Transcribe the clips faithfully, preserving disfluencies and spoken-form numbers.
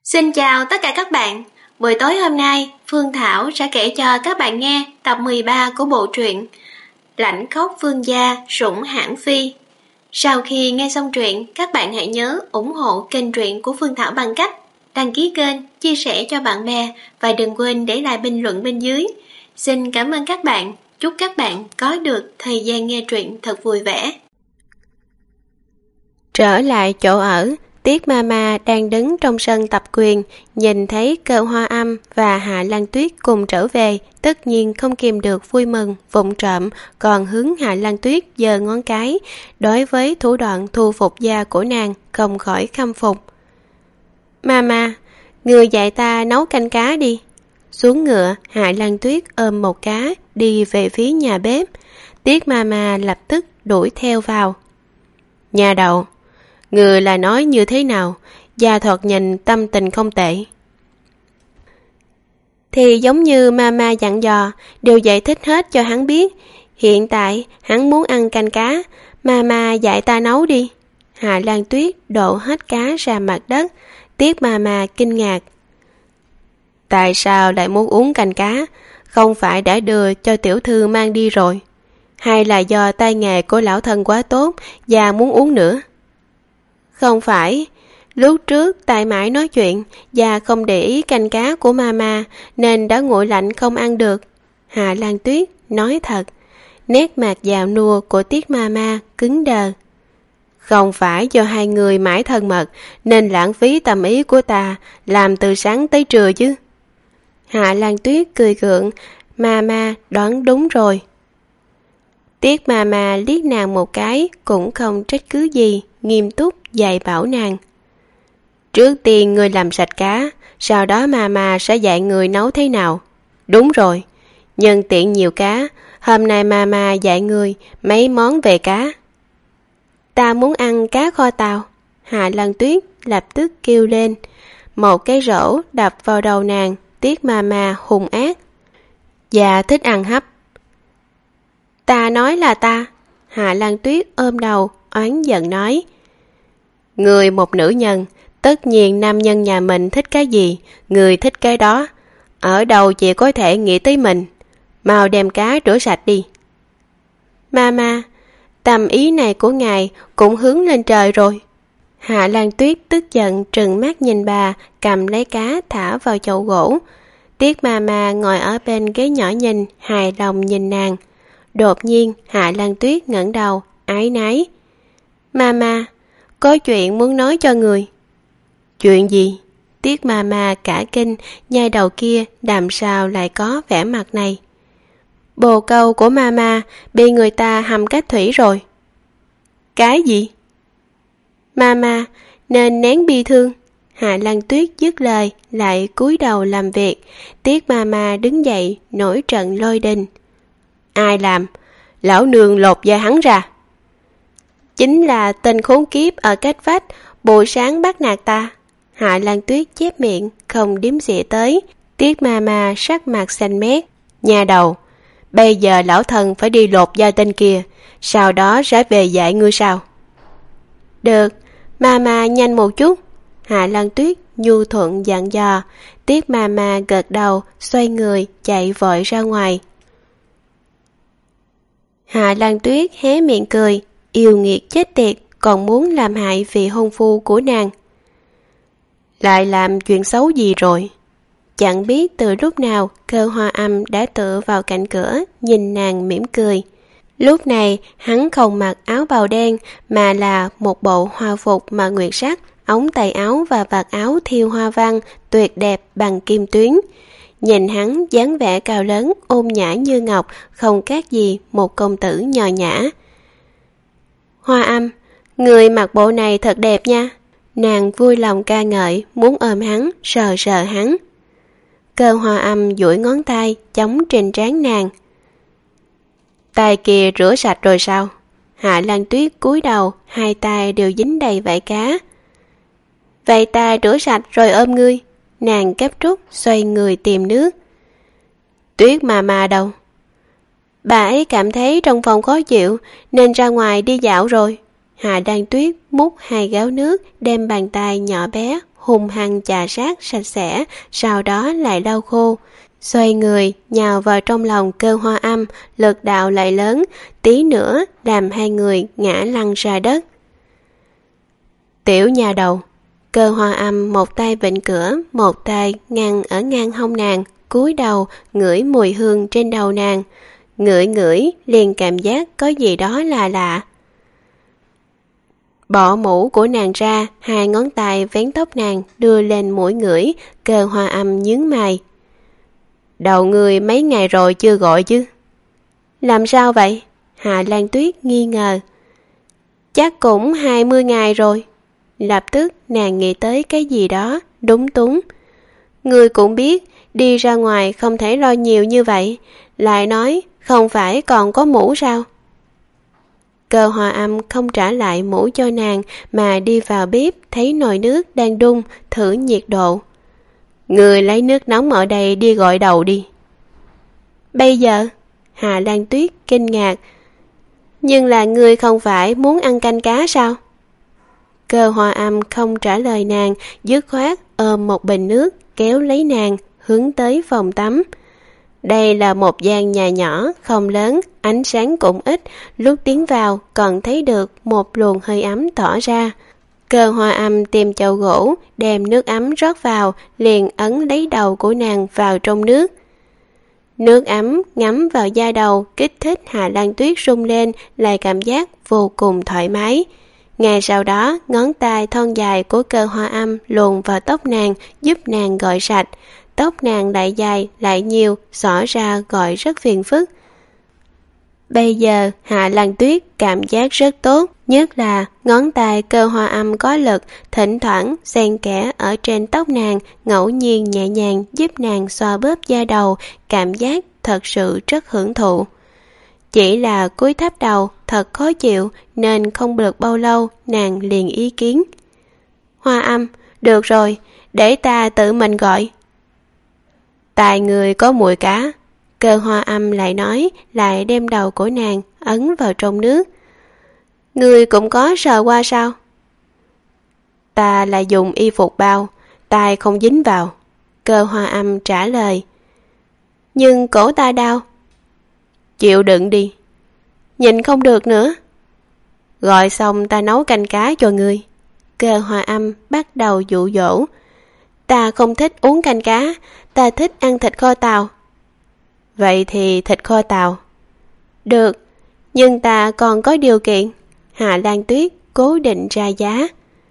Xin chào tất cả các bạn. Buổi tối hôm nay, Phương Thảo sẽ kể cho các bạn nghe tập mười ba của bộ truyện Lãnh khóc vương gia sủng hãn phi. Sau khi nghe xong truyện, các bạn hãy nhớ ủng hộ kênh truyện của Phương Thảo bằng cách đăng ký kênh, chia sẻ cho bạn bè và đừng quên để lại bình luận bên dưới. Xin cảm ơn các bạn. Chúc các bạn có được thời gian nghe truyện thật vui vẻ. Trở lại chỗ ở, Tiết Mama đang đứng trong sân tập quyền, nhìn thấy Cơ Hoa Âm và Hạ Lan Tuyết cùng trở về, tất nhiên không kìm được vui mừng, vụng trộm, còn hướng Hạ Lan Tuyết giơ ngón cái, đối với thủ đoạn thu phục da của nàng, không khỏi khâm phục. Mama, người dạy ta nấu canh cá đi. Xuống ngựa, Hạ Lan Tuyết ôm một cá, đi về phía nhà bếp. Tiết Mama lập tức đuổi theo vào. Nhà đầu, người là nói như thế nào? Gia thoạt nhìn tâm tình không tệ. Thì giống như Mama dặn dò, đều giải thích hết cho hắn biết. Hiện tại hắn muốn ăn canh cá, Mama dạy ta nấu đi. Hạ Lan Tuyết đổ hết cá ra mặt đất. Tiết Mama kinh ngạc. Tại sao lại muốn uống canh cá? Không phải đã đưa cho tiểu thư mang đi rồi? Hay là do tay nghề của lão thân quá tốt và muốn uống nữa? Không phải, lúc trước tại mãi nói chuyện và không để ý canh cá của Mama nên đã nguội lạnh không ăn được. Hạ Lan Tuyết nói thật. Nét mặt giàu nua của Tiết Mama cứng đờ. Không phải do hai người mãi thân mật nên lãng phí tâm ý của ta làm từ sáng tới trưa chứ. Hạ Lan Tuyết cười gượng. Mama đoán đúng rồi. Tiết Mama liếc nàng một cái cũng không trách cứ gì, nghiêm túc dạy bảo nàng. Trước tiên người làm sạch cá, sau đó Mama sẽ dạy người nấu thế nào. Đúng rồi, nhân tiện nhiều cá, hôm nay Mama dạy người mấy món về cá. Ta muốn ăn cá kho tàu. Hạ Lan Tuyết lập tức kêu lên. Một cái rổ đập vào đầu nàng. Tiết Mama hung ác. Và thích ăn hấp. Ta nói là ta. Hạ Lan Tuyết ôm đầu, oán giận nói. Người một nữ nhân, tất nhiên nam nhân nhà mình thích cái gì, người thích cái đó. Ở đâu chỉ có thể nghĩ tới mình. Mau đem cá rửa sạch đi. Mama, tâm ý này của ngài cũng hướng lên trời rồi. Hạ Lan Tuyết tức giận trừng mắt nhìn bà, cầm lấy cá thả vào chậu gỗ. Tiết Mama ngồi ở bên ghế nhỏ nhìn, hài lòng nhìn nàng. Đột nhiên Hạ Lan Tuyết ngẩng đầu, ái náy. Mama, có chuyện muốn nói cho người. Chuyện gì? Tiết Mama cả kinh, nhai đầu kia làm sao lại có vẻ mặt này. Bồ câu của Mama bị người ta hầm cách thủy rồi. Cái gì? Mama nên nén bi thương. Hạ Lan Tuyết dứt lời lại cúi đầu làm việc. Tiết Mama đứng dậy nổi trận lôi đình. Ai làm? Lão nương lột da hắn ra. Chính là tên khốn kiếp ở cách vách, buổi sáng bắt nạt ta. Hạ Lan Tuyết chép miệng, không điếm xỉa tới. Tiết Mama sắc mặt xanh mét. Nhà đầu, bây giờ lão thần phải đi lột da tên kia, sau đó sẽ về dạy ngươi sao? Được, Mama nhanh một chút. Hạ Lan Tuyết nhu thuận dặn dò. Tiết Mama gật đầu, xoay người chạy vội ra ngoài. Hạ Lan Tuyết hé miệng cười, yêu nghiệt chết tiệt, còn muốn làm hại vị hôn phu của nàng. Lại làm chuyện xấu gì rồi? Chẳng biết từ lúc nào Cơ Hoa Âm đã tựa vào cạnh cửa, nhìn nàng mỉm cười. Lúc này hắn không mặc áo bào đen mà là một bộ hoa phục mà nguyệt sắc, ống tay áo và vạt áo thiêu hoa văn tuyệt đẹp bằng kim tuyến. Nhìn hắn dáng vẻ cao lớn, ôn nhã như ngọc, không khác gì một công tử nho nhã. Hoa Âm, người mặc bộ này thật đẹp nha. Nàng vui lòng ca ngợi, muốn ôm hắn, sờ sờ hắn. Cơ Hoa Âm duỗi ngón tay, chống trên trán nàng. Tay kia rửa sạch rồi sao? Hạ Lan Tuyết cúi đầu, hai tay đều dính đầy vải cá. Vậy ta rửa sạch rồi ôm ngươi. Nàng gấp rút xoay người tìm nước. Tuyết Mama đâu? Bà ấy cảm thấy trong phòng khó chịu nên ra ngoài đi dạo rồi. Hạ Lan Tuyết múc hai gáo nước, đem bàn tay nhỏ bé hung hăng chà sát sạch sẽ, sau đó lại lau khô. Xoay người, nhào vào trong lòng Cơ Hoa Âm, lực đạo lại lớn, tí nữa làm hai người ngã lăn ra đất. Tiểu nhà đầu. Cơ Hoa Âm một tay vịn cửa, một tay ngăn ở ngang hông nàng, cúi đầu ngửi mùi hương trên đầu nàng. Ngửi ngửi liền cảm giác có gì đó là lạ. Bỏ mũ của nàng ra, hai ngón tay vén tóc nàng đưa lên mũi ngửi. Cơ Hoa Âm nhướng mày. Đầu người mấy ngày rồi chưa gọi chứ? Làm sao vậy? Hạ Lan Tuyết nghi ngờ. Chắc cũng hai mươi ngày rồi. Lập tức nàng nghĩ tới cái gì đó, đúng túng. Ngươi cũng biết, đi ra ngoài không thể lo nhiều như vậy. Lại nói, không phải còn có mũ sao? Cơ Hoa Âm không trả lại mũ cho nàng mà đi vào bếp, thấy nồi nước đang đun, thử nhiệt độ. Người lấy nước nóng ở đây đi gội đầu đi. Bây giờ? Hạ Lan Tuyết kinh ngạc. Nhưng là người không phải muốn ăn canh cá sao? Cơ Hoa Âm không trả lời nàng, dứt khoát ôm một bình nước, kéo lấy nàng, hướng tới phòng tắm. Đây là một gian nhà nhỏ, không lớn, ánh sáng cũng ít, lúc tiến vào còn thấy được một luồng hơi ấm tỏ ra. Cơ Hoa Âm tìm chậu gỗ, đem nước ấm rót vào, liền ấn lấy đầu của nàng vào trong nước. Nước ấm ngấm vào da đầu, kích thích Hạ Lan Tuyết rung lên, lại cảm giác vô cùng thoải mái. Ngay sau đó, ngón tay thon dài của Cơ Hoa Âm luồn vào tóc nàng, giúp nàng gội sạch. Tóc nàng lại dài, lại nhiều, xỏ ra gọi rất phiền phức. Bây giờ, Hạ Lan Tuyết cảm giác rất tốt, nhất là ngón tay Cơ Hoa Âm có lực, thỉnh thoảng xen kẽ ở trên tóc nàng, ngẫu nhiên nhẹ nhàng giúp nàng xoa bóp da đầu, cảm giác thật sự rất hưởng thụ. Chỉ là cúi thấp đầu, thật khó chịu, nên không được bao lâu, nàng liền ý kiến. Hoa Âm, được rồi, để ta tự mình gọi. Tài người có mùi cá. Cơ Hoa Âm lại nói, lại đem đầu của nàng ấn vào trong nước. Người cũng có sờ qua sao? Ta là dùng y phục bao, tay không dính vào. Cơ Hoa Âm trả lời. Nhưng cổ ta đau. Chịu đựng đi. Nhìn không được nữa. Gọi xong ta nấu canh cá cho ngươi. Cơ Hoa Âm bắt đầu dụ dỗ. Ta không thích uống canh cá, ta thích ăn thịt kho tàu. Vậy thì thịt kho tàu. Được, nhưng ta còn có điều kiện. Hạ Lan Tuyết cố định ra giá.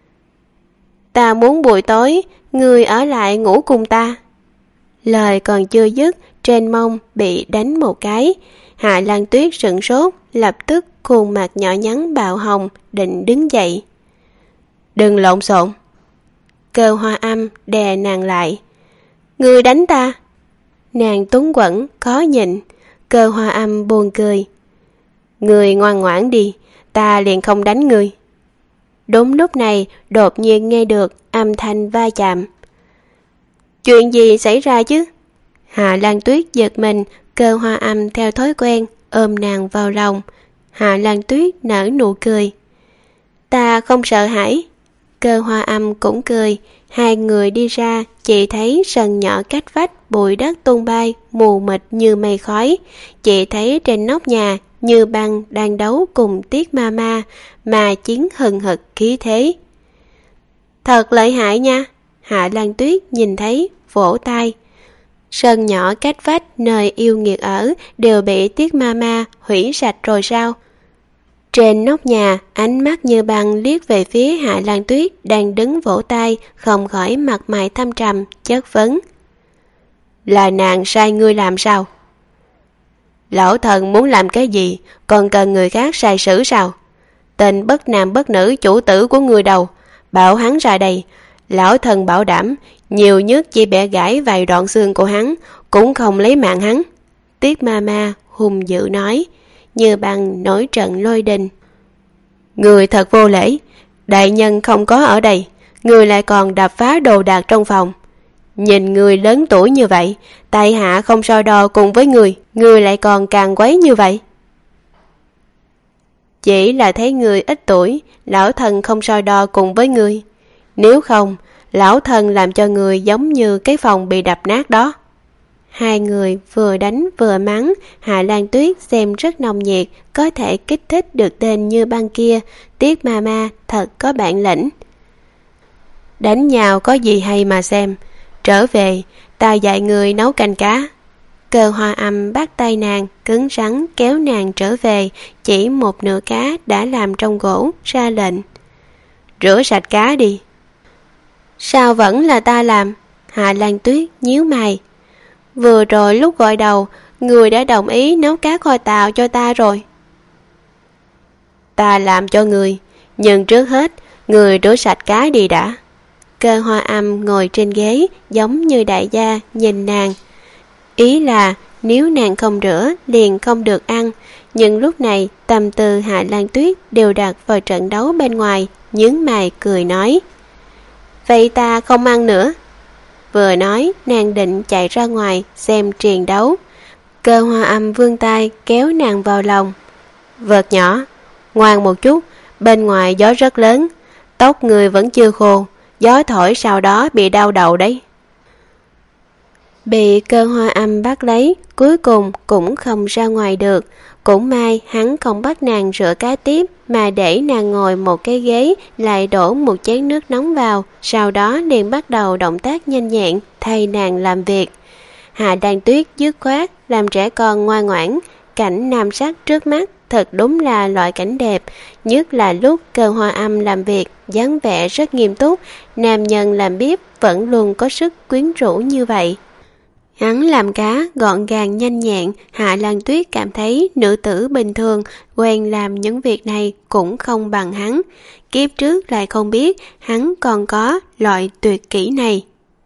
Ta muốn buổi tối, ngươi ở lại ngủ cùng ta. Lời còn chưa dứt, trên mông bị đánh một cái. Hạ Lan Tuyết sửng sốt, lập tức khuôn mặt nhỏ nhắn bạo hồng, định đứng dậy. Đừng lộn xộn. Cơ Hoa Âm đè nàng lại. Ngươi đánh ta. Nàng túng quẫn, khó nhịn. Cơ Hoa Âm buồn cười. Ngươi ngoan ngoãn đi, ta liền không đánh ngươi. Đúng lúc này, đột nhiên nghe được âm thanh va chạm. Chuyện gì xảy ra chứ? Hạ Lan Tuyết giật mình, Cơ Hoa Âm theo thói quen ôm nàng vào lòng. Hạ Lan Tuyết nở nụ cười. Ta không sợ hãi. Cơ Hoa Âm cũng cười. Hai người đi ra, chỉ thấy sân nhỏ cách vách bụi đất tung bay, mù mịt như mây khói. Chỉ thấy trên nóc nhà Như Băng đang đấu cùng Tiết Ma Ma, mà chiến hừng hực khí thế. Thật lợi hại nha. Hạ Lan Tuyết nhìn thấy, vỗ tay. Sân nhỏ cách vách nơi yêu nghiệt ở đều bị Tiết Ma Ma hủy sạch rồi sao? Trên nóc nhà, ánh mắt Như Băng liếc về phía Hạ Lan Tuyết đang đứng vỗ tay, không khỏi mặt mày thâm trầm, chất vấn. Là nàng sai ngươi làm sao? Lão thần muốn làm cái gì, còn cần người khác sai sử sao? Tên bất nam bất nữ chủ tử của người đầu, bảo hắn ra đây. Lão thần bảo đảm, nhiều nhất chỉ bẻ gãy vài đoạn xương của hắn, cũng không lấy mạng hắn. Tiết Ma Ma hùng dữ nói. Như Băng nổi trận lôi đình. Người thật vô lễ, đại nhân không có ở đây, người lại còn đập phá đồ đạc trong phòng. Nhìn người lớn tuổi như vậy, tại hạ không so đo cùng với người, người lại còn càng quấy như vậy. Chỉ là thấy người ít tuổi, lão thần không so đo cùng với người. Nếu không, Lão thân làm cho người giống như cái phòng bị đập nát đó. Hai người vừa đánh vừa mắng. Hạ Lan Tuyết xem rất nồng nhiệt, có thể kích thích được tên như băng kia. Tiếc mama thật có bản lĩnh. Đánh nhau có gì hay mà xem. Trở về, ta dạy người nấu canh cá. Cơ Hoa Âm bắt tay nàng, cứng rắn kéo nàng trở về, chỉ một nửa cá đã làm trong gỗ, ra lệnh. Rửa sạch cá đi. Sao vẫn là ta làm? Hạ Lan Tuyết nhíu mày. Vừa rồi lúc gọi đầu, người đã đồng ý nấu cá kho tàu cho ta rồi. Ta làm cho người, nhưng trước hết, người rửa sạch cá đi đã. Cơ Hoa Âm ngồi trên ghế, giống như đại gia, nhìn nàng. Ý là nếu nàng không rửa liền không được ăn. Nhưng lúc này tâm tư Hạ Lan Tuyết đều đặt vào trận đấu bên ngoài, nhướng mày cười nói. Vậy ta không ăn nữa. Vừa nói nàng định chạy ra ngoài xem triền đấu. Cơ Hoa Âm vươn tay kéo nàng vào lòng. Vật nhỏ, ngoan một chút, bên ngoài gió rất lớn, tóc người vẫn chưa khô, gió thổi sau đó bị đau đầu đấy. Bị Cơ Hoa Âm bắt lấy, cuối cùng cũng không ra ngoài được. Cũng may hắn không bắt nàng rửa cá tiếp, mà để nàng ngồi một cái ghế, lại đổ một chén nước nóng vào, sau đó liền bắt đầu động tác nhanh nhẹn thay nàng làm việc. Hạ Lan Tuyết dứt khoát làm trẻ con ngoan ngoãn. Cảnh nam sắc trước mắt thật đúng là loại cảnh đẹp, nhất là lúc Cơ Hoa Âm làm việc dáng vẻ rất nghiêm túc, nam nhân làm bếp vẫn luôn có sức quyến rũ như vậy. Hắn làm cá gọn gàng nhanh nhẹn. Hạ Lan Tuyết cảm thấy nữ tử bình thường quen làm những việc này cũng không bằng hắn. Kiếp trước lại không biết hắn còn có loại tuyệt kỹ này.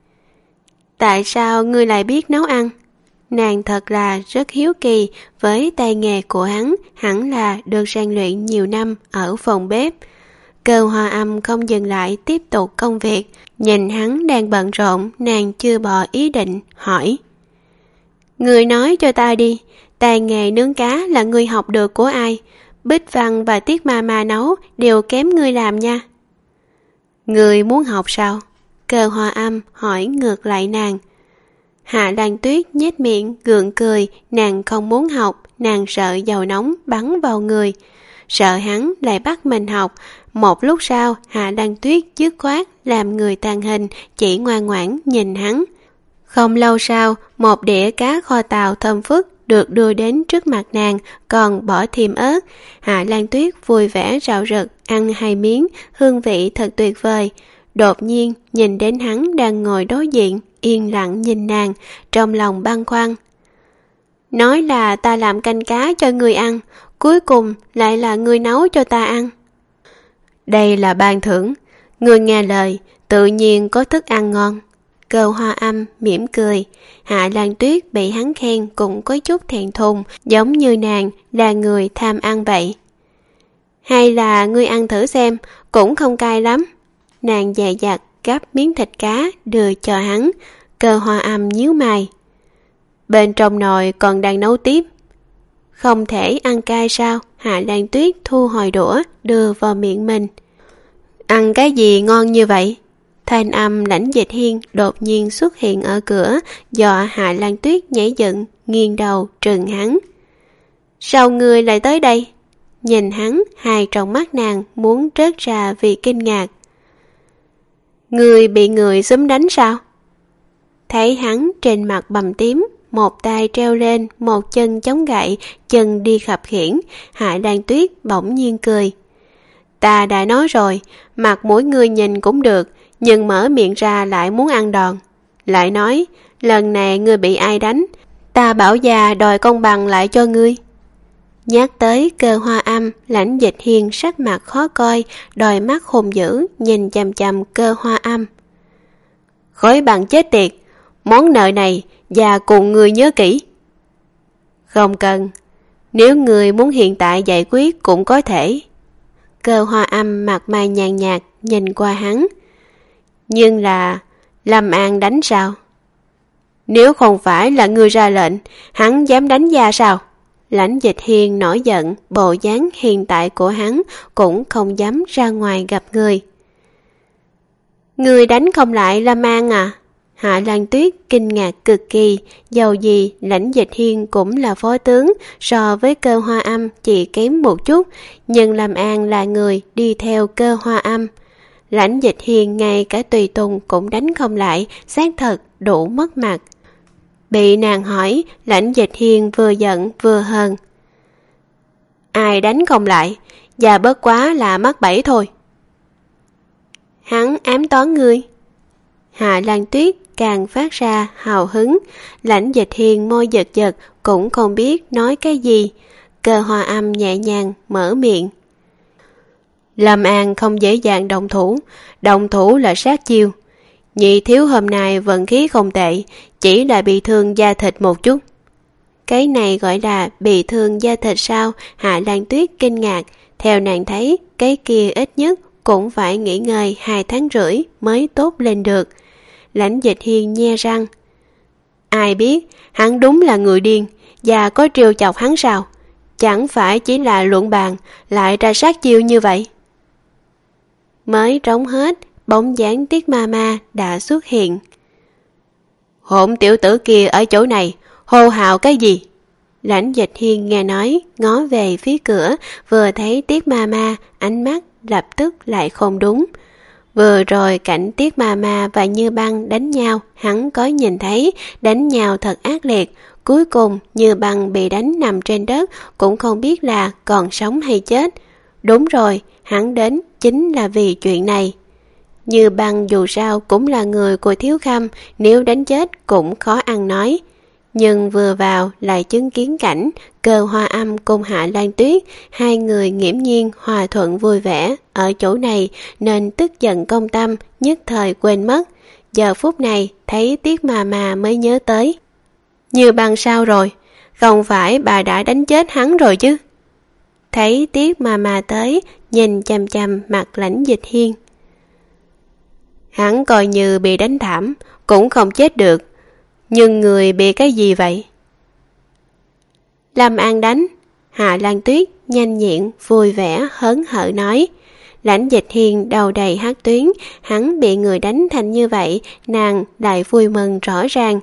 Tại sao ngươi lại biết nấu ăn? Nàng thật là rất hiếu kỳ với tay nghề của hắn, hẳn là được rèn luyện nhiều năm ở phòng bếp. Cơ Hoa Âm không dừng lại tiếp tục công việc, nhìn hắn đang bận rộn, nàng chưa bỏ ý định, hỏi. Người nói cho ta đi, tay nghề nướng cá là người học được của ai? Bích Văn và Tiết Mama nấu đều kém ngươi làm nha. Người muốn học sao? Cơ Hoa Âm hỏi ngược lại nàng. Hạ Lan Tuyết nhếch miệng gượng cười, nàng không muốn học, nàng sợ dầu nóng bắn vào người. Sợ hắn lại bắt mình học. Một lúc sau, Hạ Lan Tuyết dứt khoát làm người tàn hình, chỉ ngoan ngoãn nhìn hắn. Không lâu sau, một đĩa cá kho tàu thơm phức được đưa đến trước mặt nàng, còn bỏ thêm ớt. Hạ Lan Tuyết vui vẻ rạo rực, ăn hai miếng, hương vị thật tuyệt vời. Đột nhiên, nhìn đến hắn đang ngồi đối diện, yên lặng nhìn nàng, trong lòng băn khoăn. Nói là ta làm canh cá cho người ăn, cuối cùng lại là người nấu cho ta ăn. Đây là ban thưởng, người nghe lời, tự nhiên có thức ăn ngon. Cơ Hoa Âm mỉm cười. Hạ Lan Tuyết bị hắn khen cũng có chút thẹn thùng, giống như nàng là người tham ăn vậy. Hay là ngươi ăn thử xem, cũng không cay lắm. Nàng dè dặt gắp miếng thịt cá đưa cho hắn. Cơ Hoa Âm nhíu mày. Bên trong nồi còn đang nấu tiếp. Không thể ăn cay sao? Hạ Lan Tuyết thu hồi đũa đưa vào miệng mình. Ăn cái gì ngon như vậy? Thanh âm Lãnh Dịch Hiên đột nhiên xuất hiện ở cửa, dọa Hạ Lan Tuyết nhảy dựng, nghiêng đầu trừng hắn. Sao ngươi lại tới đây? Nhìn hắn, hai trong mắt nàng muốn rớt ra vì kinh ngạc. Ngươi bị người xúm đánh sao? Thấy hắn trên mặt bầm tím, một tay treo lên, một chân chống gậy, chân đi khập khiễng, Hạ Lan Tuyết bỗng nhiên cười. Ta đã nói rồi, mặt mỗi người nhìn cũng được, nhưng mở miệng ra lại muốn ăn đòn. Lại nói, lần này ngươi bị ai đánh, ta bảo già đòi công bằng lại cho ngươi. Nhắc tới Cơ Hoa Âm, Lãnh Dịch Hiên sắc mặt khó coi, đôi mắt hùng dữ nhìn chằm chằm Cơ Hoa Âm. Khối bằng chết tiệt, món nợ này già cùng ngươi nhớ kỹ. Không cần, nếu ngươi muốn hiện tại giải quyết cũng có thể. Cơ Hoa Âm mặt mày nhàn nhạt nhìn qua hắn. Nhưng là Lâm An đánh sao? Nếu không phải là ngươi ra lệnh, hắn dám đánh gia sao? Lãnh Dịch Hiên nổi giận, bộ dáng hiện tại của hắn cũng không dám ra ngoài gặp người. Người đánh không lại Lâm An à? Hạ Lan Tuyết kinh ngạc cực kỳ, dầu gì Lãnh Dịch Hiên cũng là phó tướng, so với Cơ Hoa Âm chỉ kém một chút, nhưng Lâm An là người đi theo Cơ Hoa Âm. Lãnh Dịch Hiên ngay cả tùy tùng cũng đánh không lại, xác thật đủ mất mặt. Bị nàng hỏi, Lãnh Dịch Hiên vừa giận vừa hờn. Ai đánh không lại, và bất quá là mắc bẫy thôi. Hắn ám toán ngươi. Hạ Lan Tuyết càng phát ra hào hứng, Lãnh Dịch Hiên môi giật giật cũng không biết nói cái gì. Cơ Hoa Âm nhẹ nhàng mở miệng. Lâm An không dễ dàng động thủ, động thủ là sát chiêu. Nhị thiếu hôm nay vận khí không tệ, chỉ là bị thương da thịt một chút. Cái này gọi là bị thương da thịt sao? Hạ Lan Tuyết kinh ngạc, theo nàng thấy cái kia ít nhất cũng phải nghỉ ngơi hai tháng rưỡi mới tốt lên được. Lãnh Dịch Hiên nhe răng. Ai biết, hắn đúng là người điên, và có trêu chọc hắn sao? Chẳng phải chỉ là luận bàn, lại ra sát chiêu như vậy. Mới trống hết, bóng dáng Tiết Ma Ma đã xuất hiện. Hỗn tiểu tử kia ở chỗ này, hô hào cái gì? Lãnh Dịch Hiên nghe nói, ngó về phía cửa, vừa thấy Tiết Ma Ma, ánh mắt lập tức lại không đúng. Vừa rồi cảnh Tiết Ma Ma và Như Băng đánh nhau, hắn có nhìn thấy, đánh nhau thật ác liệt. Cuối cùng Như Băng bị đánh nằm trên đất, cũng không biết là còn sống hay chết. Đúng rồi, hắn đến chính là vì chuyện này. Như Băng dù sao cũng là người của Thiếu Khâm, nếu đánh chết cũng khó ăn nói. Nhưng vừa vào lại chứng kiến cảnh Cơ Hoa Âm cùng Hạ Lan Tuyết, hai người nghiễm nhiên hòa thuận vui vẻ ở chỗ này, nên tức giận công tâm nhất thời quên mất. Giờ phút này thấy Tiết Ma Ma mới nhớ tới. Như Băng sao rồi? Không phải bà đã đánh chết hắn rồi chứ? Thấy Tiết Ma Ma tới, nhìn chằm chằm mặt Lãnh Dịch Hiên. Hắn coi như bị đánh thảm, cũng không chết được. Nhưng người bị cái gì vậy? Lâm An đánh. Hạ Lan Tuyết nhanh nhẹn vui vẻ hớn hở nói. Lãnh Dịch Hiên đầu đầy hắc tuyến, hắn bị người đánh thành như vậy, nàng lại vui mừng rõ ràng.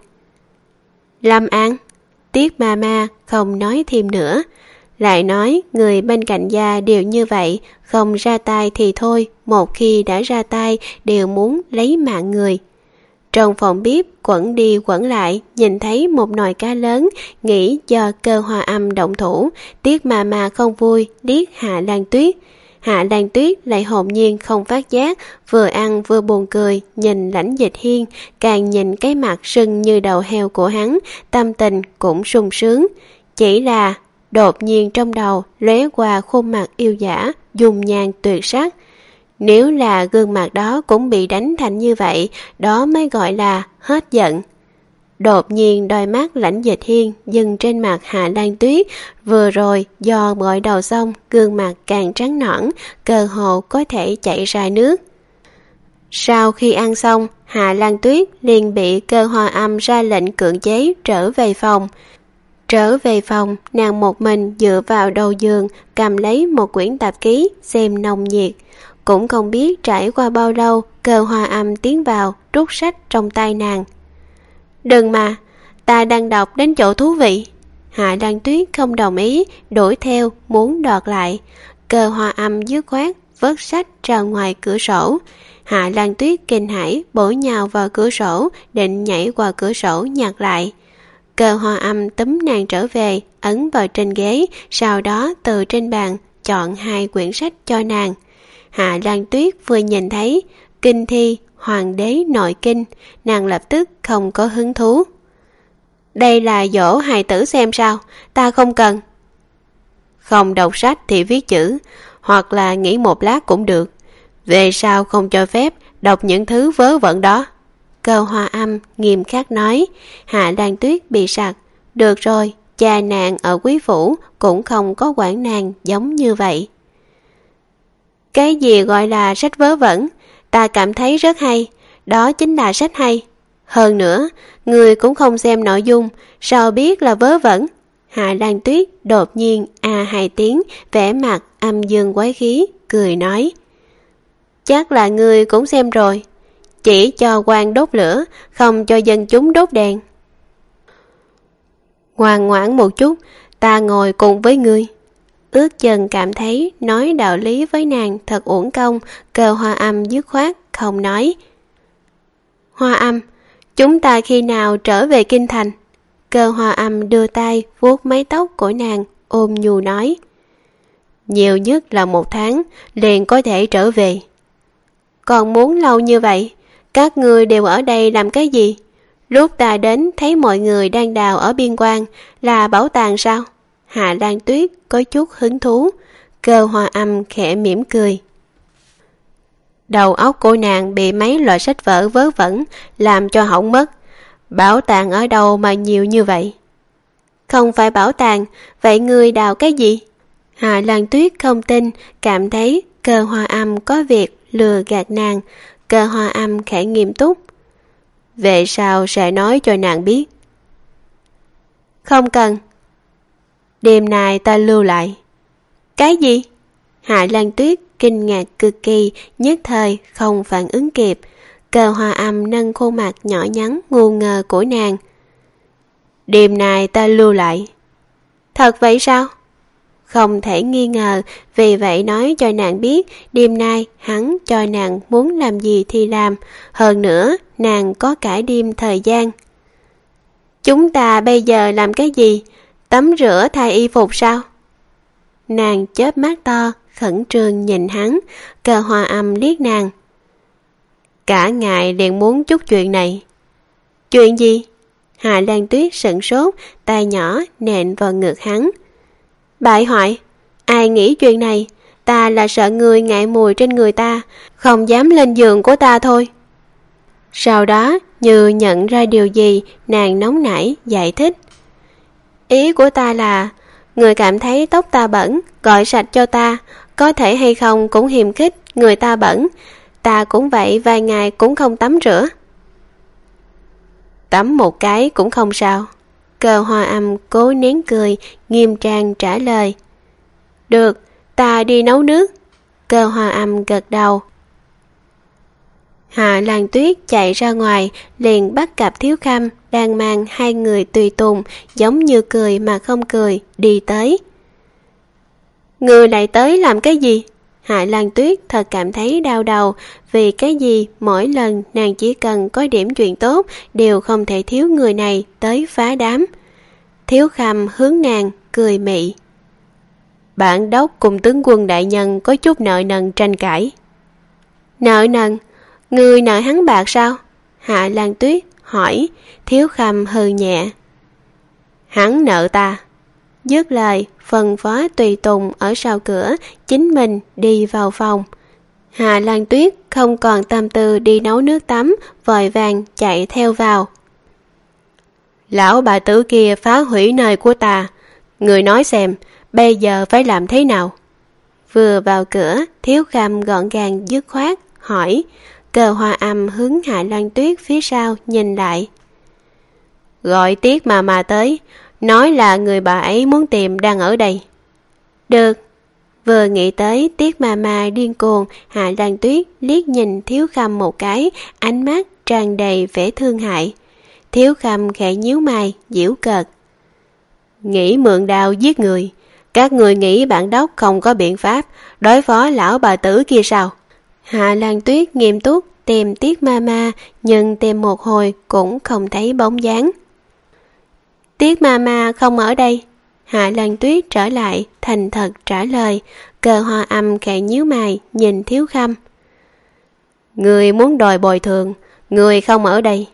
Lâm An. Tiết Ma Ma không nói thêm nữa, lại nói người bên cạnh gia đều như vậy, không ra tay thì thôi, một khi đã ra tay đều muốn lấy mạng người. Trong phòng bếp quẩn đi quẩn lại, nhìn thấy một nồi cá lớn, nghĩ do Cơ Hoa Âm động thủ. Tiết Ma Ma không vui, liếc Hạ Lan Tuyết. Hạ Lan Tuyết lại hồn nhiên không phát giác, vừa ăn vừa buồn cười, nhìn Lãnh Dịch Hiên, càng nhìn cái mặt sưng như đầu heo của hắn, tâm tình cũng sung sướng. Chỉ là đột nhiên trong đầu lóe qua khuôn mặt yêu dã, dung nhan tuyệt sắc. Nếu là gương mặt đó cũng bị đánh thành như vậy, đó mới gọi là hết giận. Đột nhiên đôi mắt Lãnh Dịch Hiên dừng trên mặt Hạ Lan Tuyết, vừa rồi do gội đầu xong, gương mặt càng trắng nõn, cơ hồ có thể chảy ra nước. Sau khi ăn xong, Hạ Lan Tuyết liền bị Cơ Hoa Âm ra lệnh cưỡng chế trở về phòng. Trở về phòng, nàng một mình dựa vào đầu giường, cầm lấy một quyển tạp ký xem nồng nhiệt. Cũng không biết trải qua bao lâu, Cơ Hoa Âm tiến vào, rút sách trong tay nàng. Đừng mà, ta đang đọc đến chỗ thú vị. Hạ Lan Tuyết không đồng ý, đuổi theo, muốn đoạt lại. Cơ Hoa Âm dứt khoát, vớt sách ra ngoài cửa sổ. Hạ Lan Tuyết kinh hãi, bổ nhào vào cửa sổ, định nhảy qua cửa sổ nhặt lại. Cơ Hoa Âm túm nàng trở về, ấn vào trên ghế, sau đó từ trên bàn chọn hai quyển sách cho nàng. Hạ Lan Tuyết vừa nhìn thấy kinh thi Hoàng đế nội kinh, nàng lập tức không có hứng thú. Đây là dỗ hài tử xem sao, ta không cần. Không đọc sách thì viết chữ, hoặc là nghỉ một lát cũng được. Về sau không cho phép đọc những thứ vớ vẩn đó. Cơ Hoa Âm nghiêm khắc nói. Hạ Lan Tuyết bị sặc. Được rồi, cha nàng ở quý phủ cũng không có quản nàng giống như vậy. Cái gì gọi là sách vớ vẩn? Ta cảm thấy rất hay, đó chính là sách hay. Hơn nữa, người cũng không xem nội dung, sao biết là vớ vẩn? Hạ Lan Tuyết đột nhiên a hai tiếng, vẻ mặt âm dương quái khí, cười nói. Chắc là người cũng xem rồi. chỉ cho quan đốt lửa, không cho dân chúng đốt đèn. Ngoan ngoãn một chút, ta ngồi cùng với ngươi. Ước Chừng cảm thấy nói đạo lý với nàng thật uổng công, Cơ Hoa Âm dứt khoát không nói. Hoa Âm, chúng ta khi nào trở về kinh thành? Cơ Hoa Âm đưa tay vuốt mái tóc của nàng, ôm nhu nói. Nhiều nhất là một tháng, liền có thể trở về. Còn muốn lâu như vậy, các ngươi đều ở đây làm cái gì? Lúc ta đến thấy mọi người đang đào ở biên quan, là bảo tàng sao? Hạ Lan Tuyết có chút hứng thú. Cơ Hoa Âm khẽ mỉm cười. Đầu óc của nàng bị mấy loại sách vở vớ vẩn làm cho hỏng mất. Bảo tàng ở đâu mà nhiều như vậy? Không phải bảo tàng, vậy ngươi đào cái gì? Hạ Lan Tuyết không tin, cảm thấy Cơ Hoa Âm có việc lừa gạt nàng. Cơ Hoa Âm khẽ nghiêm túc. Về sau sẽ nói cho nàng biết. Không cần. Đêm nay ta lưu lại. Cái gì? Hạ Lan Tuyết kinh ngạc cực kỳ, nhất thời không phản ứng kịp. Cơ Hoa Âm nâng khuôn mặt nhỏ nhắn ngu ngơ của nàng. Đêm nay ta lưu lại. Thật vậy sao? Không thể nghi ngờ, vì vậy nói cho nàng biết đêm nay hắn cho nàng muốn làm gì thì làm, hơn nữa nàng có cả đêm thời gian. Chúng ta bây giờ làm cái gì? Tắm rửa thay y phục sao? Nàng chớp mắt to, khẩn trương nhìn hắn. Cơ Hoa Âm liếc nàng. Cả ngày liền muốn chút chuyện này. Chuyện gì? Hạ Lan Tuyết sững sốt, tay nhỏ nện vào ngực hắn. Bại hoại, ai nghĩ chuyện này? Ta là sợ người ngại mùi trên người ta, không dám lên giường của ta thôi. Sau đó, như nhận ra điều gì, nàng nóng nảy giải thích. Ý của ta là, người cảm thấy tóc ta bẩn, gọi sạch cho ta, có thể hay không cũng hiềm khích người ta bẩn. Ta cũng vậy, vài ngày cũng không tắm rửa. Tắm một cái cũng không sao. Cơ Hoa Âm cố nén cười, nghiêm trang trả lời. Được, ta đi nấu nước. Cơ Hoa Âm gật đầu. Hạ Lan Tuyết chạy ra ngoài, liền bắt gặp Thiếu Khâm đang mang hai người tùy tùng, giống như cười mà không cười, đi tới. Người lại tới làm cái gì? Hạ Lan Tuyết thật cảm thấy đau đầu, vì cái gì mỗi lần nàng chỉ cần có điểm chuyện tốt đều không thể thiếu người này tới phá đám. Thiếu Khâm hướng nàng cười mị. Bản đốc cùng tướng quân đại nhân có chút nợ nần tranh cãi. Nợ nần? Người nợ hắn bạc sao? Hạ Lan Tuyết hỏi. Thiếu Khâm hừ nhẹ. Hắn nợ ta. Dứt lời, phân phó tùy tùng ở sau cửa, chính mình đi vào phòng. Hạ Lan Tuyết không còn tâm tư đi nấu nước tắm, vội vàng chạy theo vào. Lão bà tử kia phá hủy nơi của ta, người nói xem, bây giờ phải làm thế nào? Vừa vào cửa, Thiếu Khâm gọn gàng dứt khoát, hỏi. Cơ Hoa Âm hướng Hạ Lan Tuyết phía sau nhìn lại. Gọi Tiết mà mà tới, nói là người bà ấy muốn tìm đang ở đây. Được. Vừa nghĩ tới Tiết mà mà điên cuồng, Hạ Lan Tuyết liếc nhìn Thiếu Khâm một cái, ánh mắt tràn đầy vẻ thương hại. Thiếu Khâm khẽ nhíu mày, giễu cợt. Nghĩ mượn đao giết người, các người nghĩ bản đốc không có biện pháp đối phó lão bà tử kia sao? Hạ Lan Tuyết nghiêm túc tìm Tiết ma ma, nhưng tìm một hồi cũng không thấy bóng dáng. Tiết ma ma không ở đây. Hạ Lan Tuyết trở lại, thành thật trả lời. Cơ Hoa Âm khẽ nhíu mày, nhìn Thiếu Khâm. Người muốn đòi bồi thường, người không ở đây.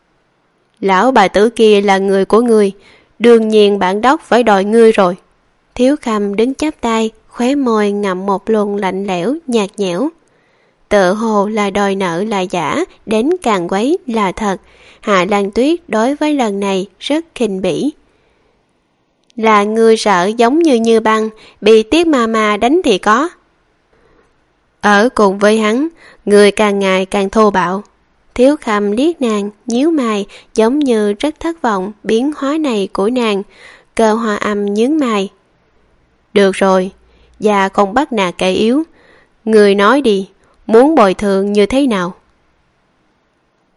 Lão bà tử kia là người của người, đương nhiên bản đốc phải đòi ngươi rồi. Thiếu Khâm đứng chắp tay, khóe môi ngậm một luồng lạnh lẽo, nhạt nhẽo. Tự hồ là đòi nợ là giả, đến càng quấy là thật. Hạ Lan Tuyết đối với lần này rất khinh bỉ. Là ngươi sợ giống như Như Băng, bị Tiết ma ma đánh thì có. Ở cùng với hắn, người càng ngày càng thô bạo. Thiếu Khâm liếc nàng, nhíu mày, giống như rất thất vọng biến hóa này của nàng. Cơ Hoa Âm nhướng mày. Được rồi, già không bắt nạt kẻ yếu. Người nói đi, muốn bồi thường như thế nào?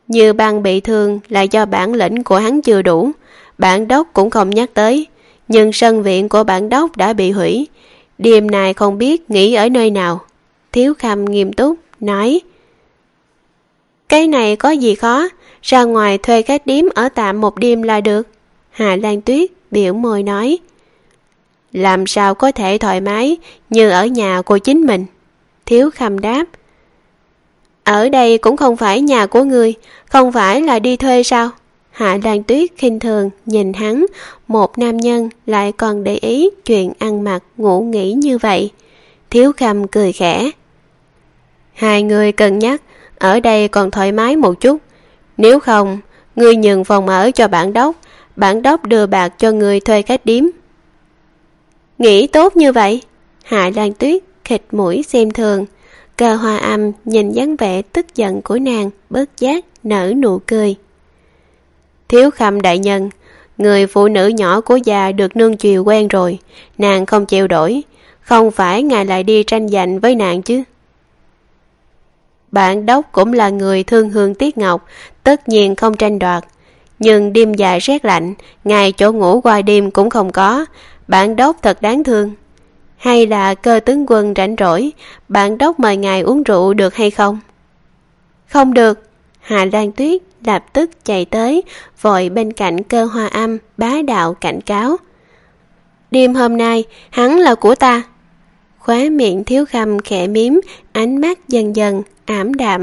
Như Băng bị thương là do bản lĩnh của hắn chưa đủ, bản đốc cũng không nhắc tới, nhưng sân viện của bản đốc đã bị hủy. Đêm này không biết nghỉ ở nơi nào. Thiếu Khâm nghiêm túc nói. Cái này có gì khó, ra ngoài thuê khách điếm ở tạm một đêm là được. Hà Lan Tuyết biểu môi nói. Làm sao có thể thoải mái như ở nhà của chính mình? Thiếu Khâm đáp. Ở đây cũng không phải nhà của ngươi, không phải là đi thuê sao? Hạ Lan Tuyết khinh thường nhìn hắn, một nam nhân lại còn để ý chuyện ăn mặc ngủ nghỉ như vậy. Thiếu Khâm cười khẽ. Hai người cân nhắc, ở đây còn thoải mái một chút. Nếu không, ngươi nhường phòng ở cho bản đốc, bản đốc đưa bạc cho ngươi thuê khách điếm. Nghĩ tốt như vậy? Hạ Lan Tuyết khịt mũi xem thường. Cơ Hoa Âm nhìn dáng vẻ tức giận của nàng, bất giác nở nụ cười. Thiếu Khâm đại nhân, người phụ nữ nhỏ của già được nương chiều quen rồi, nàng không chịu đổi, không phải ngài lại đi tranh giành với nàng chứ? Bản đốc cũng là người thương hương tiếc ngọc, tất nhiên không tranh đoạt. Nhưng đêm dài rét lạnh, ngài chỗ ngủ qua đêm cũng không có, bản đốc thật đáng thương. Hay là Cơ tướng quân rảnh rỗi, bản đốc mời ngài uống rượu được hay không? Không được. Hạ Lan Tuyết lập tức chạy tới, vội bên cạnh Cơ Hoa Âm bá đạo cảnh cáo. Đêm hôm nay, hắn là của ta. Khóe miệng Thiếu Khâm khẽ miếm, ánh mắt dần dần ảm đạm.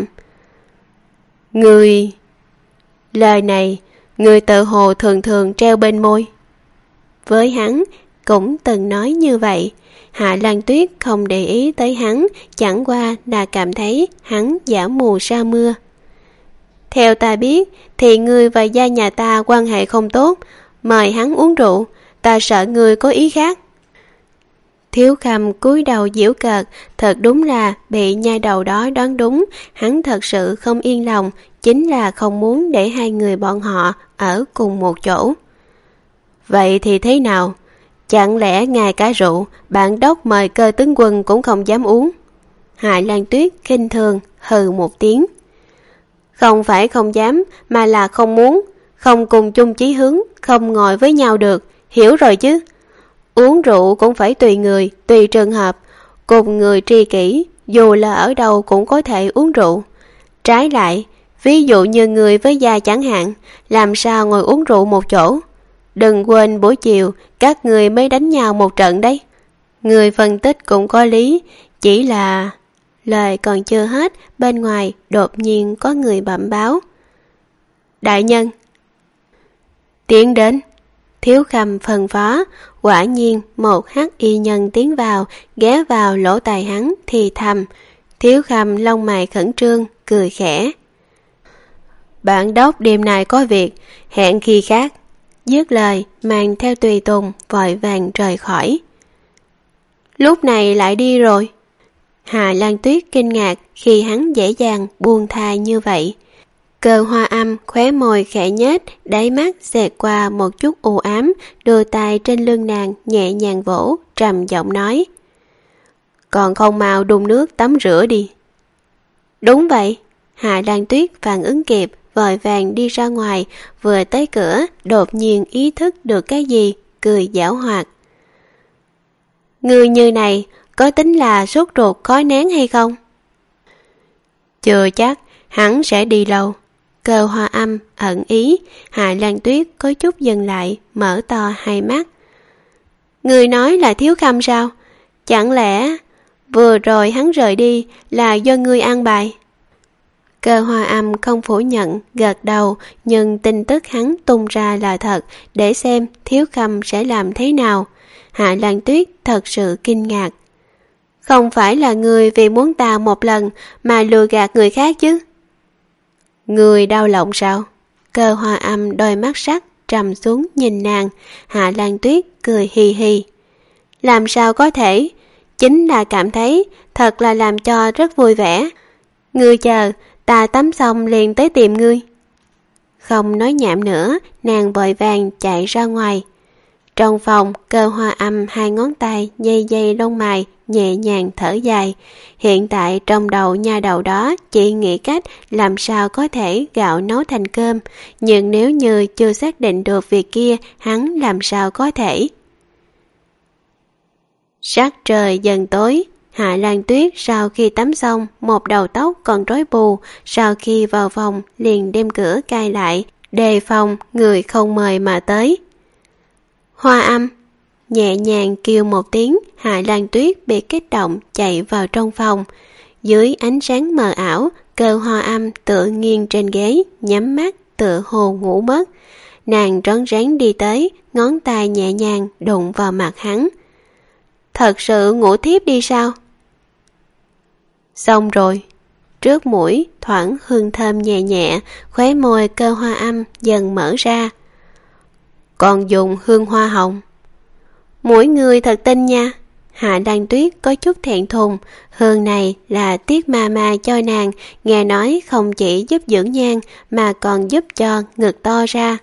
Người... Lời này, người tự hồ thường thường treo bên môi. Với hắn, cũng từng nói như vậy. Hạ Lan Tuyết không để ý tới hắn, chẳng qua là cảm thấy hắn giả mù sa mưa. Theo ta biết, thì ngươi và gia nhà ta quan hệ không tốt, mời hắn uống rượu, ta sợ ngươi có ý khác. Thiếu Khâm cúi đầu giễu cợt, thật đúng là bị nha đầu đó đoán đúng, hắn thật sự không yên lòng, chính là không muốn để hai người bọn họ ở cùng một chỗ. Vậy thì thế nào? Chẳng lẽ ngay cả rượu, bản đốc mời Cơ tướng quân cũng không dám uống? Hạ Lan Tuyết khinh thường hừ một tiếng. Không phải không dám, mà là không muốn, không cùng chung chí hướng, không ngồi với nhau được, hiểu rồi chứ? Uống rượu cũng phải tùy người, tùy trường hợp, cùng người tri kỷ, dù là ở đâu cũng có thể uống rượu. Trái lại, ví dụ như người với gia chẳng hạn, làm sao ngồi uống rượu một chỗ? Đừng quên buổi chiều, các người mới đánh nhau một trận đấy. Người phân tích cũng có lý, chỉ là... Lời còn chưa hết, bên ngoài đột nhiên có người bẩm báo. Đại nhân! Tiến đến. Thiếu Khâm phân phó, quả nhiên một hắc y nhân tiến vào, ghé vào lỗ tai hắn thì thầm. Thiếu Khâm lông mày khẩn trương, cười khẽ. Bản đốc đêm nay có việc, hẹn khi khác. Dứt lời, mang theo tùy tùng, vội vàng rời khỏi. Lúc này lại đi rồi. Hà Lan Tuyết kinh ngạc khi hắn dễ dàng buông tha như vậy. Cơ Hoa Âm khóe môi khẽ nhếch, đáy mắt xẹt qua một chút u ám, đưa tay trên lưng nàng nhẹ nhàng vỗ, trầm giọng nói. Còn không mau đun nước tắm rửa đi. Đúng vậy. Hà Lan Tuyết phản ứng kịp, vội vàng đi ra ngoài, vừa tới cửa, đột nhiên ý thức được cái gì, cười giảo hoạt. Người như này, có tính là sốt ruột khó nén hay không? Chưa chắc, hắn sẽ đi lâu. Cơ Hoa Âm ẩn ý, Hạ Lan Tuyết có chút dừng lại, mở to hai mắt. Người nói là Thiếu Khâm sao? Chẳng lẽ vừa rồi hắn rời đi là do ngươi an bài? Cơ Hoa Âm không phủ nhận, gật đầu, nhưng tin tức hắn tung ra là thật, để xem Thiếu Khâm sẽ làm thế nào. Hạ Lan Tuyết thật sự kinh ngạc. Không phải là người vì muốn ta một lần mà lừa gạt người khác chứ? Người đau lòng sao? Cơ Hoa Âm đôi mắt sắc trầm xuống nhìn nàng. Hạ Lan Tuyết cười hì hì. Làm sao có thể? Chính là cảm thấy thật là làm cho rất vui vẻ. Ngươi chờ, ta tắm xong liền tới tìm ngươi. Không nói nhảm nữa, nàng vội vàng chạy ra ngoài. Trong phòng, Cơ Hoa Âm hai ngón tay dây dây lông mày, nhẹ nhàng thở dài. Hiện tại trong đầu nha đầu đó chỉ nghĩ cách làm sao có thể gạo nấu thành cơm, nhưng nếu như chưa xác định được việc kia, hắn làm sao có thể. Sắc trời dần tối, Hạ Lan Tuyết sau khi tắm xong, một đầu tóc còn rối bù, sau khi vào phòng liền đem cửa cai lại, đề phòng người không mời mà tới. Hoa Âm, nhẹ nhàng kêu một tiếng, Hạ Lan Tuyết bị kích động chạy vào trong phòng. Dưới ánh sáng mờ ảo, Cơ Hoa Âm tựa nghiêng trên ghế, nhắm mắt tựa hồ ngủ mất. Nàng rón rén đi tới, ngón tay nhẹ nhàng đụng vào mặt hắn. Thật sự ngủ thiếp đi sao? Xong rồi. Trước mũi thoảng hương thơm nhẹ nhẹ, khóe môi Cơ Hoa Âm dần mở ra. Còn dùng hương hoa hồng. Mỗi người thật tinh nha. Hạ Lan Tuyết có chút thẹn thùng, hương này là Tiết ma ma cho nàng, nghe nói không chỉ giúp dưỡng nhan mà còn giúp cho ngực to ra.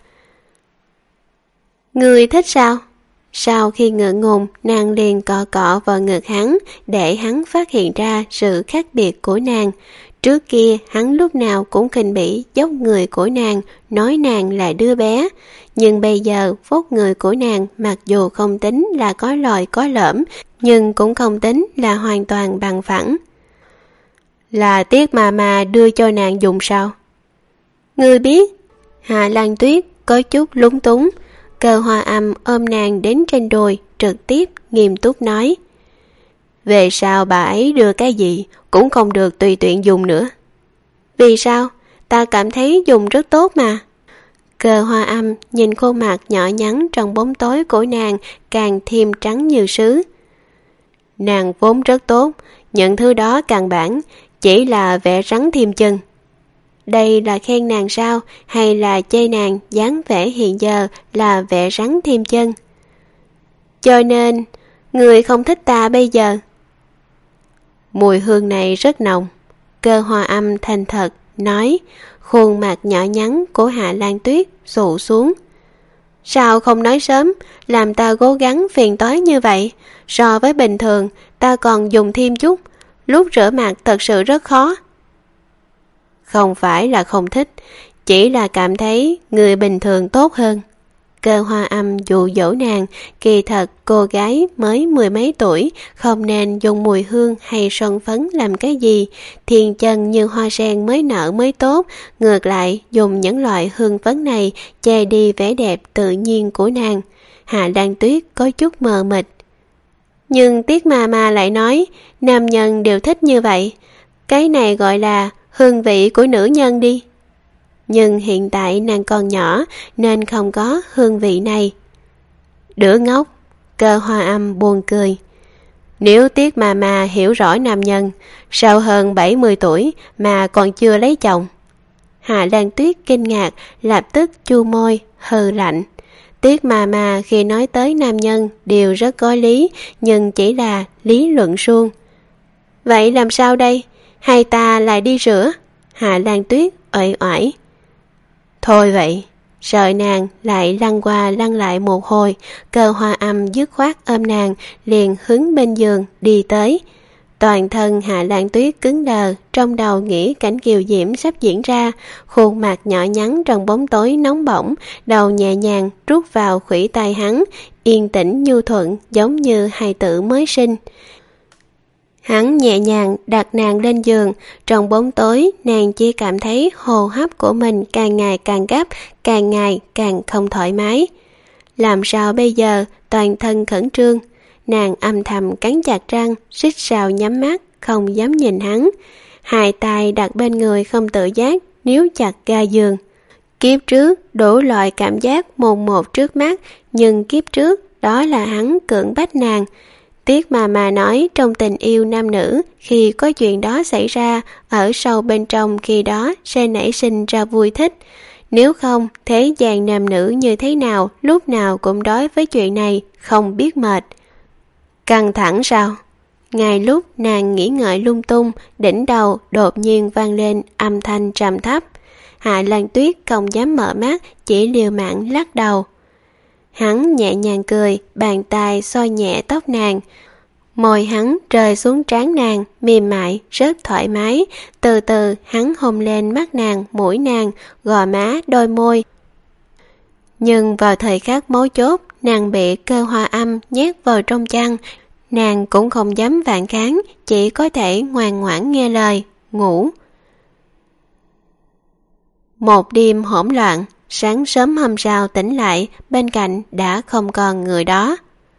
Người thích sao? Sau khi ngượng ngùng, nàng liền cọ cọ vào ngực hắn, để hắn phát hiện ra sự khác biệt của nàng. Trước kia, hắn lúc nào cũng khinh bỉ dốc người của nàng, nói nàng là đứa bé. Nhưng bây giờ, vóc người của nàng mặc dù không tính là có lồi có lõm, nhưng cũng không tính là hoàn toàn bằng phẳng. Là Tiết ma ma đưa cho nàng dùng sao? Ngươi biết? Hạ Lan Tuyết có chút lúng túng. Cơ Hoa Âm ôm nàng đến trên đùi, trực tiếp nghiêm túc nói. Về sau bà ấy đưa cái gì cũng không được tùy tiện dùng nữa. Vì sao? Ta cảm thấy dùng rất tốt mà. Cơ Hoa Âm nhìn khuôn mặt nhỏ nhắn trong bóng tối của nàng càng thêm trắng như sứ. Nàng vốn rất tốt, những thứ đó căn bản chỉ là vẽ rắn thêm chân. Đây là khen nàng sao, hay là chê nàng dáng vẻ hiện giờ là vẽ rắn thêm chân? Cho nên, người không thích ta bây giờ. Mùi hương này rất nồng. Cơ Hoa Âm thành thật nói, khuôn mặt nhỏ nhắn của Hạ Lan Tuyết xụ xuống. Sao không nói sớm, làm ta cố gắng phiền toái như vậy? So với bình thường, ta còn dùng thêm chút, lúc rửa mặt thật sự rất khó. Không phải là không thích, chỉ là cảm thấy người bình thường tốt hơn. Cơ Hoa Âm dụ dỗ nàng, kỳ thật cô gái mới mười mấy tuổi, không nên dùng mùi hương hay son phấn làm cái gì. Thiên chân như hoa sen mới nở mới tốt, ngược lại dùng những loại hương phấn này che đi vẻ đẹp tự nhiên của nàng. Hạ Lan Tuyết có chút mờ mịt. Nhưng Tiết ma ma lại nói, nam nhân đều thích như vậy. Cái này gọi là hương vị của nữ nhân đi. Nhưng hiện tại nàng còn nhỏ nên không có hương vị này. Đứa ngốc. Cơ Hoa Âm buồn cười. Nếu Tiết ma ma hiểu rõ nam nhân, sau hơn bảy mươi tuổi mà còn chưa lấy chồng. Hạ Lan Tuyết kinh ngạc, lập tức chu môi, hừ lạnh. Tiết ma ma khi nói tới nam nhân đều rất có lý, nhưng chỉ là lý luận suông. Vậy làm sao đây? Hay ta lại đi rửa? Hạ Lan Tuyết uể oải. Thôi vậy. Sợ nàng lại lăn qua lăn lại một hồi, Cơ Hoa Âm dứt khoát ôm nàng, liền hướng bên giường đi tới. Toàn thân Hạ Lan Tuyết cứng đờ, trong đầu nghĩ cảnh kiều diễm sắp diễn ra, khuôn mặt nhỏ nhắn trong bóng tối nóng bỏng, đầu nhẹ nhàng rút vào khuỷu tay hắn, yên tĩnh nhu thuận giống như hài tử mới sinh. Hắn nhẹ nhàng đặt nàng lên giường, trong bóng tối nàng chỉ cảm thấy hô hấp của mình càng ngày càng gấp, càng ngày càng không thoải mái. Làm sao bây giờ? Toàn thân khẩn trương. Nàng âm thầm cắn chặt răng, xích sao nhắm mắt, không dám nhìn hắn. Hai tay đặt bên người không tự giác, níu chặt ga giường. Kiếp trước đủ loại cảm giác mồn một trước mắt, nhưng kiếp trước đó là hắn cưỡng bách nàng. Tiết mà mà nói trong tình yêu nam nữ, khi có chuyện đó xảy ra, ở sâu bên trong khi đó sẽ nảy sinh ra vui thích. Nếu không, thế gian nam nữ như thế nào, lúc nào cũng đối với chuyện này, không biết mệt. Căng thẳng sao? Ngay lúc nàng nghĩ ngợi lung tung, đỉnh đầu đột nhiên vang lên âm thanh trầm thấp. Hạ Lan Tuyết không dám mở mắt, chỉ liều mạng lắc đầu. Hắn nhẹ nhàng cười, bàn tay xoa nhẹ tóc nàng. Môi hắn rơi xuống trán nàng, mềm mại, rất thoải mái. Từ từ hắn hôn lên mắt nàng, mũi nàng, gò má, đôi môi. Nhưng vào thời khắc mấu chốt, nàng bị cơ hoa âm nhét vào trong chăn. Nàng cũng không dám phản kháng, chỉ có thể ngoan ngoãn nghe lời, ngủ. Một đêm hỗn loạn, sáng sớm hôm sau tỉnh lại, bên cạnh đã không còn người đó.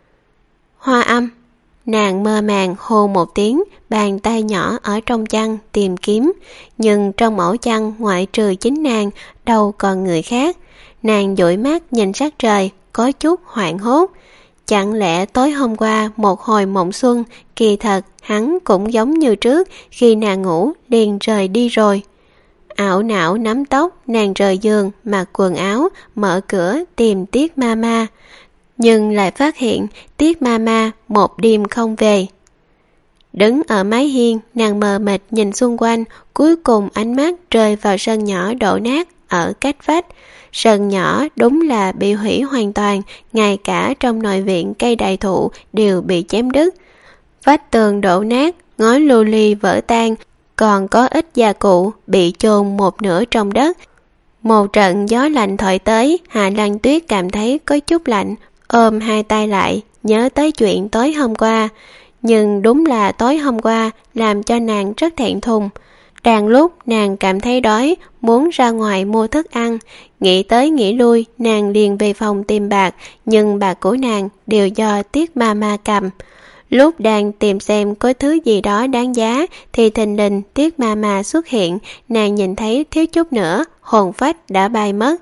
Hoa âm. Nàng mơ màng hô một tiếng, bàn tay nhỏ ở trong chăn tìm kiếm, nhưng trong mẫu chăn ngoại trừ chính nàng, đâu còn người khác. Nàng dụi mắt nhìn sắc trời, có chút hoảng hốt. Chẳng lẽ tối hôm qua một hồi mộng xuân, kỳ thật hắn cũng giống như trước, khi nàng ngủ liền rời đi rồi. Ảo não nắm tóc, nàng rời giường, mặc quần áo, mở cửa tìm Tiết Mama. Nhưng lại phát hiện Tiết Mama một đêm không về. Đứng ở mái hiên, nàng mờ mịt nhìn xung quanh, cuối cùng ánh mắt rơi vào sân nhỏ đổ nát ở cách vách. Sân nhỏ đúng là bị hủy hoàn toàn, ngay cả trong nội viện cây đại thụ đều bị chém đứt. Vách tường đổ nát, ngói lưu ly vỡ tan, còn có ít gia cụ bị chôn một nửa trong đất. Một trận gió lạnh thổi tới, Hạ Lan Tuyết cảm thấy có chút lạnh, ôm hai tay lại, nhớ tới chuyện tối hôm qua. Nhưng đúng là tối hôm qua làm cho nàng rất thẹn thùng. Đang lúc nàng cảm thấy đói, muốn ra ngoài mua thức ăn, nghĩ tới nghĩ lui, nàng liền về phòng tìm bạc, nhưng bạc của nàng đều do Tiết Mama cầm. Lúc đang tìm xem có thứ gì đó đáng giá, thì thình lình Tiết Mama xuất hiện, nàng nhìn thấy thiếu chút nữa, hồn phách đã bay mất.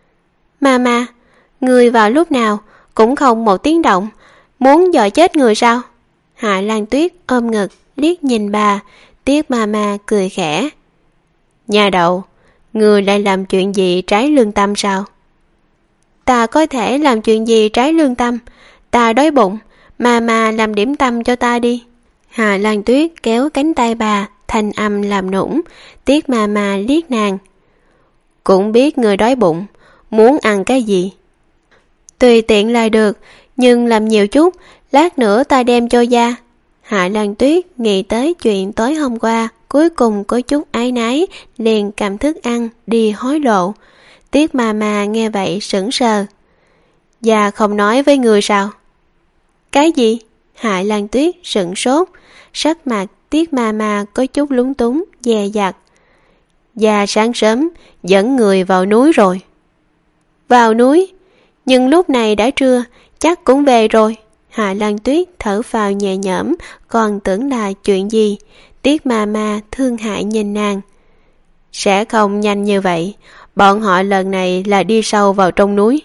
Mama, người vào lúc nào, cũng không một tiếng động, muốn dọa chết người sao? Hạ Lan Tuyết ôm ngực, liếc nhìn bà. Tiết Mama cười khẽ. Nhà đậu, người lại làm chuyện gì trái lương tâm sao? Ta có thể làm chuyện gì trái lương tâm? Ta đói bụng, Mama làm điểm tâm cho ta đi. Hạ Lan Tuyết kéo cánh tay bà, thanh âm làm nũng. Tiết Mama liếc nàng. Cũng biết người đói bụng, muốn ăn cái gì? Tùy tiện là được, nhưng làm nhiều chút, lát nữa ta đem cho gia. Hạ Lan Tuyết nghĩ tới chuyện tối hôm qua, cuối cùng có chút áy náy, liền cầm thức ăn đi hối lộ. Tiết Mama nghe vậy sững sờ. Gia không nói với người sao? Cái gì? Hạ Lan Tuyết sững sốt, sắc mặt Tiết Mama có chút lúng túng, dè dặt. Gia sáng sớm dẫn người vào núi rồi. Vào núi? Nhưng lúc này đã trưa, chắc cũng về rồi. Hạ Lan Tuyết thở phào nhẹ nhõm, còn tưởng là chuyện gì. Tiết Mama thương hại nhìn nàng. Sẽ không nhanh như vậy, bọn họ lần này là đi sâu vào trong núi.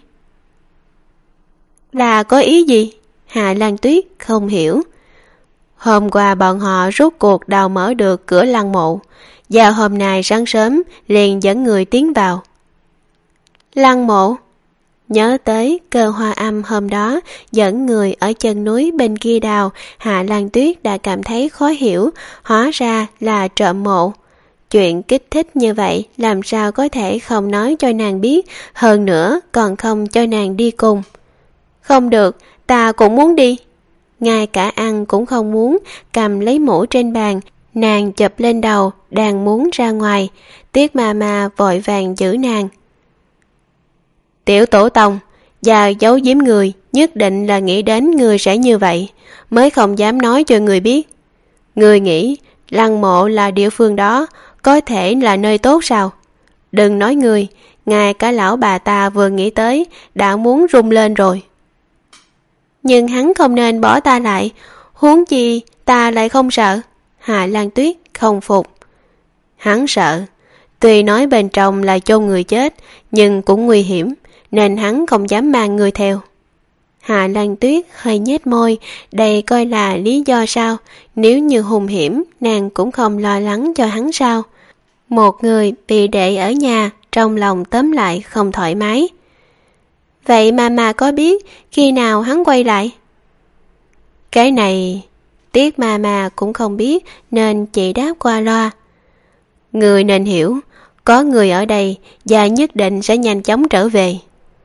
Là có ý gì? Hạ Lan Tuyết không hiểu. Hôm qua bọn họ rốt cuộc đào mở được cửa lăng mộ, và hôm nay sáng sớm liền dẫn người tiến vào. Lăng mộ? Nhớ tới cơ hoa âm hôm đó dẫn người ở chân núi bên kia đào, Hạ Lan Tuyết đã cảm thấy khó hiểu, hóa ra là trộm mộ. Chuyện kích thích như vậy làm sao có thể không nói cho nàng biết, hơn nữa còn không cho nàng đi cùng. Không được, ta cũng muốn đi. Ngay cả ăn cũng không muốn, cầm lấy mũ trên bàn, nàng chụp lên đầu, đang muốn ra ngoài. Tiết Mama vội vàng giữ nàng. Tiểu tổ tông, và giấu giếm người, nhất định là nghĩ đến người sẽ như vậy, mới không dám nói cho người biết. Người nghĩ lăng mộ là địa phương đó, có thể là nơi tốt sao? Đừng nói người, ngay cả lão bà ta vừa nghĩ tới, đã muốn rung lên rồi. Nhưng hắn không nên bỏ ta lại, huống chi ta lại không sợ. Hạ Lan Tuyết không phục. Hắn sợ, tuy nói bên trong là chôn người chết, nhưng cũng nguy hiểm, nên hắn không dám mang người theo. Hạ Lan Tuyết hơi nhếch môi, đây coi là lý do sao? Nếu như hung hiểm, nàng cũng không lo lắng cho hắn sao? Một người bị để ở nhà, trong lòng tóm lại không thoải mái. Vậy mà mà có biết khi nào hắn quay lại? Cái này Tiết Mama cũng không biết, nên chỉ đáp qua loa. Người nên hiểu, có người ở đây và nhất định sẽ nhanh chóng trở về.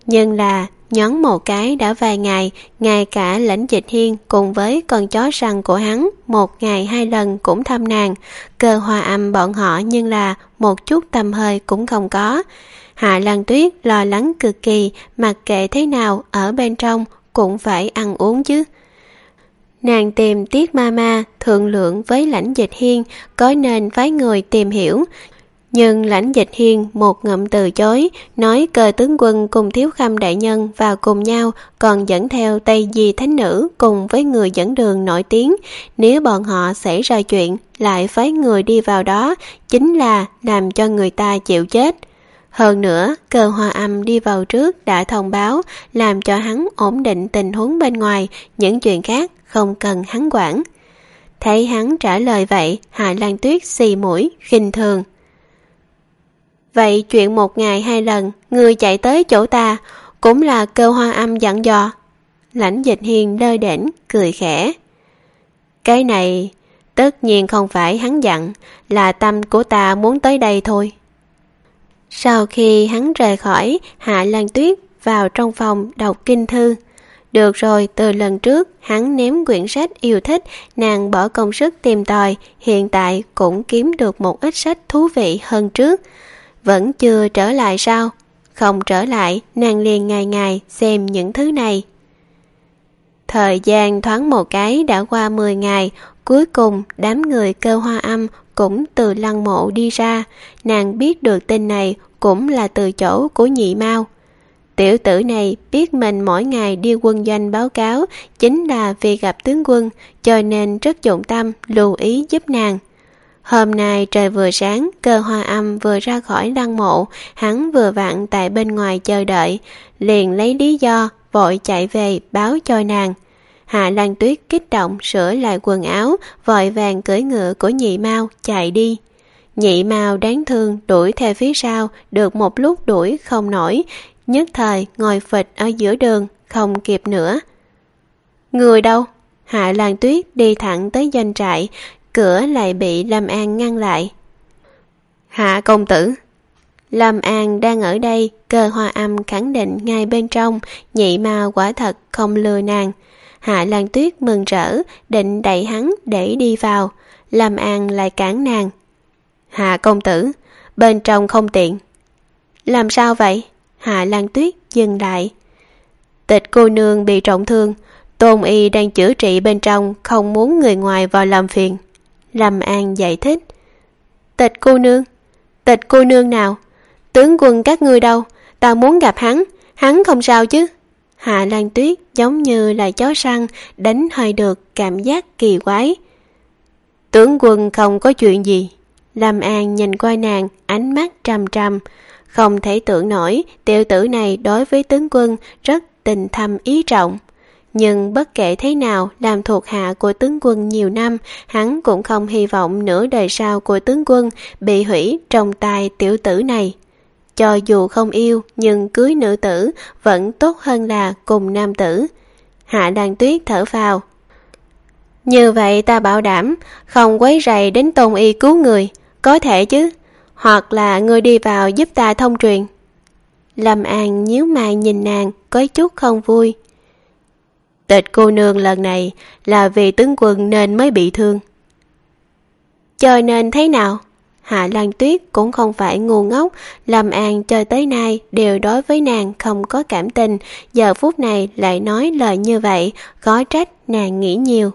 Nhưng là nhoáng một cái đã vài ngày, ngay cả Lãnh Dịch Hiên cùng với con chó săn của hắn một ngày hai lần cũng thăm nàng. Cơ Hoa Âm bọn họ nhưng là một chút tầm hơi cũng không có. Hạ Lan Tuyết lo lắng cực kỳ, mặc kệ thế nào ở bên trong cũng phải ăn uống chứ. Nàng tìm Tiết Mama thương lượng với Lãnh Dịch Hiên có nên phái người tìm hiểu, nhưng Lãnh Dịch Hiên một ngụm từ chối, nói Cơ tướng quân cùng Thiếu Khâm đại nhân vào cùng nhau, còn dẫn theo Tây Di thánh nữ cùng với người dẫn đường nổi tiếng, nếu bọn họ xảy ra chuyện lại phái người đi vào đó, chính là làm cho người ta chịu chết. Hơn nữa, Cơ Hoa Âm đi vào trước đã thông báo, làm cho hắn ổn định tình huống bên ngoài, những chuyện khác không cần hắn quản. Thấy hắn trả lời vậy, Hạ Lan Tuyết xì mũi, khinh thường. Vậy chuyện một ngày hai lần, người chạy tới chỗ ta, cũng là Cơ Hoa Âm dặn dò. Lãnh Dịch Hiên đơ đễnh, cười khẽ. Cái này, tất nhiên không phải hắn dặn, là tâm của ta muốn tới đây thôi. Sau khi hắn rời khỏi, Hạ Lan Tuyết vào trong phòng đọc kinh thư. Được rồi, từ lần trước hắn ném quyển sách yêu thích, nàng bỏ công sức tìm tòi, hiện tại cũng kiếm được một ít sách thú vị hơn trước. Vẫn chưa trở lại sao? Không trở lại, nàng liền ngày ngày xem những thứ này. Thời gian thoáng một cái đã qua mười ngày, cuối cùng đám người Cơ Hoa Âm cũng từ lăng mộ đi ra. Nàng biết được tin này cũng là từ chỗ của Nhị Mao. Tiểu tử này biết mình mỗi ngày đi quân doanh báo cáo chính là vì gặp tướng quân, cho nên rất dụng tâm lưu ý giúp nàng. Hôm nay trời vừa sáng, Cơ Hoa Âm vừa ra khỏi lăng mộ, hắn vừa vặn tại bên ngoài chờ đợi, liền lấy lý do vội chạy về báo cho nàng. Hạ Lan Tuyết kích động sửa lại quần áo, vội vàng cưỡi ngựa của Nhị Mao chạy đi. Nhị Mao đáng thương đuổi theo phía sau, được một lúc đuổi không nổi, nhất thời ngồi phịch ở giữa đường, không kịp nữa. Người đâu? Hạ Lan Tuyết đi thẳng tới doanh trại, cửa lại bị Lâm An ngăn lại. Hạ công tử. Lâm An đang ở đây, Cơ Hoa Âm khẳng định ngay bên trong, Nhị Mao quả thật không lừa nàng. Hạ Lan Tuyết mừng rỡ, định đẩy hắn để đi vào. Lâm An lại cản nàng. Hạ công tử, bên trong không tiện. Làm sao vậy? Hạ Lan Tuyết dừng lại. Tịch cô nương bị trọng thương, Tôn y đang chữa trị bên trong, không muốn người ngoài vào làm phiền. Lâm An giải thích. Tịch cô nương? Tịch cô nương nào? Tướng quân các ngươi đâu? Ta muốn gặp hắn, hắn không sao chứ? Hạ Lan Tuyết giống như là chó săn, đánh hơi được cảm giác kỳ quái. Tướng quân không có chuyện gì. Lâm An nhìn qua nàng, ánh mắt trầm trầm. Không thể tưởng nổi, tiểu tử này đối với tướng quân rất tình thâm ý trọng. Nhưng bất kể thế nào, làm thuộc hạ của tướng quân nhiều năm, hắn cũng không hy vọng nửa đời sau của tướng quân bị hủy trong tay tiểu tử này. Cho dù không yêu, nhưng cưới nữ tử vẫn tốt hơn là cùng nam tử. Hạ Lan Tuyết thở phào. Như vậy ta bảo đảm, không quấy rầy đến Tôn y cứu người, có thể chứ? Hoặc là ngươi đi vào giúp ta thông truyền. Lâm An nhíu mày nhìn nàng, có chút không vui. Tịch cô nương lần này là vì tướng quân nên mới bị thương. Cho nên thế nào? Hạ Lan Tuyết cũng không phải ngu ngốc, Lâm An cho tới nay đều đối với nàng không có cảm tình, giờ phút này lại nói lời như vậy, khó trách nàng nghĩ nhiều.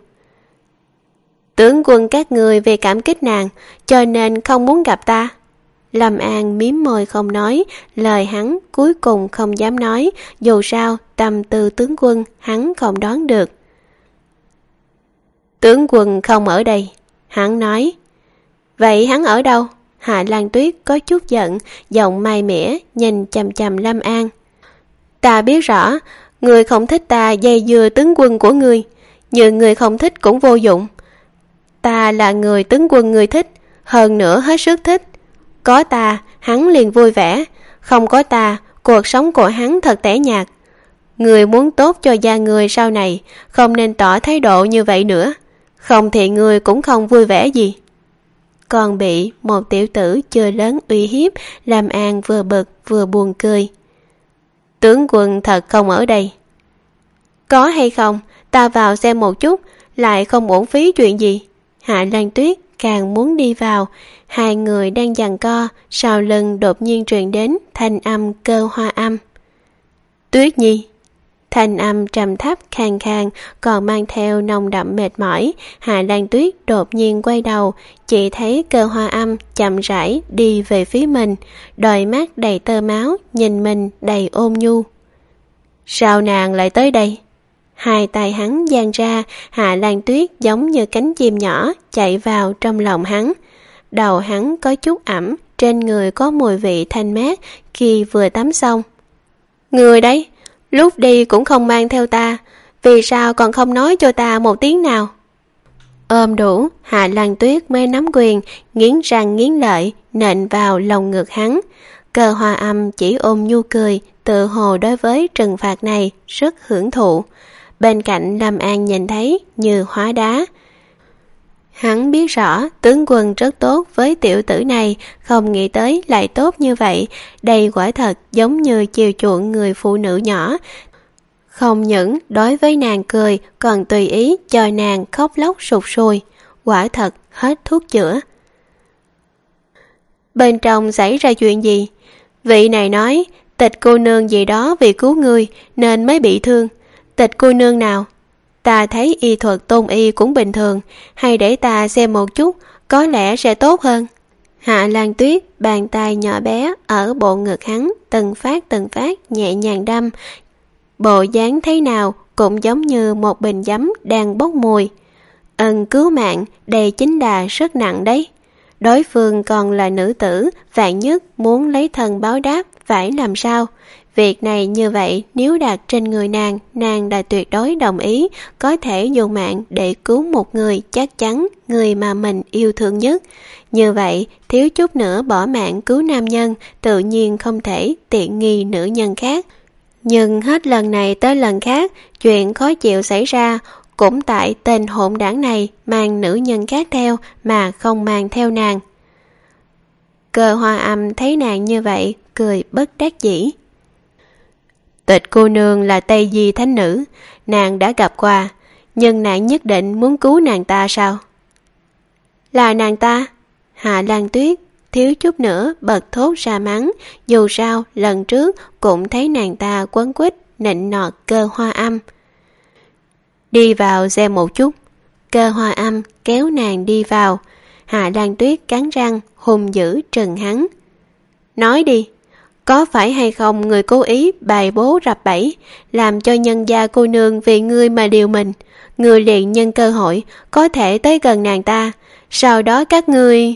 Tướng quân các người vì cảm kích nàng, cho nên không muốn gặp ta. Lâm An mím môi không nói, lời hắn cuối cùng không dám nói, dù sao tâm tư tướng quân hắn không đoán được. Tướng quân không ở đây, hắn nói. Vậy hắn ở đâu? Hạ Lan Tuyết có chút giận, giọng mai mỉa, nhìn chằm chằm Lâm An. Ta biết rõ, người không thích ta dây dưa tướng quân của ngươi, nhưng người không thích cũng vô dụng. Ta là người tướng quân người thích, hơn nữa hết sức thích. Có ta, hắn liền vui vẻ, không có ta, cuộc sống của hắn thật tẻ nhạt. Người muốn tốt cho gia người sau này, không nên tỏ thái độ như vậy nữa, không thì người cũng không vui vẻ gì. Còn bị một tiểu tử chưa lớn uy hiếp, làm An vừa bực vừa buồn cười. tướng quân thật không ở đây. Có hay không, ta vào xem một chút, lại không uổng phí chuyện gì. Hạ Lan Tuyết càng muốn đi vào. Hai người đang giằng co, sau lưng đột nhiên truyền đến thanh âm Cơ Hoa Âm. Tuyết Nhi. Thanh âm trầm thấp khàn khàn, còn mang theo nồng đậm mệt mỏi. Hạ Lan Tuyết đột nhiên quay đầu, chỉ thấy Cơ Hoa Âm chậm rãi đi về phía mình, đôi mắt đầy tơ máu, nhìn mình đầy ôn nhu. Sao nàng lại tới đây? Hai tay hắn dang ra, Hạ Lan Tuyết giống như cánh chim nhỏ chạy vào trong lòng hắn. Đầu hắn có chút ẩm, trên người có mùi vị thanh mát khi vừa tắm xong. Người đấy, lúc đi cũng không mang theo ta, vì sao còn không nói cho ta một tiếng nào? Ôm đủ, Hạ Lan Tuyết mới nắm quyền, nghiến răng nghiến lợi, nện vào lồng ngực hắn. Cơ Hoa Âm chỉ ôm nhu cười, tự hồ đối với trừng phạt này rất hưởng thụ. Bên cạnh Lâm An nhìn thấy như hóa đá. Hắn biết rõ tướng quân rất tốt với tiểu tử này, không nghĩ tới lại tốt như vậy. Đây quả thật giống như chiều chuộng người phụ nữ nhỏ. Không những đối với nàng cười, còn tùy ý cho nàng khóc lóc sụt sùi. Quả thật hết thuốc chữa. Bên trong xảy ra chuyện gì? Vị này nói Tịch cô nương gì đó vì cứu ngươi nên mới bị thương. Tịch cô nương nào? Ta thấy y thuật Tôn y cũng bình thường, hay để ta xem một chút, có lẽ sẽ tốt hơn. Hạ Lan Tuyết bàn tay nhỏ bé ở bộ ngực hắn từng phát từng phát nhẹ nhàng đâm. Bộ dáng thế nào cũng giống như một bình giấm đang bốc mùi. Ân cứu mạng, đây chính là rất nặng đấy. Đối phương còn là nữ tử, vạn nhất muốn lấy thân báo đáp phải làm sao? Việc này như vậy nếu đặt trên người nàng, nàng đã tuyệt đối đồng ý, có thể dùng mạng để cứu một người chắc chắn, người mà mình yêu thương nhất. Như vậy, thiếu chút nữa bỏ mạng cứu nam nhân, tự nhiên không thể tiện nghi nữ nhân khác. Nhưng hết lần này tới lần khác, chuyện khó chịu xảy ra, cũng tại tên hỗn đảng này mang nữ nhân khác theo mà không mang theo nàng. Cơ Hoa Âm thấy nàng như vậy, cười bất đắc dĩ. Tịch cô nương là Tây Di thánh nữ, nàng đã gặp qua, nhưng nàng nhất định muốn cứu nàng ta sao? Là nàng ta? Hạ Lan Tuyết thiếu chút nữa bật thốt ra mắng, dù sao lần trước cũng thấy nàng ta quấn quýt nịnh nọt Cơ Hoa Âm. Đi vào xem một chút. Cơ Hoa Âm kéo nàng đi vào. Hạ Lan Tuyết cắn răng hung dữ trừng hắn. Nói đi, có phải hay không người cố ý bài bố rập bẫy, làm cho nhân gia cô nương vì ngươi mà điều mình, ngươi liền nhân cơ hội có thể tới gần nàng ta, sau đó các ngươi...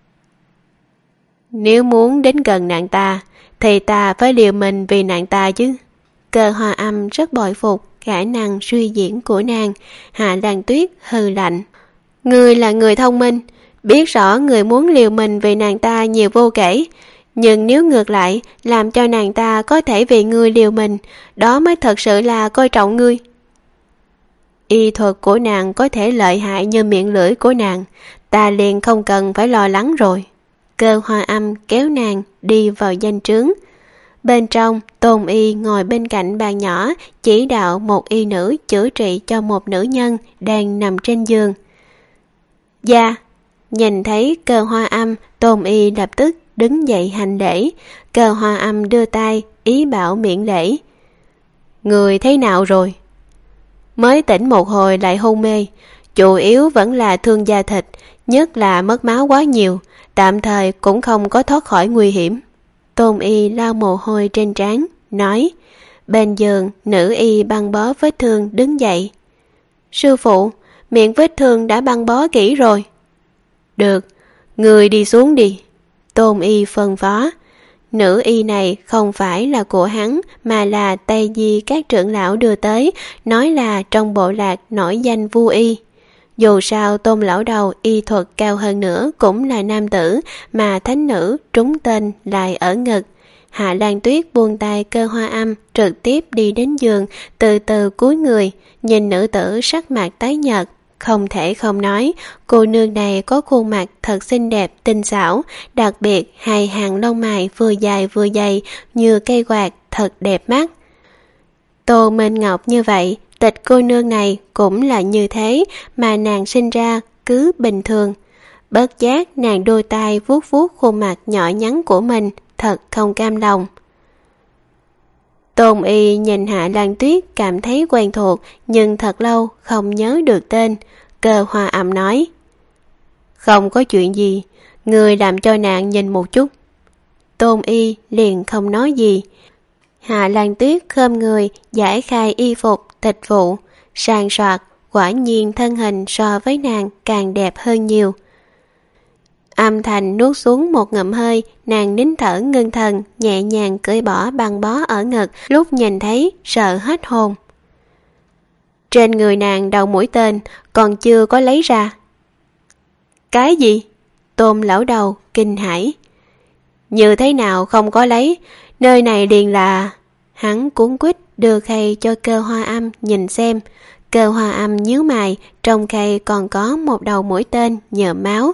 Nếu muốn đến gần nàng ta, thì ta phải liều mình vì nàng ta chứ. Cơ Hoa Âm rất bội phục khả năng suy diễn của nàng. Hạ Lan Tuyết hừ lạnh. Ngươi là người thông minh, biết rõ người muốn liều mình vì nàng ta nhiều vô kể, nhưng nếu ngược lại làm cho nàng ta có thể vì ngươi liều mình, đó mới thật sự là coi trọng ngươi. Y thuật của nàng có thể lợi hại như miệng lưỡi của nàng, ta liền không cần phải lo lắng rồi. Cơ Hoa Âm kéo nàng đi vào danh trướng. Bên trong, Tôn y ngồi bên cạnh bàn nhỏ, chỉ đạo một y nữ chữa trị cho một nữ nhân đang nằm trên giường. Dạ. Nhìn thấy Cơ Hoa Âm, Tôn y lập tức đứng dậy hành lễ. Cơ Hoa Âm đưa tay ý bảo miễn lễ. Người thế nào rồi? Mới tỉnh một hồi lại hôn mê, chủ yếu vẫn là thương da thịt, nhất là mất máu quá nhiều, tạm thời cũng không có thoát khỏi nguy hiểm. Tôn y lau mồ hôi trên trán, nói. Bên giường, nữ y băng bó vết thương đứng dậy. Sư phụ, miệng vết thương đã băng bó kỹ rồi. Được, người đi xuống đi. Tôn y phân phó. Nữ y này không phải là của hắn, mà là Tây Di các trưởng lão đưa tới, nói là trong bộ lạc nổi danh vu y. Dù sao Tôn lão đầu y thuật cao hơn nữa cũng là nam tử, mà thánh nữ trúng tên lại ở ngực. Hạ Lan Tuyết buông tay Cơ Hoa Âm, trực tiếp đi đến giường, từ từ cúi người, nhìn nữ tử sắc mặt tái nhợt. Không thể không nói, cô nương này có khuôn mặt thật xinh đẹp, tinh xảo, đặc biệt hai hàng lông mày vừa dài vừa dày như cây quạt, thật đẹp mắt. Tô Minh Ngọc như vậy, Tịch cô nương này cũng là như thế mà nàng sinh ra cứ bình thường. Bất giác nàng đôi tay vuốt vuốt khuôn mặt nhỏ nhắn của mình, thật không cam lòng. Tôn Y nhìn Hạ Lan Tuyết cảm thấy quen thuộc, nhưng thật lâu không nhớ được tên. Cơ Hoa Âm nói: không có chuyện gì, người làm cho nàng nhìn một chút. Tôn Y liền không nói gì. Hạ Lan Tuyết khom người giải khai y phục tịch vụ, sàn soạt, quả nhiên thân hình so với nàng càng đẹp hơn nhiều. Âm Thành nuốt xuống một ngụm hơi, nàng nín thở ngưng thần, nhẹ nhàng cởi bỏ băng bó ở ngực, lúc nhìn thấy sợ hết hồn. Trên người nàng đầu mũi tên còn chưa có lấy ra. Cái gì? Tôn lão đầu kinh hãi. Như thế nào không có lấy, nơi này liền là... Hắn cuốn quýt đưa khay cho Cơ Hoa Âm nhìn xem. Cơ Hoa Âm nhíu mày, trong khay còn có một đầu mũi tên nhợm máu.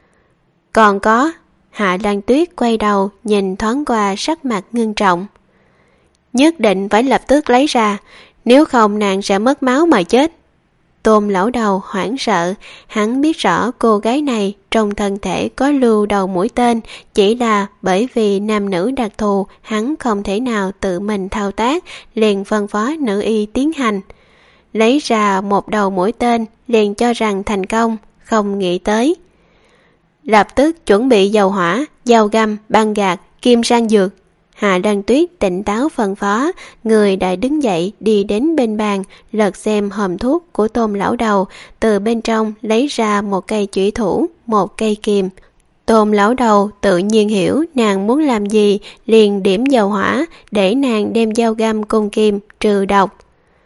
Còn có. Hạ Lan Tuyết quay đầu nhìn thoáng qua, sắc mặt ngưng trọng. Nhất định phải lập tức lấy ra, nếu không nàng sẽ mất máu mà chết. Tôn lão đầu hoảng sợ, hắn biết rõ cô gái này trong thân thể có lưu đầu mũi tên, chỉ là bởi vì nam nữ đặc thù hắn không thể nào tự mình thao tác, liền phân phó nữ y tiến hành. Lấy ra một đầu mũi tên liền cho rằng thành công, không nghĩ tới. Lập tức chuẩn bị dầu hỏa, dao găm, băng gạc, kim sang dược. Hạ Lan Tuyết tỉnh táo phân phó, người đã đứng dậy đi đến bên bàn, lật xem hòm thuốc của Tôn lão đầu, từ bên trong lấy ra một cây chủy thủ, một cây kìm. Tôn lão đầu tự nhiên hiểu nàng muốn làm gì, liền điểm dầu hỏa để nàng đem dao găm cùng kìm trừ độc.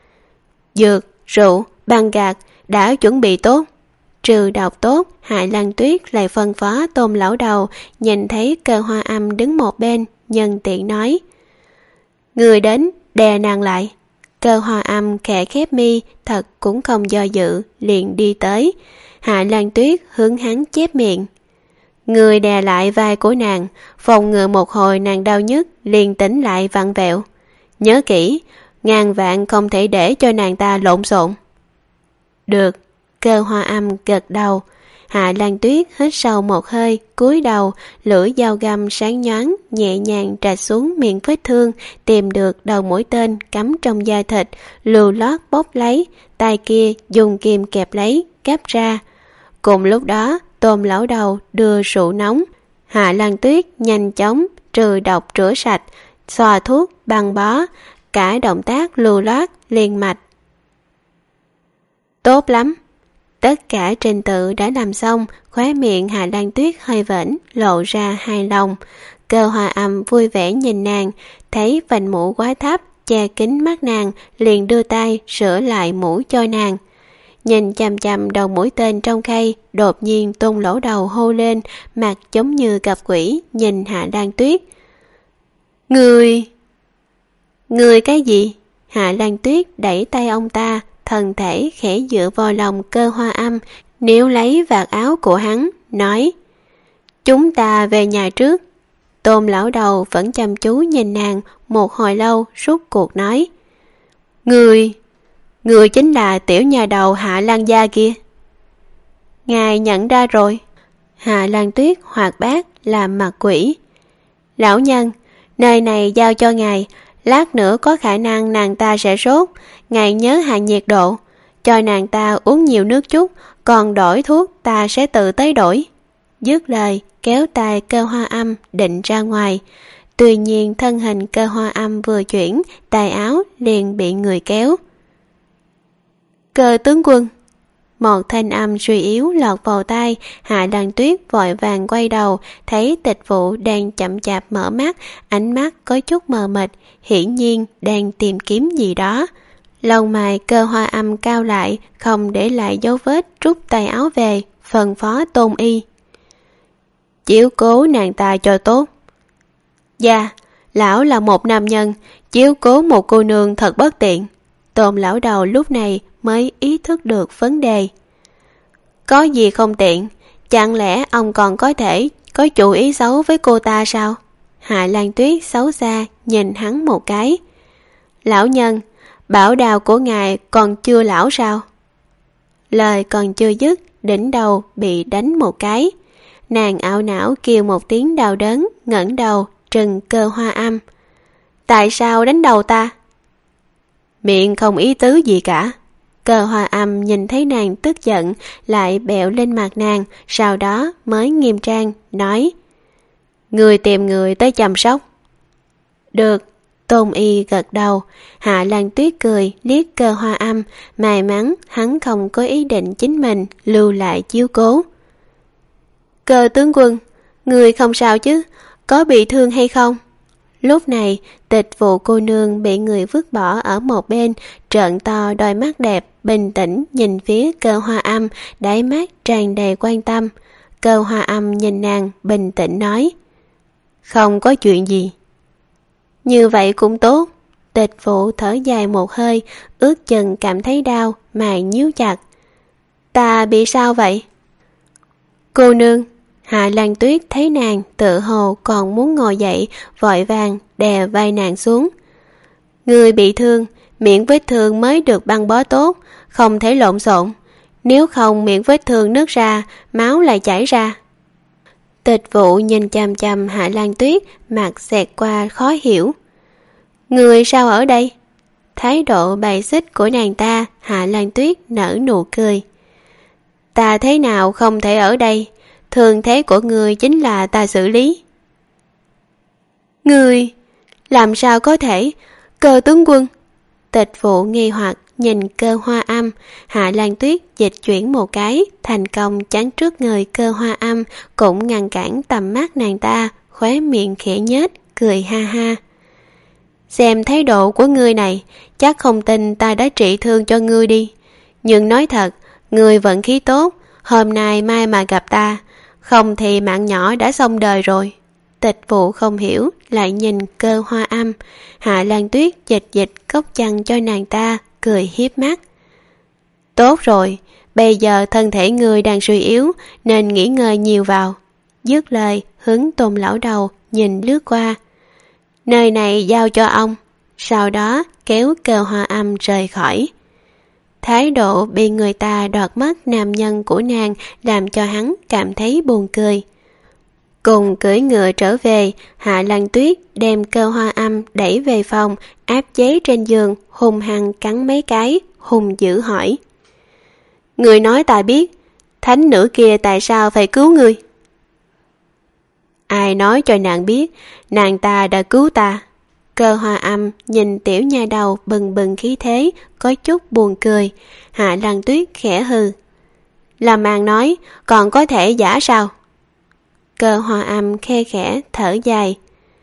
Dược, rượu, băng gạc đã chuẩn bị tốt. Trừ độc tốt, Hạ Lan Tuyết lại phân phó Tôn lão đầu, nhìn thấy Cơ Hoa Âm đứng một bên, nhân tiện nói: người đến, đè nàng lại. Cơ Hoa Âm khẽ khép mi, thật cũng không do dự, liền đi tới. Hạ Lan Tuyết hướng hắn chép miệng: người đè lại vai của nàng, phòng ngừa một hồi nàng đau nhức, liền tỉnh lại vặn vẹo. Nhớ kỹ, ngàn vạn không thể để cho nàng ta lộn xộn. Được. Cơ Hoa Âm gật đầu. Hạ Lan Tuyết hít sâu một hơi, cúi đầu, lưỡi dao găm sáng nhoáng nhẹ nhàng trạch xuống miệng vết thương, tìm được đầu mũi tên cắm trong da thịt, lưu lót bóp lấy, tay kia dùng kim kẹp lấy, cắp ra. Cùng lúc đó, Tôn lão đầu đưa rượu nóng. Hạ Lan Tuyết nhanh chóng trừ độc rửa sạch, xoa thuốc, băng bó, cả động tác lưu loát liền mạch. Tốt lắm. Tất cả trình tự đã làm xong, khóe miệng Hạ Lan Tuyết hơi vểnh, lộ ra hài lòng. Cơ Hoa Âm vui vẻ nhìn nàng, thấy vành mũ quá thấp, che kín mắt nàng, liền đưa tay sửa lại mũ cho nàng. Nhìn chằm chằm đầu mũi tên trong khay, đột nhiên Tôn lỗ đầu hô lên, mặt giống như gặp quỷ, nhìn Hạ Lan Tuyết. Người... Người cái gì? Hạ Lan Tuyết đẩy tay ông ta, thân thể khẽ dựa vào lòng Cơ Hoa Âm, níu lấy vạt áo của hắn, nói: chúng ta về nhà trước. Tôn lão đầu vẫn chăm chú nhìn nàng, một hồi lâu rút cuộc nói: Người, người chính là tiểu nhà đầu Hạ Lan gia kia. Ngài nhận ra rồi. Hạ Lan Tuyết hoạt bát làm mặt quỷ. Lão nhân, nơi này giao cho ngài, lát nữa có khả năng nàng ta sẽ sốt, ngài nhớ hạ nhiệt độ, cho nàng ta uống nhiều nước chút, còn đổi thuốc ta sẽ tự tới đổi. Dứt lời, kéo tay Cơ Hoa Âm định ra ngoài. Tuy nhiên thân hình Cơ Hoa Âm vừa chuyển, tay áo liền bị người kéo. Cơ tướng quân. Một thanh âm suy yếu lọt vào tai. Hạ Lan Tuyết vội vàng quay đầu, thấy Tịch Vụ đang chậm chạp mở mắt, ánh mắt có chút mờ mịt, hiển nhiên đang tìm kiếm gì đó. Lông mày Cơ Hoa Âm cao lại, không để lại dấu vết, rút tay áo về, phân phó Tôn Y: chiếu cố nàng ta cho tốt. Dạ, lão là một nam nhân, chiếu cố một cô nương thật bất tiện. Tôn lão đầu lúc này mới ý thức được vấn đề. Có gì không tiện, chẳng lẽ ông còn có thể có chủ ý xấu với cô ta sao? Hạ Lan Tuyết xấu xa nhìn hắn một cái. Lão nhân, bảo đào của ngài còn chưa lão sao? Lời còn chưa dứt, đỉnh đầu bị đánh một cái. Nàng ảo não kêu một tiếng đau đớn, ngẩng đầu trừng Cơ Hoa Âm. Tại sao đánh đầu ta? Miệng không ý tứ gì cả. Cơ Hoa Âm nhìn thấy nàng tức giận, lại bẹo lên mặt nàng, sau đó mới nghiêm trang nói: Người tìm người tới chăm sóc. Được. Tôn Y gật đầu. Hạ Lan Tuyết cười liếc Cơ Hoa Âm, may mắn hắn không có ý định chính mình lưu lại chiếu cố. Cơ tướng quân, người không sao chứ, có bị thương hay không? Lúc này, Tịch Vụ cô nương bị người vứt bỏ ở một bên, trợn to đôi mắt đẹp, bình tĩnh nhìn phía Cơ Hoa Âm, đáy mắt tràn đầy quan tâm. Cơ Hoa Âm nhìn nàng, bình tĩnh nói: Không có chuyện gì. Như vậy cũng tốt. Tịch Vụ thở dài một hơi, ướt chừng cảm thấy đau, mày nhíu chặt. Ta bị sao vậy? Cô nương. Hạ Lan Tuyết thấy nàng tự hồ còn muốn ngồi dậy, vội vàng đè vai nàng xuống. Người bị thương, miệng vết thương mới được băng bó tốt, không thể lộn xộn. Nếu không miệng vết thương nứt ra, máu lại chảy ra. Tịch Vụ nhìn chằm chằm Hạ Lan Tuyết, mặt xẹt qua khó hiểu. Người sao ở đây? Thái độ bài xích của nàng ta, Hạ Lan Tuyết nở nụ cười. Ta thế nào không thể ở đây? Thương thế của người chính là ta xử lý. Người, làm sao có thể? Cơ tướng quân. Tịch Vụ nghi hoặc nhìn Cơ Hoa Âm. Hạ Lan Tuyết dịch chuyển một cái, thành công chắn trước người Cơ Hoa Âm, cũng ngăn cản tầm mắt nàng ta, khóe miệng khẽ nhếch, cười ha ha. Xem thái độ của ngươi này, chắc không tin ta đã trị thương cho ngươi đi. Nhưng nói thật, ngươi vận khí tốt, hôm nay mai mà gặp ta, không thì mạng nhỏ đã xong đời rồi. Tịch Vụ không hiểu, lại nhìn Cơ Hoa Âm. Hạ Lan Tuyết dịch dịch cốc chăn cho nàng ta, cười hiếp mắt. Tốt rồi, bây giờ thân thể ngươi đang suy yếu, nên nghỉ ngơi nhiều vào. Dứt lời, hướng Tôn lão đầu, nhìn lướt qua. Nơi này giao cho ông. Sau đó kéo Cơ Hoa Âm rời khỏi. Thái độ bị người ta đoạt mất nam nhân của nàng làm cho hắn cảm thấy buồn cười. Cùng cưỡi ngựa trở về, Hạ Lan Tuyết đem Cơ Hoa Âm đẩy về phòng, áp chế trên giường, hung hăng cắn mấy cái, hung dữ hỏi. Người nói ta biết, thánh nữ kia tại sao phải cứu người? Ai nói cho nàng biết, nàng ta đã cứu ta. Cơ Hoa Âm nhìn tiểu nha đầu bừng bừng khí thế, có chút buồn cười. Hạ Lan Tuyết khẽ hừ. Làm màn nói, còn có thể giả sao? Cơ Hoa Âm khe khẽ thở dài.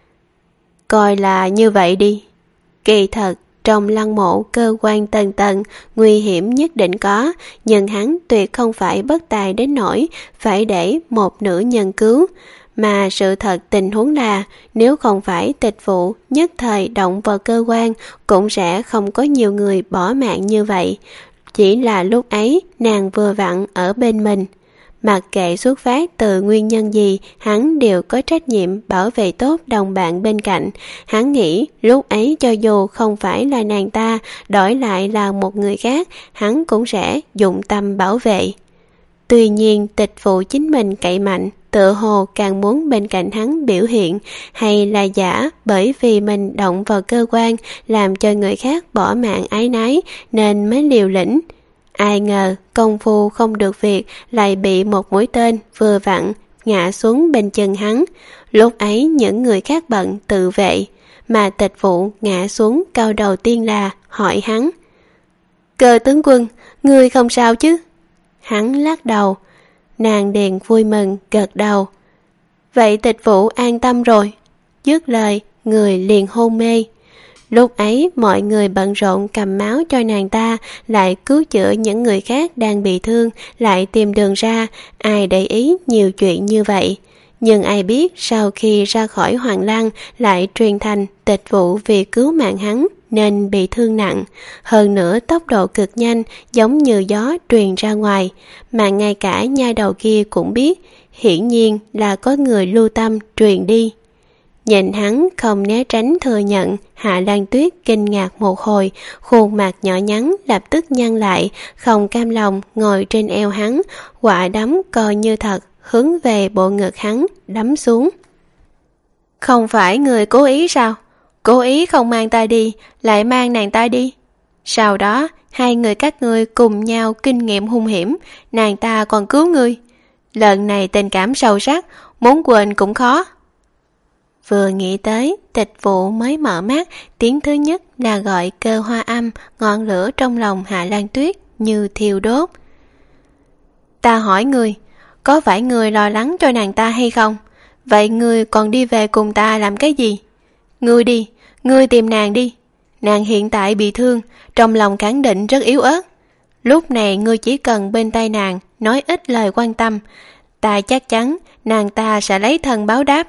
Coi là như vậy đi. Kỳ thật, trong lăng mộ cơ quan tầng tầng, nguy hiểm nhất định có, nhưng hắn tuyệt không phải bất tài đến nỗi phải để một nữ nhân cứu. Mà sự thật tình huống là, nếu không phải Tịch Vụ nhất thời động vào cơ quan, cũng sẽ không có nhiều người bỏ mạng như vậy. Chỉ là lúc ấy, nàng vừa vặn ở bên mình. Mặc kệ xuất phát từ nguyên nhân gì, hắn đều có trách nhiệm bảo vệ tốt đồng bạn bên cạnh. Hắn nghĩ lúc ấy cho dù không phải là nàng ta, đổi lại là một người khác, hắn cũng sẽ dụng tâm bảo vệ. Tuy nhiên Tịch Vụ chính mình cậy mạnh, tựa hồ càng muốn bên cạnh hắn biểu hiện, hay là giả bởi vì mình động vào cơ quan làm cho người khác bỏ mạng ái nái nên mới liều lĩnh. Ai ngờ công phu không được việc lại bị một mũi tên vừa vặn ngã xuống bên chân hắn. Lúc ấy những người khác bận tự vệ, mà Tịch Vụ ngã xuống câu đầu tiên là hỏi hắn. Cơ tướng quân, ngươi không sao chứ? Hắn lắc đầu. Nàng đèn vui mừng gật đầu. Vậy Tịch Vụ an tâm rồi. Dứt lời, người liền hôn mê. Lúc ấy mọi người bận rộn cầm máu cho nàng ta, lại cứu chữa những người khác đang bị thương, lại tìm đường ra, ai để ý nhiều chuyện như vậy. Nhưng ai biết sau khi ra khỏi Hoàng Lăng lại truyền thành Tịch Vụ vì cứu mạng hắn nên bị thương nặng. Hơn nữa tốc độ cực nhanh, giống như gió truyền ra ngoài, mà ngay cả nha đầu kia cũng biết, hiển nhiên là có người lưu tâm truyền đi. Nhìn hắn không né tránh thừa nhận, Hạ Lan Tuyết kinh ngạc một hồi, khuôn mặt nhỏ nhắn lập tức nhăn lại, không cam lòng ngồi trên eo hắn, quả đấm coi như thật, hướng về bộ ngực hắn, đấm xuống. Không phải người cố ý sao? Cố ý không mang ta đi, lại mang nàng ta đi. Sau đó, hai người các ngươi cùng nhau kinh nghiệm hung hiểm, nàng ta còn cứu ngươi. Lần này tình cảm sâu sắc, muốn quên cũng khó. Vừa nghĩ tới, Tịch Vụ mới mở mắt, tiếng thứ nhất là gọi Cơ Hoa Âm, ngọn lửa trong lòng Hạ Lan Tuyết như thiêu đốt. Ta hỏi ngươi, có phải ngươi lo lắng cho nàng ta hay không? Vậy ngươi còn đi về cùng ta làm cái gì? Ngươi đi, ngươi tìm nàng đi. Nàng hiện tại bị thương, trong lòng khẳng định rất yếu ớt. Lúc này ngươi chỉ cần bên tay nàng, nói ít lời quan tâm. Ta chắc chắn nàng ta sẽ lấy thân báo đáp.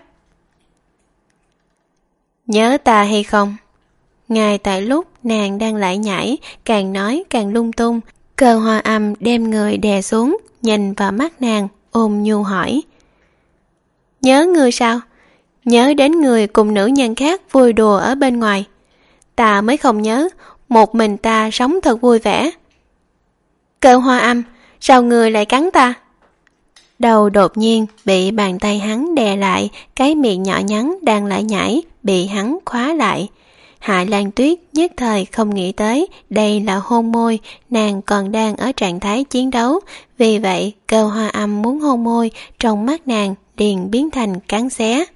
Nhớ ta hay không? Ngay tại lúc nàng đang lại nhảy, càng nói càng lung tung, Cơ Hoa Âm đem người đè xuống, nhìn vào mắt nàng, ôm nhu hỏi. Nhớ ngươi sao? Nhớ đến người cùng nữ nhân khác vui đùa ở bên ngoài. Ta mới không nhớ, một mình ta sống thật vui vẻ. Cơ Hoa Âm, sao người lại cắn ta? Đầu đột nhiên bị bàn tay hắn đè lại, cái miệng nhỏ nhắn đang lại nhảy bị hắn khóa lại. Hạ Lan Tuyết nhất thời không nghĩ tới đây là hôn môi, nàng còn đang ở trạng thái chiến đấu, vì vậy Cơ Hoa Âm muốn hôn môi, trong mắt nàng liền biến thành cắn xé.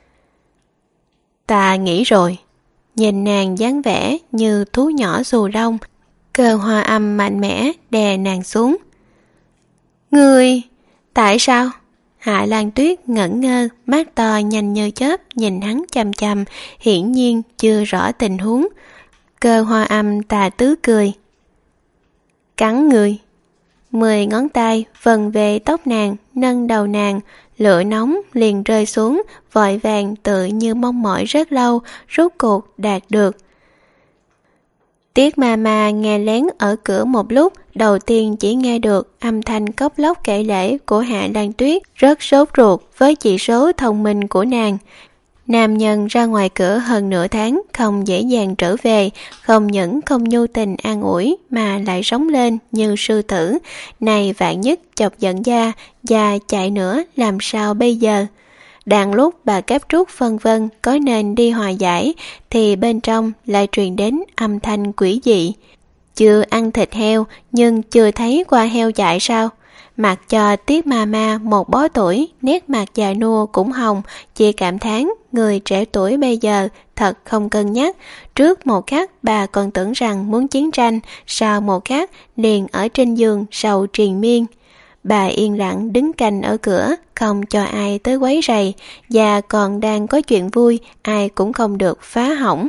Ta nghĩ rồi. Nhìn nàng dáng vẻ như thú nhỏ dù lông, Cơ Hoa Âm mạnh mẽ đè nàng xuống. Ngươi, tại sao? Hạ Lan Tuyết ngẩn ngơ, mắt to nhanh như chớp nhìn hắn chằm chằm, hiển nhiên chưa rõ tình huống. Cơ Hoa Âm tà tứ cười. Cắn người. Mười ngón tay vần về tóc nàng, nâng đầu nàng, lửa nóng liền rơi xuống, vội vàng tự như mong mỏi rất lâu, rốt cuộc đạt được. Tiết Mama nghe lén ở cửa một lúc, đầu tiên chỉ nghe được âm thanh cốc lốc kể lể của Hạ Lan Tuyết, rất sốt ruột với chỉ số thông minh của nàng. Nam nhân ra ngoài cửa hơn nửa tháng, không dễ dàng trở về, không những không nhu tình an ủi mà lại sống lên như sư tử. Này vạn nhất chọc giận gia, gia chạy nữa làm sao bây giờ? Đang lúc bà Cáp Trúc phân vân có nên đi hòa giải, thì bên trong lại truyền đến âm thanh quỷ dị. Chưa ăn thịt heo nhưng chưa thấy qua heo chạy sao? Mặc cho Tiết Mama một bó tuổi, nét mặt già nua cũng hồng, chỉ cảm thán người trẻ tuổi bây giờ thật không cân nhắc. Trước một khắc bà còn tưởng rằng muốn chiến tranh, sau một khắc liền ở trên giường sầu triền miên. Bà yên lặng đứng canh ở cửa, không cho ai tới quấy rầy, và còn đang có chuyện vui, ai cũng không được phá hỏng.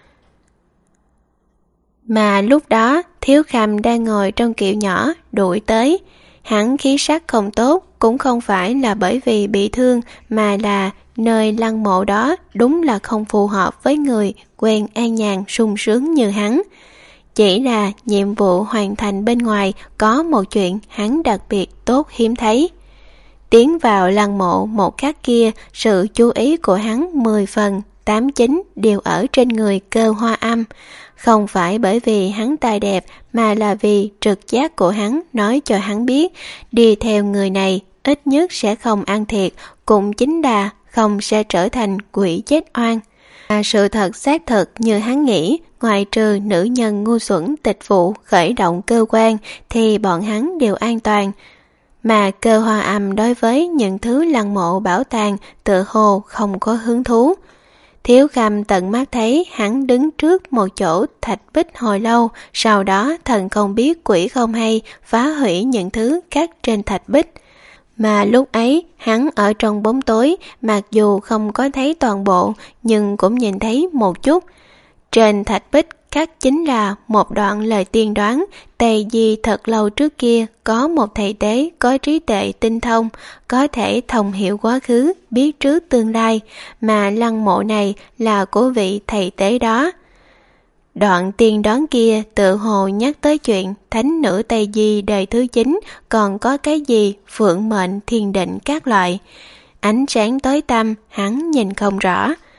Mà lúc đó, Thiếu Khâm đang ngồi trong kiệu nhỏ, đuổi tới. Hắn khí sắc không tốt, cũng không phải là bởi vì bị thương, mà là nơi lăng mộ đó đúng là không phù hợp với người quen an nhàn sung sướng như hắn. Chỉ là nhiệm vụ hoàn thành bên ngoài có một chuyện hắn đặc biệt tốt hiếm thấy. Tiến vào lăng mộ một khắc kia, sự chú ý của hắn mười phần, tám chín đều ở trên người Cơ Hoa Âm. Không phải bởi vì hắn tài đẹp, mà là vì trực giác của hắn nói cho hắn biết, đi theo người này ít nhất sẽ không ăn thiệt, cũng chính là không sẽ trở thành quỷ chết oan. À, sự thật xác thực như hắn nghĩ, ngoài trừ nữ nhân ngu xuẩn Tịch Vụ khởi động cơ quan thì bọn hắn đều an toàn. Mà Cơ Hoa Âm đối với những thứ lăng mộ bảo tàng tự hồ không có hứng thú. Thiếu Khâm tận mắt thấy hắn đứng trước một chỗ thạch bích hồi lâu, sau đó thần không biết quỷ không hay phá hủy những thứ khắc trên thạch bích. Mà lúc ấy hắn ở trong bóng tối, mặc dù không có thấy toàn bộ nhưng cũng nhìn thấy một chút. Trên thạch bích khắc chính là một đoạn lời tiên đoán, Tây Di thật lâu trước kia có một thầy tế có trí tuệ tinh thông, có thể thông hiểu quá khứ, biết trước tương lai, mà lăng mộ này là của vị thầy tế đó. Đoạn tiên đoán kia tự hồ nhắc tới chuyện thánh nữ Tây Di đời thứ chín còn có cái gì phượng mệnh thiên định các loại. Ánh sáng tối tăm hắn nhìn không rõ.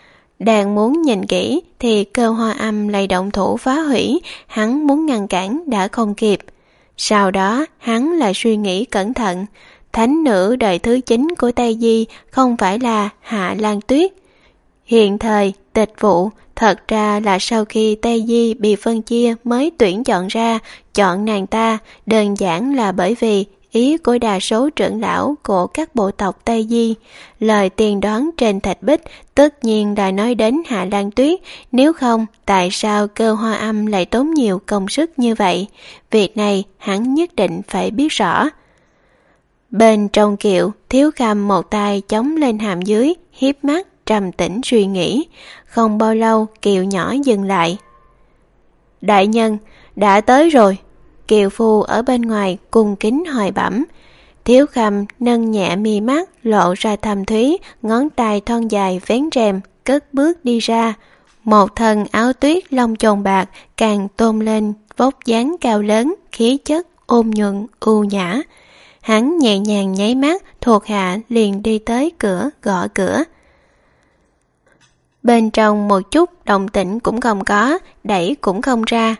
Đang muốn nhìn kỹ thì Cơ Hoa Âm lại động thủ phá hủy, hắn muốn ngăn cản đã không kịp. Sau đó hắn lại suy nghĩ cẩn thận, thánh nữ đời thứ chín của Tây Di không phải là Hạ Lan Tuyết. Hiện thời tịch vụ thật ra là sau khi Tây Di bị phân chia mới tuyển chọn ra, chọn nàng ta đơn giản là bởi vì ý của đa số trưởng lão của các bộ tộc Tây Di. Lời tiên đoán trên thạch bích tất nhiên đã nói đến Hạ Lan Tuyết, nếu không tại sao Cơ Hoa Âm lại tốn nhiều công sức như vậy? Việc này hắn nhất định phải biết rõ. Bên trong kiệu, Thiếu Khâm một tay chống lên hàm dưới, hiếp mắt trầm tĩnh suy nghĩ. Không bao lâu kiệu nhỏ dừng lại. Đại nhân, đã tới rồi. Kiều phu ở bên ngoài cung kính hỏi bẩm. Thiếu Khâm nâng nhẹ mi mắt, lộ ra thâm thúy, ngón tay thon dài vén rèm, cất bước đi ra. Một thân áo tuyết lông chồn bạc càng tôn lên vóc dáng cao lớn, khí chất ôn nhuận ưu nhã. Hắn nhẹ nhàng nháy mắt, thuộc hạ liền đi tới cửa gõ cửa. Bên trong một chút động tĩnh cũng không có, đẩy cũng không ra.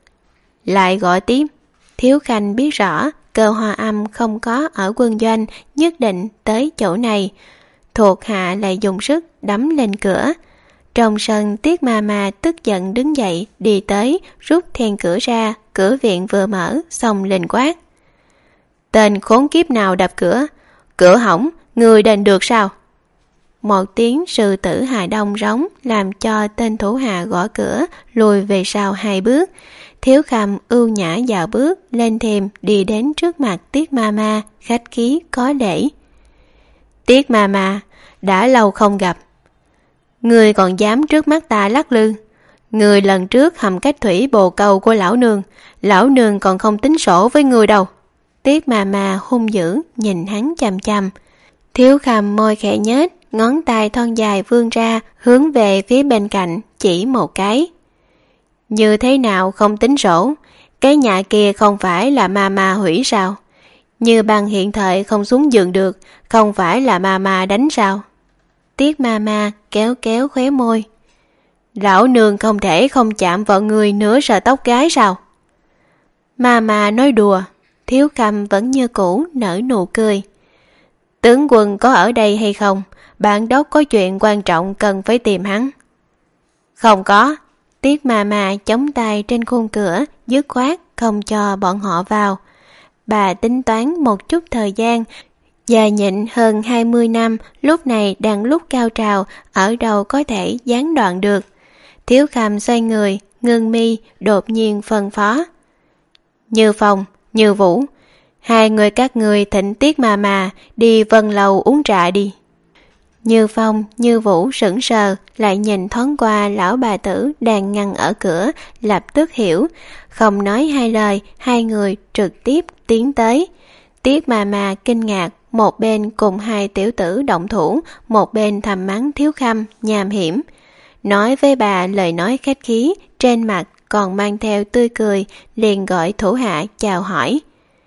Lại gọi tiếp. Thiếu Khanh biết rõ Cơ Hoa Âm không có ở quân doanh, nhất định tới chỗ này. Thuộc hạ lại dùng sức đấm lên cửa. Trong sân, Tiết Ma Ma tức giận đứng dậy đi tới, rút then cửa ra. Cửa viện vừa mở, xong lên quát. Tên khốn kiếp nào đập cửa? Cửa hỏng, người đền được sao? Một tiếng sư tử Hà Đông rống làm cho tên thủ hạ gõ cửa lùi về sau hai bước. Thiếu Khâm ưu nhã dạo bước lên thềm, đi đến trước mặt Tiết Ma Ma, khách khí có lễ. Tiết Ma Ma, đã lâu không gặp. Người còn dám trước mắt ta lắc lư? Người lần trước hầm cách thủy bồ câu của lão nương, lão nương còn không tính sổ với người đâu. Tiết Ma Ma hung dữ nhìn hắn chằm chằm. Thiếu Khâm môi khẽ nhếch, ngón tay thon dài vươn ra, hướng về phía bên cạnh chỉ một cái. Như thế nào không tính sổ? Cái nhà kia không phải là Ma Ma hủy sao? Như bằng hiện thời không xuống giường được, không phải là Ma Ma đánh sao? Tiết Ma Ma kéo kéo khóe môi. Lão nương không thể không chạm vào người nửa sợi tóc gái sao? Ma Ma nói đùa. Thiếu Khâm vẫn như cũ nở nụ cười. Tướng quân có ở đây hay không? Bản đốc có chuyện quan trọng cần phải tìm hắn. Không có. Tiết Ma Ma chống tay trên khung cửa, dứt khoát không cho bọn họ vào. Bà tính toán một chút thời gian, già nhịn hơn hai mươi năm, lúc này đang lúc cao trào, ở đâu có thể gián đoạn được. Thiếu Khâm xoay người, ngưng mi, đột nhiên phân phó. Như Phong, Như Vũ, hai người các người thỉnh Tiết Ma Ma đi Vân Lầu uống trà đi. Như Phong, Như Vũ sững sờ, lại nhìn thoáng qua lão bà tử đang ngăn ở cửa, lập tức hiểu. Không nói hai lời, hai người trực tiếp tiến tới. Tiết Ma Ma kinh ngạc, một bên cùng hai tiểu tử động thủ, một bên thầm mắng Thiếu Khâm nham hiểm. Nói với bà lời nói khách khí, trên mặt còn mang theo tươi cười, liền gọi thủ hạ chào hỏi.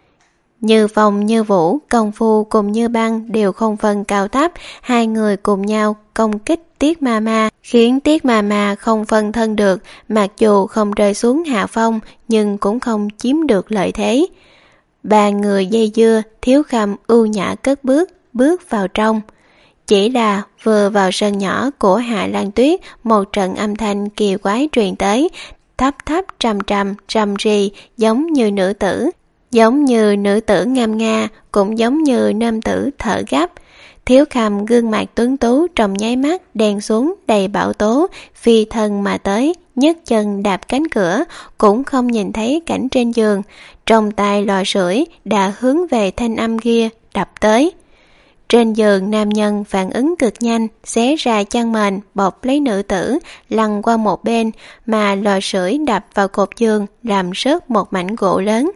Như Phong, Như Vũ, công phu cùng Như Băng đều không phân cao thấp, hai người cùng nhau công kích Tiết Ma Ma, khiến Tiết Ma Ma không phân thân được, mặc dù không rơi xuống hạ phong, nhưng cũng không chiếm được lợi thế. Ba người dây dưa, Thiếu Khâm ưu nhã cất bước, bước vào trong. Chỉ là vừa vào sân nhỏ của Hạ Lan Tuyết, một trận âm thanh kỳ quái truyền tới, thấp thấp trầm trầm, trầm rì, giống như nữ tử. Giống như nữ tử ngâm nga, cũng giống như nam tử thở gấp. Thiếu Khâm gương mặt tuấn tú trong nháy mắt đen xuống đầy bão tố, phi thân mà tới, nhấc chân đạp cánh cửa, cũng không nhìn thấy cảnh trên giường. Trong tay lò sưởi đã hướng về thanh âm kia đập tới. Trên giường nam nhân phản ứng cực nhanh, xé ra chăn mền, bọc lấy nữ tử, lăn qua một bên, mà lò sưởi đập vào cột giường, làm rớt một mảnh gỗ lớn.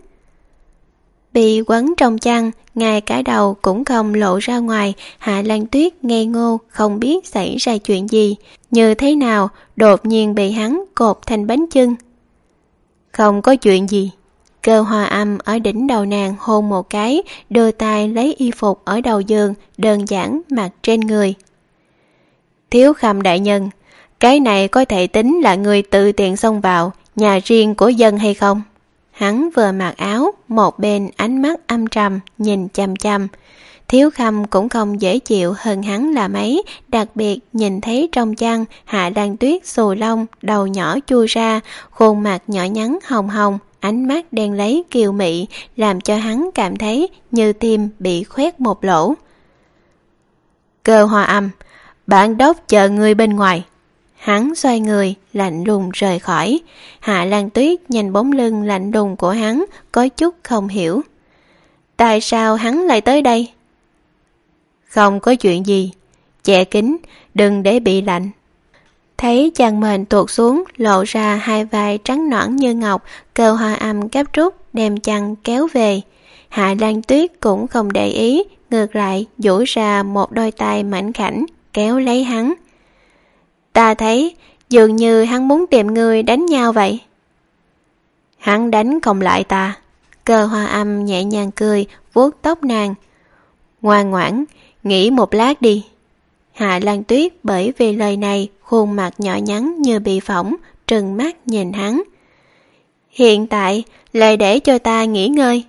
Bị quấn trong chăn, ngay cả đầu cũng không lộ ra ngoài. Hạ Lan Tuyết ngây ngô, không biết xảy ra chuyện gì, như thế nào đột nhiên bị hắn cột thành bánh chưng. Không có chuyện gì. Cơ Hoa Âm ở đỉnh đầu nàng hôn một cái, đưa tay lấy y phục ở đầu giường, đơn giản mặc trên người. Thiếu Khâm đại nhân, Cái này có thể tính là người tự tiện xông vào nhà riêng của dân hay không? Hắn vừa mặc áo, một bên ánh mắt âm trầm nhìn chằm chằm. Thiếu Khâm cũng không dễ chịu hơn hắn là mấy, đặc biệt nhìn thấy trong chăn Hạ Lan Tuyết xù lông, đầu nhỏ chui ra, khuôn mặt nhỏ nhắn hồng hồng, ánh mắt đen lấy kiều mị, làm cho hắn cảm thấy như tim bị khoét một lỗ. Cơ Hoa Âm, bản đốc chờ người bên ngoài. Hắn xoay người, lạnh lùng rời khỏi. Hạ Lan Tuyết nhìn bóng lưng lạnh lùng của hắn, có chút không hiểu. Tại sao hắn lại tới đây? Không có chuyện gì, che kín, đừng để bị lạnh. Thấy chăn mền tuột xuống, lộ ra hai vai trắng nõn như ngọc, Cơ Hoa Âm gấp rút đem chăn kéo về. Hạ Lan Tuyết cũng không để ý, ngược lại duỗi ra một đôi tay mảnh khảnh, kéo lấy hắn. Ta thấy dường như hắn muốn tìm người đánh nhau vậy. Hắn đánh không lại ta. Cơ Hoa Âm nhẹ nhàng cười, vuốt tóc nàng. Ngoan ngoãn, nghỉ một lát đi. Hạ Lan Tuyết bởi vì lời này, khuôn mặt nhỏ nhắn như bị phỏng, trừng mắt nhìn hắn. Hiện tại lại để cho ta nghỉ ngơi.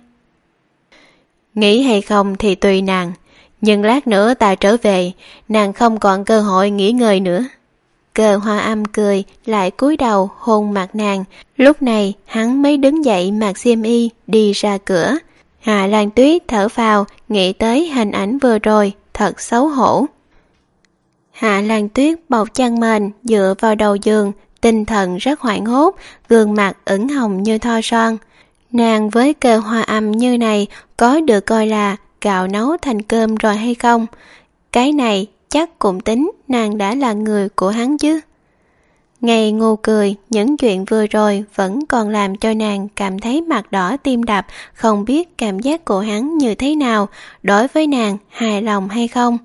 Nghỉ hay không thì tùy nàng, nhưng lát nữa ta trở về, nàng không còn cơ hội nghỉ ngơi nữa. Cơ Hoa Âm cười, lại cúi đầu hôn mặt nàng. Lúc này hắn mới đứng dậy mặc xiêm y đi ra cửa. Hạ Lan Tuyết thở phào, nghĩ tới hình ảnh vừa rồi, thật xấu hổ. Hạ Lan Tuyết bọc chăn mền dựa vào đầu giường, tinh thần rất hoảng hốt, gương mặt ửng hồng như tho son. Nàng với Cơ Hoa Âm như này có được coi là gạo nấu thành cơm rồi hay không? Cái này chắc cũng tính nàng đã là người của hắn chứ. Ngây ngô cười, những chuyện vừa rồi vẫn còn làm cho nàng cảm thấy mặt đỏ tim đập, không biết cảm giác của hắn như thế nào, đối với nàng hài lòng hay không.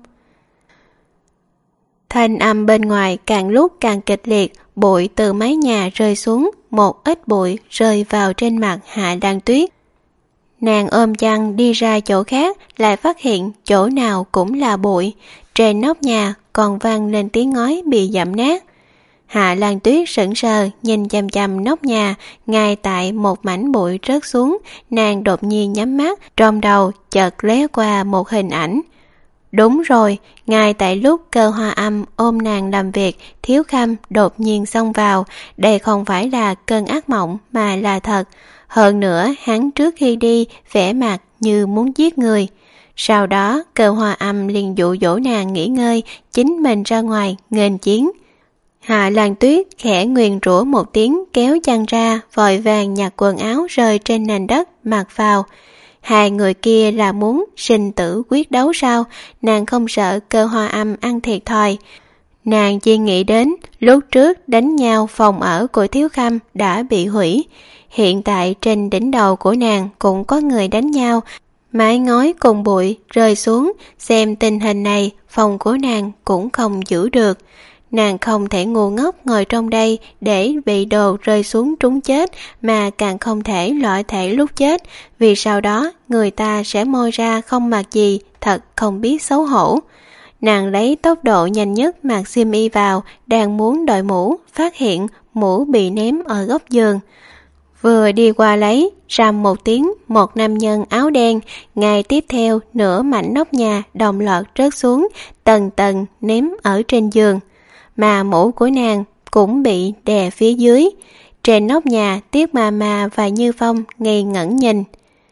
Thanh âm bên ngoài càng lúc càng kịch liệt, bụi từ mái nhà rơi xuống, một ít bụi rơi vào trên mặt Hạ Lan Tuyết. Nàng ôm chăn đi ra chỗ khác, lại phát hiện chỗ nào cũng là bụi, trên nóc nhà còn vang lên tiếng ngói bị dẫm nát. Hạ Lan Tuyết sững sờ nhìn chằm chằm nóc nhà, ngay tại một mảnh bụi rớt xuống, nàng đột nhiên nhắm mắt, trong đầu chợt lóe qua một hình ảnh. Đúng rồi, ngay tại lúc Cơ Hoa Âm ôm nàng làm việc, Thiếu Khâm đột nhiên xông vào, đây không phải là cơn ác mộng mà là thật. Hơn nữa, hắn trước khi đi, vẻ mặt như muốn giết người. Sau đó, Cơ Hoa Âm liền dụ dỗ nàng nghỉ ngơi, chính mình ra ngoài, nghênh chiến. Hạ Lan Tuyết khẽ nguyền rủa một tiếng, kéo chăn ra, vội vàng nhặt quần áo rơi trên nền đất, mặc vào. Hai người kia là muốn sinh tử quyết đấu sao? Nàng không sợ Cơ Hoa Âm ăn thiệt thòi. Nàng chỉ nghĩ đến lúc trước đánh nhau phòng ở của Thiếu Khâm đã bị hủy. Hiện tại trên đỉnh đầu của nàng cũng có người đánh nhau, mái ngói cùng bụi rơi xuống, xem tình hình này phòng của nàng cũng không giữ được. Nàng không thể ngu ngốc ngồi trong đây để bị đồ rơi xuống trúng chết, mà càng không thể lõi thể lúc chết, vì sau đó người ta sẽ moi ra không mặc gì, thật không biết xấu hổ. Nàng lấy tốc độ nhanh nhất mặc xiêm y vào, đang muốn đội mũ, phát hiện mũ bị ném ở góc giường. Vừa đi qua lấy, rầm một tiếng, một nam nhân áo đen, ngay tiếp theo nửa mảnh nóc nhà đồng loạt rớt xuống, tầng tầng ném ở trên giường. Mà mũ của nàng cũng bị đè phía dưới. Trên nóc nhà, Tiết Mama và Như Phong ngây ngẩn nhìn.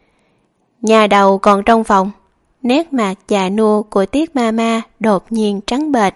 Nhà đầu còn trong phòng. Nét mặt già nua của Tiết Mama đột nhiên trắng bệch.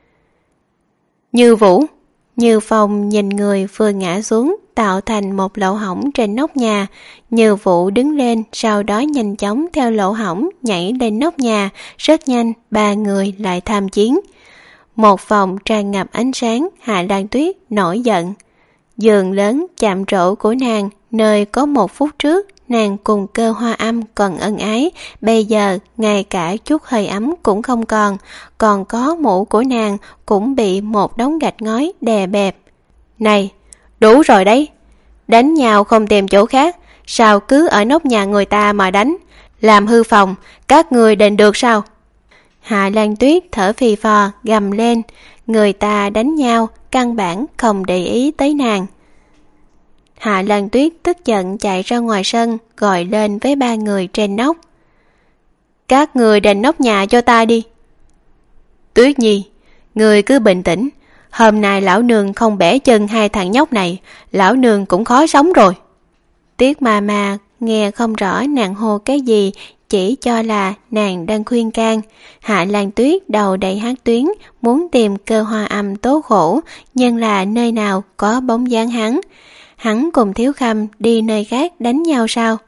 Như Vũ. Như Phong nhìn người vừa ngã xuống, tạo thành một lỗ hổng trên nóc nhà. Như Vũ đứng lên, sau đó nhanh chóng theo lỗ hổng nhảy lên nóc nhà. Rất nhanh, ba người lại tham chiến. Một phòng tràn ngập ánh sáng, Hạ Lan Tuyết nổi giận. Giường lớn chạm trổ của nàng, nơi có một phút trước nàng cùng Cơ Hoa Âm còn ân ái, bây giờ ngay cả chút hơi ấm cũng không còn, còn có mũ của nàng cũng bị một đống gạch ngói đè bẹp. Này, đủ rồi đấy, đánh nhau không tìm chỗ khác, sao cứ ở nóc nhà người ta mà đánh, làm hư phòng, các người đền được sao? Hạ Lan Tuyết thở phì phò gầm lên, người ta đánh nhau, căn bản không để ý tới nàng. Hạ Lan Tuyết tức giận chạy ra ngoài sân, gọi lên với ba người trên nóc. Các người đền nóc nhà cho ta đi. Tuyết Nhi, người cứ bình tĩnh. Hôm nay lão nương không bẻ chân hai thằng nhóc này, lão nương cũng khó sống rồi. Tuyết ma ma nghe không rõ nàng hô cái gì, chỉ cho là nàng đang khuyên can. Hạ Lan Tuyết đầu đầy hát tuyến, muốn tìm Cơ Hoa Âm tố khổ, nhưng là nơi nào có bóng dáng hắn. Hắn cùng Thiếu Khâm đi nơi khác đánh nhau sao?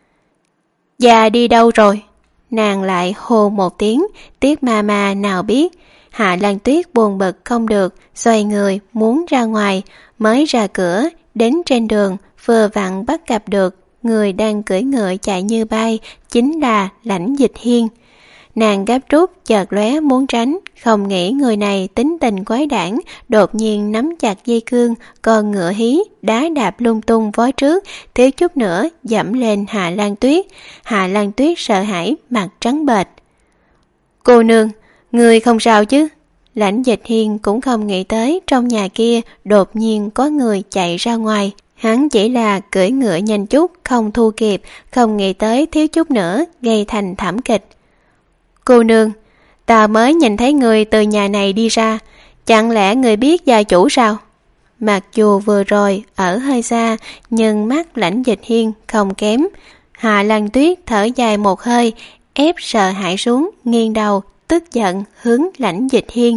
Già đi đâu rồi? Nàng lại hô một tiếng, Tuyết ma ma nào biết. Hạ Lan Tuyết buồn bực không được, xoay người muốn ra ngoài, mới ra cửa, đến trên đường, vừa vặn bắt gặp được người đang cưỡi ngựa chạy như bay, chính là Lãnh Dịch Hiên. Nàng gấp rút chợt lóe muốn tránh, không nghĩ người này tính tình quái đản, đột nhiên nắm chặt dây cương, con ngựa hí đá đạp lung tung vó trước, thiếu chút nữa dẫm lên Hạ Lan Tuyết. Hạ Lan Tuyết sợ hãi, mặt trắng bệch. Cô nương, người không sao chứ? Lãnh Dịch Hiên cũng không nghĩ tới trong nhà kia đột nhiên có người chạy ra ngoài. Hắn chỉ là cưỡi ngựa nhanh chút, không thu kịp, không nghĩ tới thiếu chút nữa gây thành thảm kịch. Cô nương, ta mới nhìn thấy người từ nhà này đi ra, chẳng lẽ người biết gia chủ sao? Mặc dù vừa rồi ở hơi xa, nhưng mắt Lãnh Dịch Hiên không kém. Hạ Lan Tuyết thở dài một hơi, ép sợ hãi xuống, nghiêng đầu, tức giận hướng Lãnh Dịch Hiên.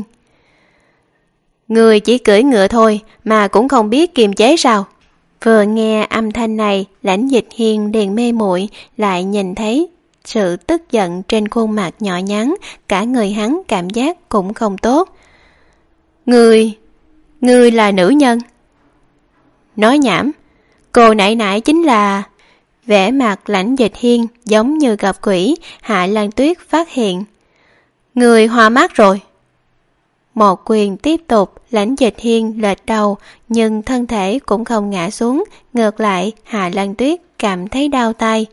Người chỉ cưỡi ngựa thôi mà cũng không biết kiềm chế sao? Vừa nghe âm thanh này, Lãnh Dịch Hiên liền mê muội, lại nhìn thấy sự tức giận trên khuôn mặt nhỏ nhắn, cả người hắn cảm giác cũng không tốt. Người, người là nữ nhân. Nói nhảm, cô nãy nãy chính là... Vẻ mặt Lãnh Dịch Hiên giống như gặp quỷ. Hạ Lan Tuyết phát hiện. Người hoa mắt rồi. Một quyền tiếp tục, Lãnh Dịch Hiên lệch đầu, nhưng thân thể cũng không ngã xuống, ngược lại Hạ Lan Tuyết cảm thấy đau tay.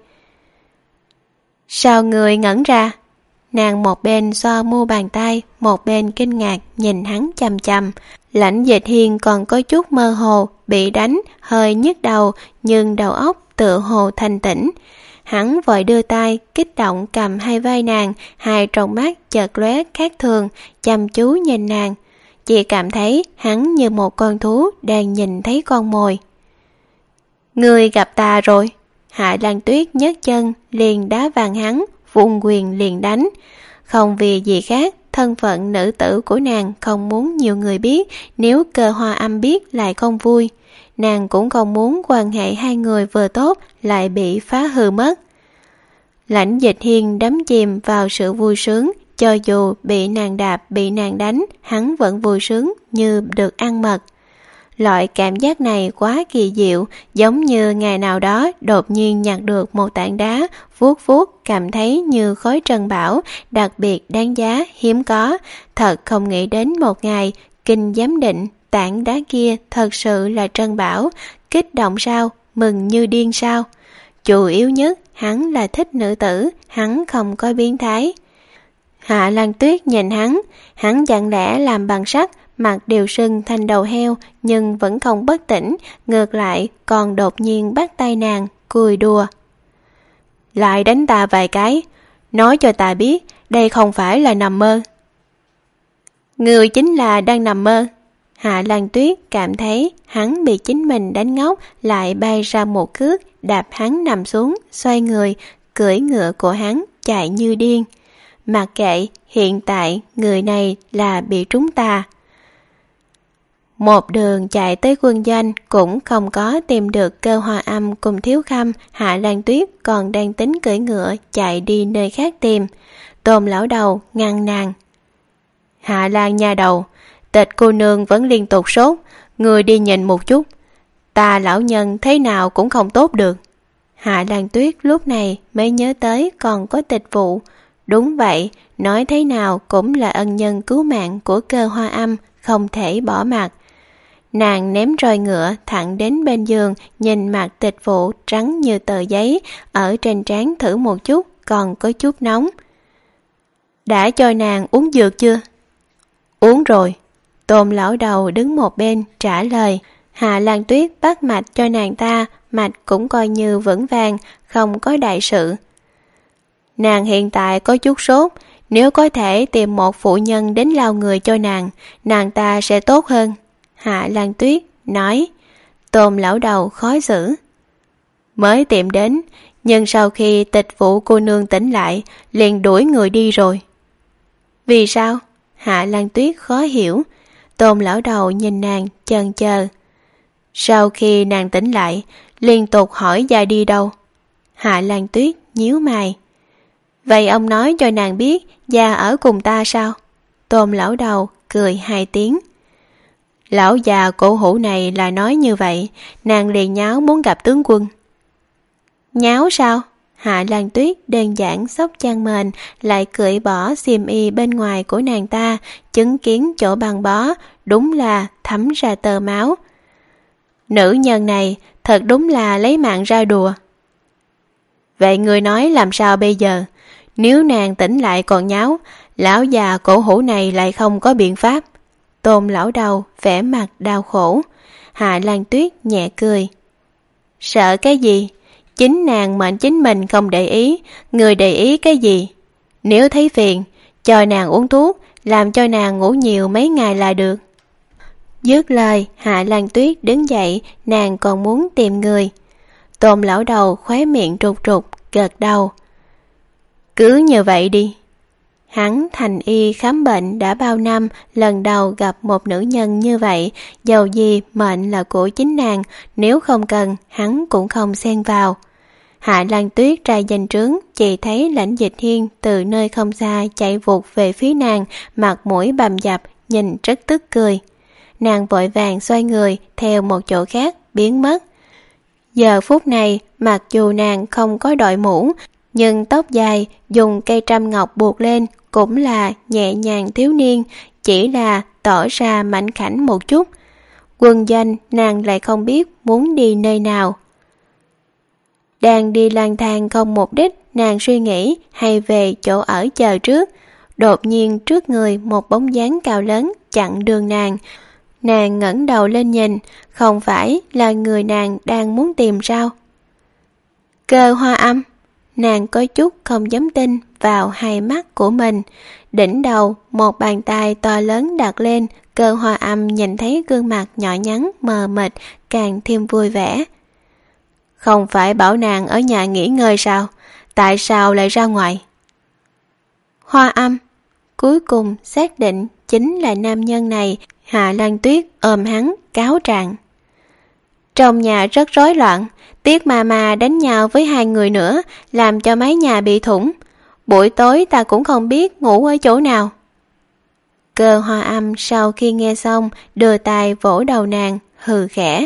Sao người ngẩn ra? Nàng một bên xoa mu bàn tay, một bên kinh ngạc nhìn hắn chằm chằm. Lãnh Dịch Hiên còn có chút mơ hồ, bị đánh, hơi nhức đầu, nhưng đầu óc tựa hồ thanh tĩnh. Hắn vội đưa tay, kích động cầm hai vai nàng, hai tròng mắt chợt lóe khác thường, chăm chú nhìn nàng. Chỉ cảm thấy hắn như một con thú đang nhìn thấy con mồi. Người gặp ta rồi. Hạ Lan Tuyết nhấc chân, liền đá vàng hắn, vung quyền liền đánh. Không vì gì khác, thân phận nữ tử của nàng không muốn nhiều người biết, nếu Cơ Hoa Âm biết lại không vui. Nàng cũng không muốn quan hệ hai người vừa tốt lại bị phá hư mất. Lãnh Dịch Hiên đắm chìm vào sự vui sướng, cho dù bị nàng đạp, bị nàng đánh, hắn vẫn vui sướng như được ăn mật. Loại cảm giác này quá kỳ diệu, giống như ngày nào đó đột nhiên nhặt được một tảng đá, vuốt vuốt cảm thấy như khối trân bảo, đặc biệt đáng giá, hiếm có. Thật không nghĩ đến một ngày, kinh giám định tảng đá kia thật sự là trân bảo. Kích động sao, mừng như điên sao? Chủ yếu nhất, hắn là thích nữ tử, hắn không có biến thái. Hạ Lan Tuyết nhìn hắn, hắn chẳng lẽ làm bằng sắt, mặt đều sưng thành đầu heo, nhưng vẫn không bất tỉnh, ngược lại còn đột nhiên bắt tay nàng, cười đùa. Lại đánh ta vài cái, nói cho ta biết đây không phải là nằm mơ. Người chính là đang nằm mơ. Hạ Lan Tuyết cảm thấy hắn bị chính mình đánh ngốc, lại bay ra một cước, đạp hắn nằm xuống, xoay người, cưỡi ngựa của hắn, chạy như điên. Mặc kệ, hiện tại người này là bị trúng tà. Một đường chạy tới quân doanh cũng không có tìm được Cơ Hoa Âm cùng Thiếu Khâm. Hạ Lan Tuyết còn đang tính cưỡi ngựa chạy đi nơi khác tìm. Tôn lão đầu ngăn nàng. Hạ Lan nha đầu, Tịch cô nương vẫn liên tục sốt, người đi nhìn một chút. Ta lão nhân thế nào cũng không tốt được. Hạ Lan Tuyết lúc này mới nhớ tới còn có Tịch Vụ. Đúng vậy, nói thế nào cũng là ân nhân cứu mạng của Cơ Hoa Âm, không thể bỏ mặc. Nàng ném roi ngựa thẳng đến bên giường, nhìn mặt Tịch Vụ trắng như tờ giấy, ở trên trán thử một chút, còn có chút nóng. Đã cho nàng uống dược chưa? Uống rồi. Tôn lão đầu đứng một bên trả lời. Hạ Lan Tuyết bắt mạch cho nàng ta, mạch cũng coi như vững vàng, không có đại sự. Nàng hiện tại có chút sốt, nếu có thể tìm một phụ nhân đến lau người cho nàng, nàng ta sẽ tốt hơn. Hạ Lan Tuyết nói. Tôn lão đầu khó xử. Mới tìm đến, nhưng sau khi Tịch Vũ cô nương tỉnh lại, liền đuổi người đi rồi. Vì sao? Hạ Lan Tuyết khó hiểu. Tôn lão đầu nhìn nàng chần chờ. Sau khi nàng tỉnh lại, liên tục hỏi gia đi đâu. Hạ Lan Tuyết nhíu mày. Vậy ông nói cho nàng biết gia ở cùng ta sao? Tôn lão đầu cười hai tiếng. Lão già cổ hủ này là nói như vậy, nàng liền nháo muốn gặp tướng quân. Nháo sao? Hạ Lan Tuyết đơn giản xốc chăn mền, lại cởi bỏ xiêm y bên ngoài của nàng ta, chứng kiến chỗ băng bó, đúng là thấm ra tơ máu. Nữ nhân này thật đúng là lấy mạng ra đùa. Vậy người nói làm sao bây giờ? Nếu nàng tỉnh lại còn nháo, lão già cổ hủ này lại không có biện pháp. Tôn lão đầu vẻ mặt đau khổ. Hạ Lan Tuyết nhẹ cười. Sợ cái gì? Chính nàng mệnh chính mình không để ý, người để ý cái gì? Nếu thấy phiền, cho nàng uống thuốc, làm cho nàng ngủ nhiều mấy ngày là được. Dứt lời, Hạ Lan Tuyết đứng dậy, nàng còn muốn tìm người. Tôn lão đầu khóe miệng trục trục, gật đầu. Cứ như vậy đi. Hắn thành y khám bệnh đã bao năm, lần đầu gặp một nữ nhân như vậy, dầu gì mệnh là của chính nàng, nếu không cần, hắn cũng không xen vào. Hạ Lan Tuyết ra danh trướng, chỉ thấy Lãnh Dịch Hiên từ nơi không xa chạy vụt về phía nàng, mặt mũi bầm dập, nhìn rất tức cười. Nàng vội vàng xoay người theo một chỗ khác, biến mất. Giờ phút này, mặc dù nàng không có đội mũ, nhưng tóc dài dùng cây trăm ngọc buộc lên cũng là nhẹ nhàng thiếu niên, chỉ là tỏ ra mảnh khảnh một chút. Quân doanh nàng lại không biết muốn đi nơi nào. Đang đi lang thang không mục đích, nàng suy nghĩ hay về chỗ ở chờ trước. Đột nhiên trước người một bóng dáng cao lớn chặn đường nàng. Nàng ngẩng đầu lên nhìn, không phải là người nàng đang muốn tìm sao? Cơ Hoa Âm. Nàng có chút không dám tin vào hai mắt của mình. Đỉnh đầu một bàn tay to lớn đặt lên, Cơ Hoa Âm nhìn thấy gương mặt nhỏ nhắn mờ mịt, càng thêm vui vẻ. Không phải bảo nàng ở nhà nghỉ ngơi sao? Tại sao lại ra ngoài? Hoa Âm cuối cùng xác định chính là nam nhân này. Hạ Lan Tuyết ôm hắn cáo trạng. Trong nhà rất rối loạn, Tiết Mama đánh nhau với hai người nữa, làm cho mái nhà bị thủng. Buổi tối ta cũng không biết ngủ ở chỗ nào. Cơ Hoa Âm sau khi nghe xong, đưa tay vỗ đầu nàng, hừ khẽ.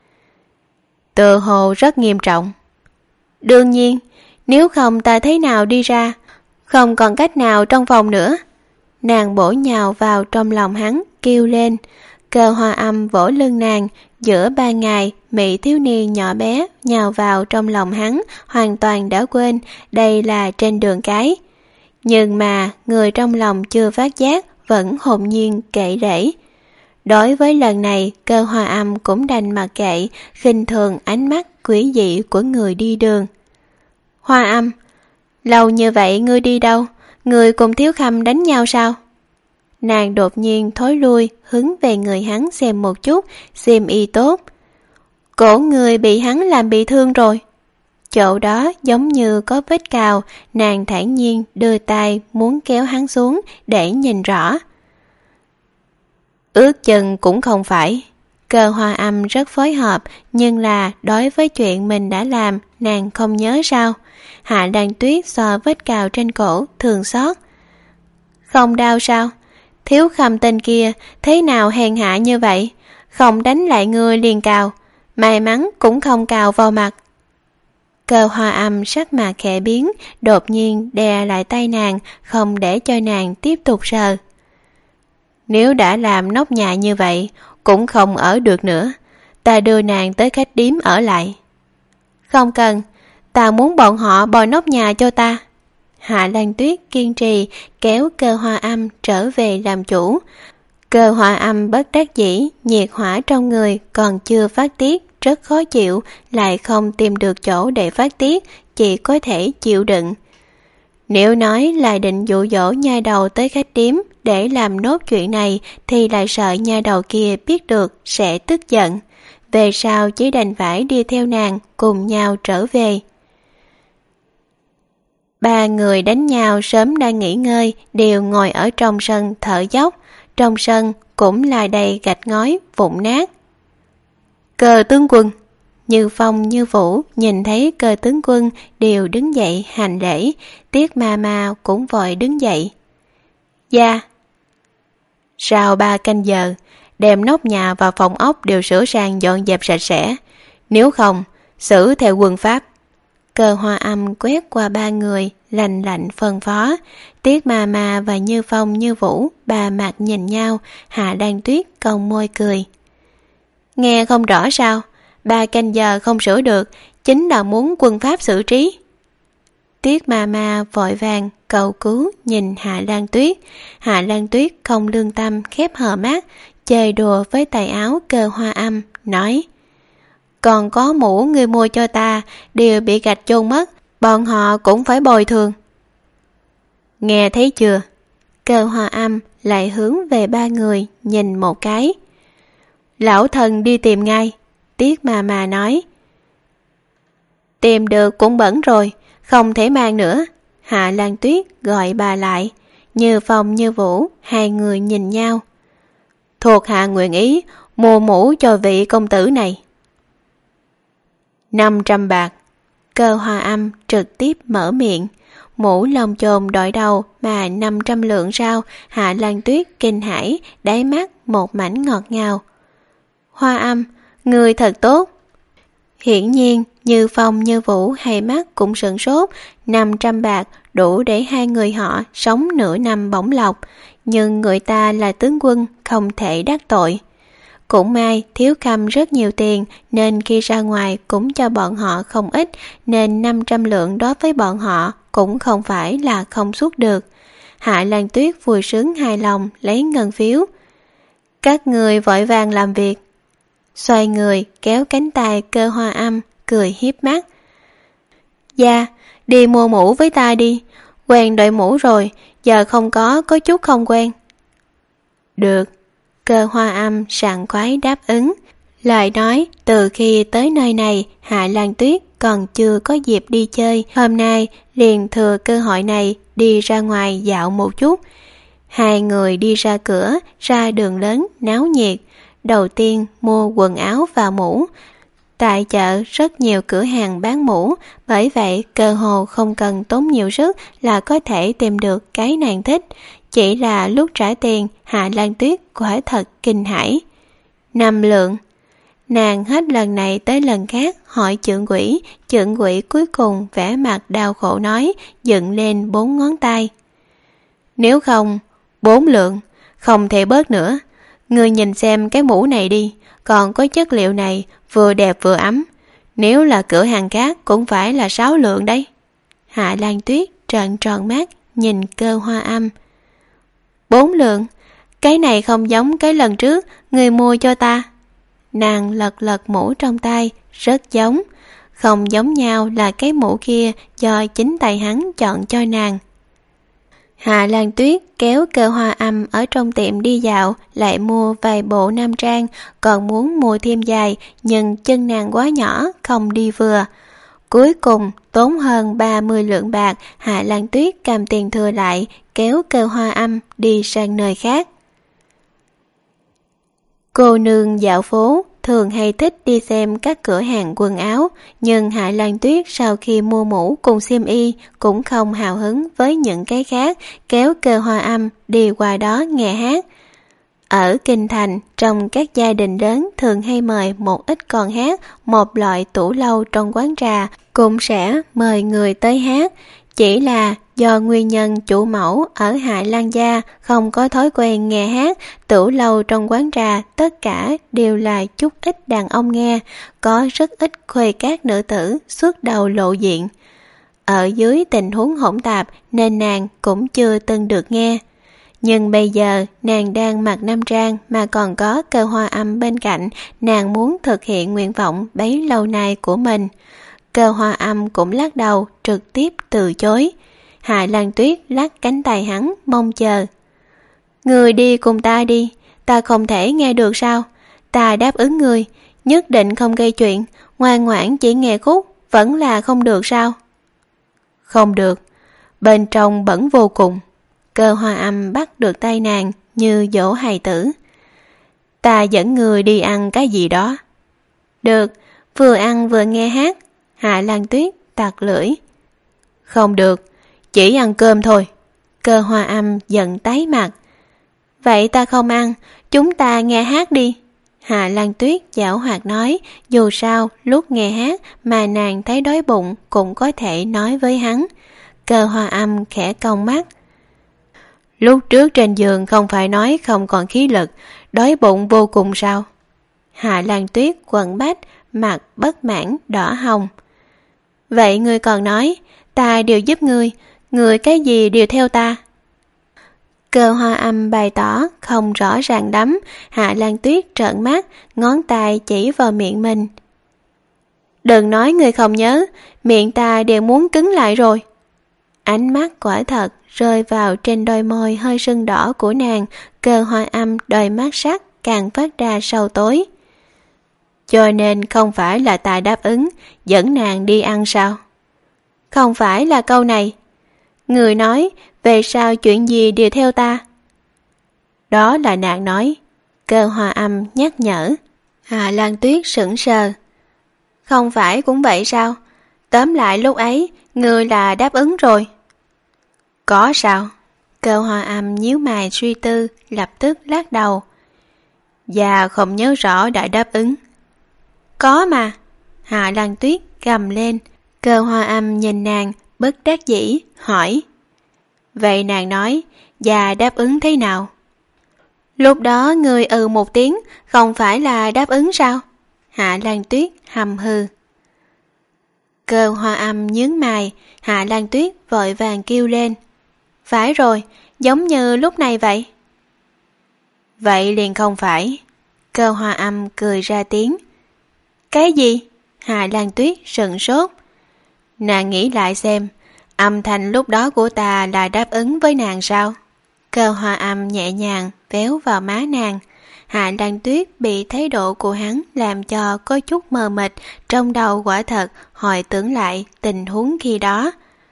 Tự hồ rất nghiêm trọng. Đương nhiên, nếu không ta thế nào đi ra, không còn cách nào trong phòng nữa. Nàng bổ nhào vào trong lòng hắn, kêu lên. Cơ Hoa Âm vỗ lưng nàng, giữa ba ngày, mỹ thiếu niên nhỏ bé nhào vào trong lòng hắn, hoàn toàn đã quên đây là trên đường cái. Nhưng mà người trong lòng chưa phát giác, vẫn hồn nhiên kệ rễ. Đối với lần này, Cơ Hoa Âm cũng đành mặc kệ, khinh thường ánh mắt quỷ dị của người đi đường. Hoa Âm, lâu như vậy ngươi đi đâu? Ngươi cùng Thiếu Khâm đánh nhau sao? Nàng đột nhiên thối lui, hướng về người hắn xem một chút, xiêm y tốt. Cổ người bị hắn làm bị thương rồi. Chỗ đó giống như có vết cào, nàng thản nhiên đưa tay muốn kéo hắn xuống để nhìn rõ. Ước chừng cũng không phải. Cơ Hoa Âm rất phối hợp, nhưng là đối với chuyện mình đã làm, nàng không nhớ sao. Hạ Lan Tuyết so vết cào trên cổ, thường xót. Không đau sao? Thiếu Khâm tên kia thế nào hèn hạ như vậy, không đánh lại ngươi liền cào, may mắn cũng không cào vào mặt. Cơ Hoa Âm sắc mặt khẽ biến, đột nhiên đè lại tay nàng, không để cho nàng tiếp tục sờ. Nếu đã làm nóc nhà như vậy, cũng không ở được nữa, ta đưa nàng tới khách điếm ở lại. Không cần, ta muốn bọn họ bồi nóc nhà cho ta. Hạ Lan Tuyết kiên trì kéo Cơ Hoa Âm trở về làm chủ. Cơ Hoa Âm bất đắc dĩ, nhiệt hỏa trong người còn chưa phát tiết, rất khó chịu, lại không tìm được chỗ để phát tiết, chỉ có thể chịu đựng. Nếu nói là định dụ dỗ nha đầu tới khách điếm để làm nốt chuyện này thì lại sợ nha đầu kia biết được sẽ tức giận. Về sau chỉ đành phải đi theo nàng cùng nhau trở về. Ba người đánh nhau sớm đang nghỉ ngơi đều ngồi ở trong sân thở dốc. Trong sân cũng là đầy gạch ngói vụn nát. Cờ tướng quân. Như Phong như Vũ nhìn thấy Cơ tướng quân đều đứng dậy hành lễ. Tiết ma ma cũng vội đứng dậy. Dạ. Sau ba canh giờ, đem nóc nhà và phòng ốc đều sửa sang dọn dẹp sạch sẽ. Nếu không, xử theo quân pháp. Cơ Hoa Âm quét qua ba người, lạnh lạnh phân phó. Tiết ma ma và Như Phong như Vũ ba mặt nhìn nhau. Hạ Lan Tuyết cong môi cười. Nghe không rõ sao? Ba canh giờ không sửa được, chính là muốn quân pháp xử trí. Tiết ma ma vội vàng cầu cứu nhìn Hạ Lan Tuyết. Hạ Lan Tuyết không lương tâm khép hờ mắt, chơi đùa với tay áo Cơ Hoa Âm, nói: Còn có mũ ngươi mua cho ta đều bị gạch chôn mất, bọn họ cũng phải bồi thường. Nghe thấy chưa? Cơ Hoa Âm lại hướng về ba người nhìn một cái. Lão thần đi tìm ngay. Tiết ma ma nói. Tìm được cũng bẩn rồi, không thể mang nữa. Hạ Lan Tuyết gọi bà lại. Như Phong như Vũ hai người nhìn nhau. Thuộc hạ nguyện ý mua mũ cho vị công tử này. Năm trăm bạc. Cơ Hoa Âm trực tiếp mở miệng. Mũ lông chồn đội đầu mà năm trăm lượng sao? Hạ Lan Tuyết kinh hãi, đáy mắt một mảnh ngọt ngào. Hoa Âm, người thật tốt. Hiển nhiên Như Phong như Vũ hai mắt cũng sửng sốt. Năm trăm bạc đủ để hai người họ sống nửa năm bổng lộc, nhưng người ta là tướng quân, không thể đắc tội. Cũng may Thiếu Khâm rất nhiều tiền nên khi ra ngoài cũng cho bọn họ không ít, nên năm trăm lượng đối với bọn họ cũng không phải là không suốt được. Hạ Lan Tuyết vui sướng hài lòng lấy ngân phiếu. Các người vội vàng làm việc. Xoay người kéo cánh tay Cơ Hoa Âm, cười hiếp mắt. Dạ, đi mua mũ với ta đi. Quen đội mũ rồi, giờ không có, có chút không quen. Được. Cơ Hoa Âm sảng khoái đáp ứng. Lại nói từ khi tới nơi này Hạ Lan Tuyết còn chưa có dịp đi chơi. Hôm nay liền thừa cơ hội này đi ra ngoài dạo một chút. Hai người đi ra cửa, ra đường lớn náo nhiệt. Đầu tiên mua quần áo và mũ. Tại chợ rất nhiều cửa hàng bán mũ, bởi vậy cơ hồ không cần tốn nhiều sức là có thể tìm được cái nàng thích. Chỉ là lúc trả tiền, Hạ Lan Tuyết quả thật kinh hãi. Năm lượng. Nàng hết lần này tới lần khác hỏi trưởng quỹ, trưởng quỹ cuối cùng vẻ mặt đau khổ nói, dựng lên bốn ngón tay. Nếu không, bốn lượng, không thể bớt nữa. Ngươi nhìn xem cái mũ này đi, còn có chất liệu này vừa đẹp vừa ấm. Nếu là cửa hàng khác cũng phải là sáu lượng đấy. Hạ Lan Tuyết trợn tròn mắt nhìn Cơ Hoa Âm. Bốn lượng? Cái này không giống cái lần trước người mua cho ta. Nàng lật lật mũ trong tay, rất giống. Không giống nhau là cái mũ kia do chính tay hắn chọn cho nàng. Hạ Lan Tuyết kéo Cơ Hoa Âm ở trong tiệm đi dạo, lại mua vài bộ nam trang, còn muốn mua thêm giày, nhưng chân nàng quá nhỏ, không đi vừa. Cuối cùng tốn hơn ba mươi lượng bạc, Hạ Lan Tuyết cầm tiền thừa lại, kéo Cơ Hoa Âm đi sang nơi khác. Cô nương dạo phố thường hay thích đi xem các cửa hàng quần áo, nhưng Hạ Lan Tuyết sau khi mua mũ cùng xiêm y cũng không hào hứng với những cái khác, kéo Cơ Hoa Âm đi qua đó nghe hát. Ở Kinh Thành, trong các gia đình lớn thường hay mời một ít con hát, một loại tủ lâu trong quán trà cũng sẽ mời người tới hát. Chỉ là do nguyên nhân chủ mẫu ở Hạ Lan gia không có thói quen nghe hát, tủ lâu trong quán trà tất cả đều là chút ít đàn ông nghe, có rất ít khuê các nữ tử xuất đầu lộ diện. Ở dưới tình huống hỗn tạp nên nàng cũng chưa từng được nghe. Nhưng bây giờ nàng đang mặc nam trang mà còn có Cơ Hoa Âm bên cạnh, nàng muốn thực hiện nguyện vọng bấy lâu nay của mình. Cơ Hoa Âm cũng lắc đầu trực tiếp từ chối. Hạ Lan Tuyết lắc cánh tay hắn mong chờ. Người đi cùng ta đi, ta không thể nghe được sao? Ta đáp ứng người, nhất định không gây chuyện, ngoan ngoãn chỉ nghe khúc, vẫn là không được sao? Không được, bên trong bẩn vô cùng. Cơ Hoa Âm bắt được tay nàng như dỗ hài tử. Ta dẫn người đi ăn cái gì đó. Được, vừa ăn vừa nghe hát. Hạ Lan Tuyết tặc lưỡi. Không được, chỉ ăn cơm thôi. Cơ Hoa Âm giận tái mặt. Vậy ta không ăn, chúng ta nghe hát đi. Hạ Lan Tuyết giảo hoạt nói, dù sao lúc nghe hát mà nàng thấy đói bụng cũng có thể nói với hắn. Cơ Hoa Âm khẽ cong mắt. Lúc trước trên giường không phải nói không còn khí lực, đói bụng vô cùng sao? Hạ Lan Tuyết quặn bách, mặt bất mãn đỏ hồng. Vậy ngươi còn nói, ta đều giúp ngươi, ngươi cái gì đều theo ta. Cơ Hoa Âm bày tỏ không rõ ràng lắm. Hạ Lan Tuyết trợn mắt, ngón tay chỉ vào miệng mình. Đừng nói ngươi không nhớ, miệng ta đều muốn cứng lại rồi. Ánh mắt quả thật rơi vào trên đôi môi hơi sưng đỏ của nàng. Cơ Hoa Âm đôi mắt sắc càng phát ra sâu tối. Cho nên không phải là ta đáp ứng dẫn nàng đi ăn sao? Không phải là câu này. Người nói về sao chuyện gì đều theo ta? Đó là nàng nói. Cơ Hoa Âm nhắc nhở. Hạ Lan Tuyết sững sờ. Không phải cũng vậy sao? Tóm lại lúc ấy người là đáp ứng rồi. Có sao? Cơ Hoa Âm nhíu mày suy tư, lập tức lắc đầu. Và không nhớ rõ đã đáp ứng. Có mà. Hạ Lan Tuyết gầm lên. Cơ Hoa Âm nhìn nàng bất đắc dĩ hỏi. Vậy nàng nói và đáp ứng thế nào? Lúc đó người ừ một tiếng không phải là đáp ứng sao? Hạ Lan Tuyết hầm hừ. Cơ Hoa Âm nhướng mày. Hạ Lan Tuyết vội vàng kêu lên. Phải rồi, giống như lúc này vậy. Vậy liền không phải. Cơ Hoa Âm cười ra tiếng. Cái gì? Hạ Lan Tuyết sững sốt. Nàng nghĩ lại xem, âm thanh lúc đó của ta là đáp ứng với nàng sao? Cơ Hoa Âm nhẹ nhàng véo vào má nàng. Hạ Lan Tuyết bị thái độ của hắn làm cho có chút mờ mịt, trong đầu quả thật hồi tưởng lại tình huống khi đó.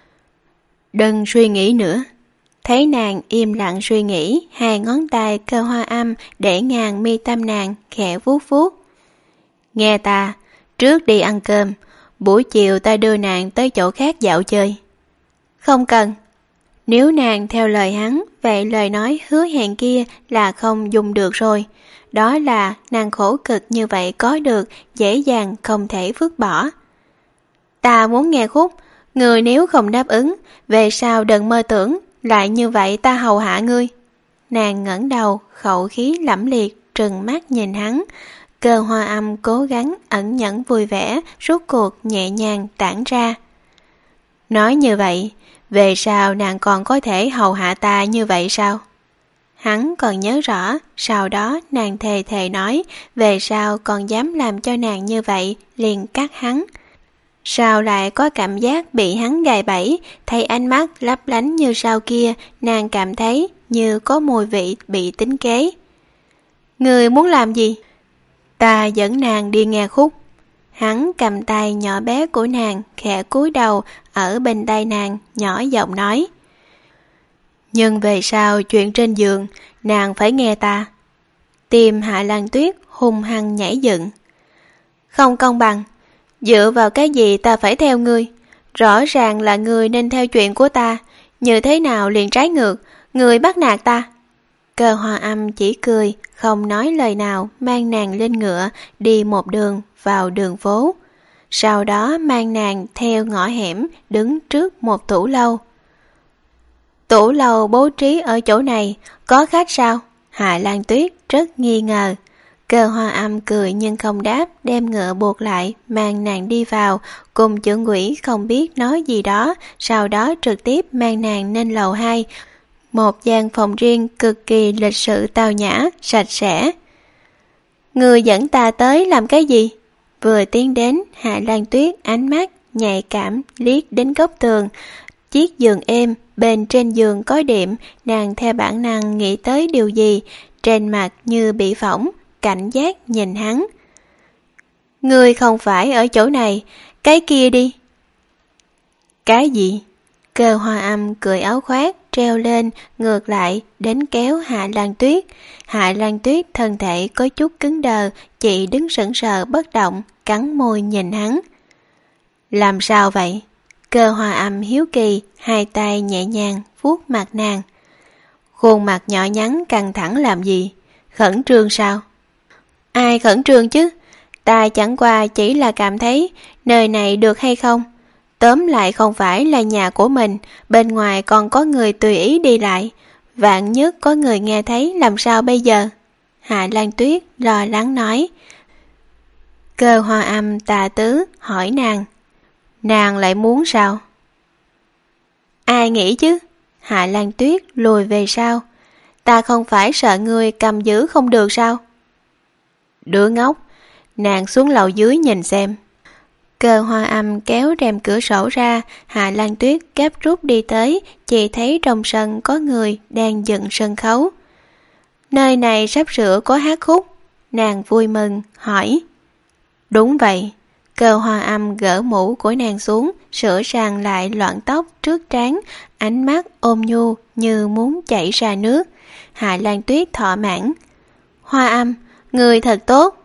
Đừng suy nghĩ nữa. Thấy nàng im lặng suy nghĩ, hai ngón tay Cơ Hoa Âm để ngang mi tâm nàng khẽ vuốt vuốt. Nghe ta, trước đi ăn cơm, buổi chiều ta đưa nàng tới chỗ khác dạo chơi. Không cần. Nếu nàng theo lời hắn, vậy lời nói hứa hẹn kia là không dùng được rồi. Đó là nàng khổ cực như vậy có được, dễ dàng không thể vứt bỏ. Ta muốn nghe khúc, người nếu không đáp ứng, về sau đừng mơ tưởng, lại như vậy ta hầu hạ ngươi. Nàng ngẩng đầu, khẩu khí lẫm liệt, trừng mắt nhìn hắn. Cơ Hoa Âm cố gắng ẩn nhẫn vui vẻ, rốt cuộc nhẹ nhàng tản ra. Nói như vậy, về sau nàng còn có thể hầu hạ ta như vậy sao? Hắn còn nhớ rõ, sau đó nàng thề thề nói, về sau còn dám làm cho nàng như vậy, liền cắt hắn. Sao lại có cảm giác bị hắn gài bẫy, thấy ánh mắt lấp lánh như sao kia, nàng cảm thấy như có mùi vị bị tính kế. Người muốn làm gì? Ta dẫn nàng đi nghe khúc. Hắn cầm tay nhỏ bé của nàng, khẽ cúi đầu ở bên tay nàng, nhỏ giọng nói. Nhưng về sau chuyện trên giường, nàng phải nghe ta. Tim Hạ Lan Tuyết hung hăng nhảy dựng. Không công bằng, dựa vào cái gì ta phải theo ngươi? Rõ ràng là ngươi nên theo chuyện của ta, như thế nào liền trái ngược, ngươi bắt nạt ta. Cơ Hoa Âm chỉ cười, không nói lời nào, mang nàng lên ngựa, đi một đường vào đường phố. Sau đó mang nàng theo ngõ hẻm, đứng trước một tủ lâu. Tủ lâu bố trí ở chỗ này, có khách sao? Hạ Lan Tuyết rất nghi ngờ. Cơ Hoa Âm cười nhưng không đáp, đem ngựa buộc lại, mang nàng đi vào, cùng trưởng quỹ không biết nói gì đó, sau đó trực tiếp mang nàng lên lầu hai. một gian phòng riêng cực kỳ lịch sự tao nhã, sạch sẽ. Người dẫn ta tới làm cái gì? Vừa tiến đến, Hạ Lan Tuyết ánh mắt nhạy cảm liếc đến góc tường. Chiếc giường êm, bên trên giường có đệm, nàng theo bản năng nghĩ tới điều gì, trên mặt như bị phỏng, cảnh giác nhìn hắn. Ngươi không phải ở chỗ này, cái kia đi. Cái gì? Cơ Hoa Âm cười áo khoác treo lên, ngược lại đến kéo Hạ Lan Tuyết. Hạ Lan Tuyết thân thể có chút cứng đờ, chị đứng sững sờ bất động, cắn môi nhìn hắn. Làm sao vậy? Cơ Hoa Âm hiếu kỳ, hai tay nhẹ nhàng vuốt mặt nàng. Khuôn mặt nhỏ nhắn căng thẳng làm gì? Khẩn trương sao? Ai khẩn trương chứ? Ta chẳng qua chỉ là cảm thấy nơi này được hay không? Tóm lại không phải là nhà của mình, bên ngoài còn có người tùy ý đi lại. Vạn nhất có người nghe thấy làm sao bây giờ? Hạ Lan Tuyết lo lắng nói. Cơ Hoa Âm tà tứ hỏi nàng. Nàng lại muốn sao? Ai nghĩ chứ? Hạ Lan Tuyết lùi về sau. Ta không phải sợ ngươi cầm giữ không được sao? Đứa ngốc, nàng xuống lầu dưới nhìn xem. Cơ Hoa Âm kéo rèm cửa sổ ra, Hạ Lan Tuyết gấp rút đi tới, chỉ thấy trong sân có người đang dựng sân khấu. Nơi này sắp sửa có hát khúc. Nàng vui mừng, hỏi. Đúng vậy. Cơ Hoa Âm gỡ mũ của nàng xuống, sửa sang lại loạn tóc trước trán, ánh mắt ôm nhu như muốn chảy ra nước. Hạ Lan Tuyết thỏa mãn. Hoa Âm, người thật tốt.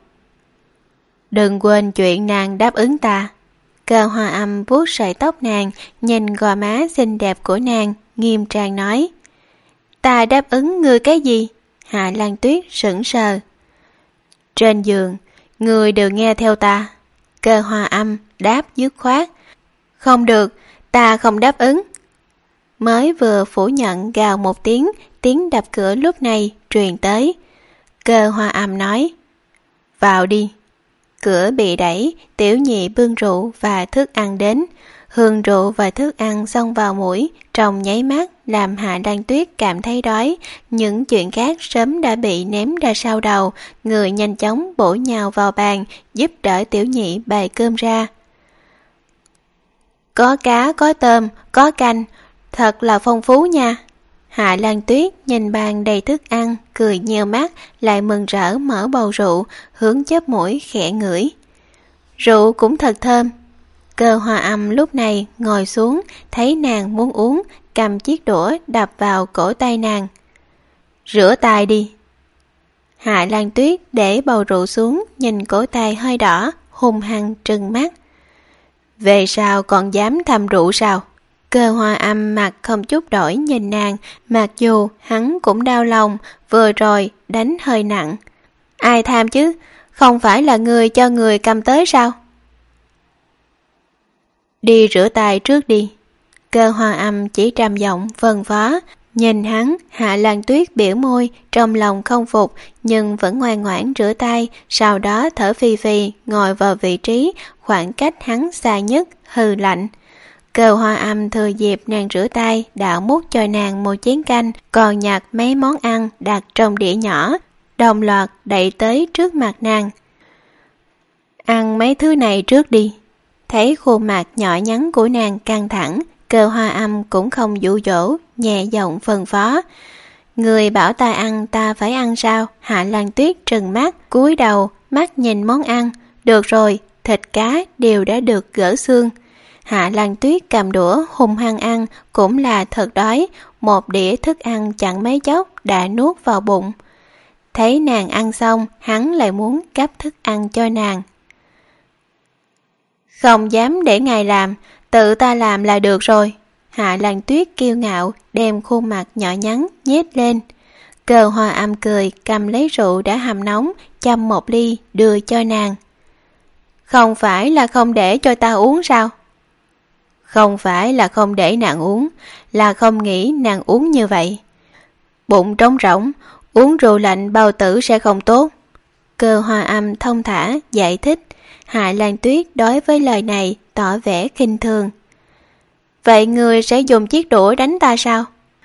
Đừng quên chuyện nàng đáp ứng ta. Cơ Hoa Âm vuốt sợi tóc nàng, nhìn gò má xinh đẹp của nàng, nghiêm trang nói. Ta đáp ứng ngươi cái gì? Hạ Lan Tuyết sững sờ. Trên giường, ngươi đều nghe theo ta. Cơ Hoa Âm đáp dứt khoát. Không được, ta không đáp ứng. Mới vừa phủ nhận gào một tiếng, tiếng đập cửa lúc này truyền tới. Cơ Hoa Âm nói. Vào đi. Cửa bị đẩy, Tiểu Nhị bưng rượu và thức ăn đến. Hương rượu và thức ăn xông vào mũi, trong nháy mắt làm Hạ Lan Tuyết cảm thấy đói. Những chuyện khác sớm đã bị ném ra sau đầu, người nhanh chóng bổ nhào vào bàn, giúp đỡ Tiểu Nhị bày cơm ra. Có cá, có tôm, có canh, thật là phong phú nha. Hạ Lan Tuyết nhìn bàn đầy thức ăn, cười nheo mắt, lại mừng rỡ mở bầu rượu, hướng chớp mũi khẽ ngửi. Rượu cũng thật thơm. Cơ Hoa Âm lúc này ngồi xuống, thấy nàng muốn uống, cầm chiếc đũa đập vào cổ tay nàng. Rửa tay đi. Hạ Lan Tuyết để bầu rượu xuống, nhìn cổ tay hơi đỏ, hung hăng trừng mắt. Về sau còn dám thăm rượu sao? Cơ Hoa Âm mặt không chút đổi nhìn nàng, mặc dù hắn cũng đau lòng, vừa rồi đánh hơi nặng. Ai tham chứ? Không phải là người cho người cầm tới sao? Đi rửa tay trước đi. Cơ Hoa Âm chỉ trầm giọng phân phó. Nhìn hắn, Hạ Lan Tuyết biểu môi, trong lòng không phục, nhưng vẫn ngoan ngoãn rửa tay, sau đó thở phì phì, ngồi vào vị trí, khoảng cách hắn xa nhất, hừ lạnh. Cơ Hoa Âm thừa dịp nàng rửa tay, đạo múc cho nàng một chén canh, còn nhặt mấy món ăn đặt trong đĩa nhỏ, đồng loạt đẩy tới trước mặt nàng. Ăn mấy thứ này trước đi. Thấy khuôn mặt nhỏ nhắn của nàng căng thẳng, Cơ Hoa Âm cũng không dụ dỗ, nhẹ giọng phân phó. Người bảo ta ăn, ta phải ăn sao? Hạ Lan Tuyết trừng mắt, cúi đầu, mắt nhìn món ăn. Được rồi, thịt cá đều đã được gỡ xương. Hạ Lan Tuyết cầm đũa hung hăng ăn, cũng là thật đói, một đĩa thức ăn chẳng mấy chốc đã nuốt vào bụng. Thấy nàng ăn xong, hắn lại muốn gắp thức ăn cho nàng. Không dám để ngài làm, tự ta làm là được rồi. Hạ Lan Tuyết kiêu ngạo, đem khuôn mặt nhỏ nhắn nhét lên. Cơ Hoa Âm cười, cầm lấy rượu đã hầm nóng, châm một ly, đưa cho nàng. Không phải là không để cho ta uống sao? Không phải là không để nàng uống, là không nghĩ nàng uống như vậy. Bụng trống rỗng, uống rượu lạnh bao tử sẽ không tốt. Cơ Hoa Âm thông thả, giải thích. Hạ Lan Tuyết đối với lời này tỏ vẻ khinh thường. Vậy người sẽ dùng chiếc đũa đánh ta sao?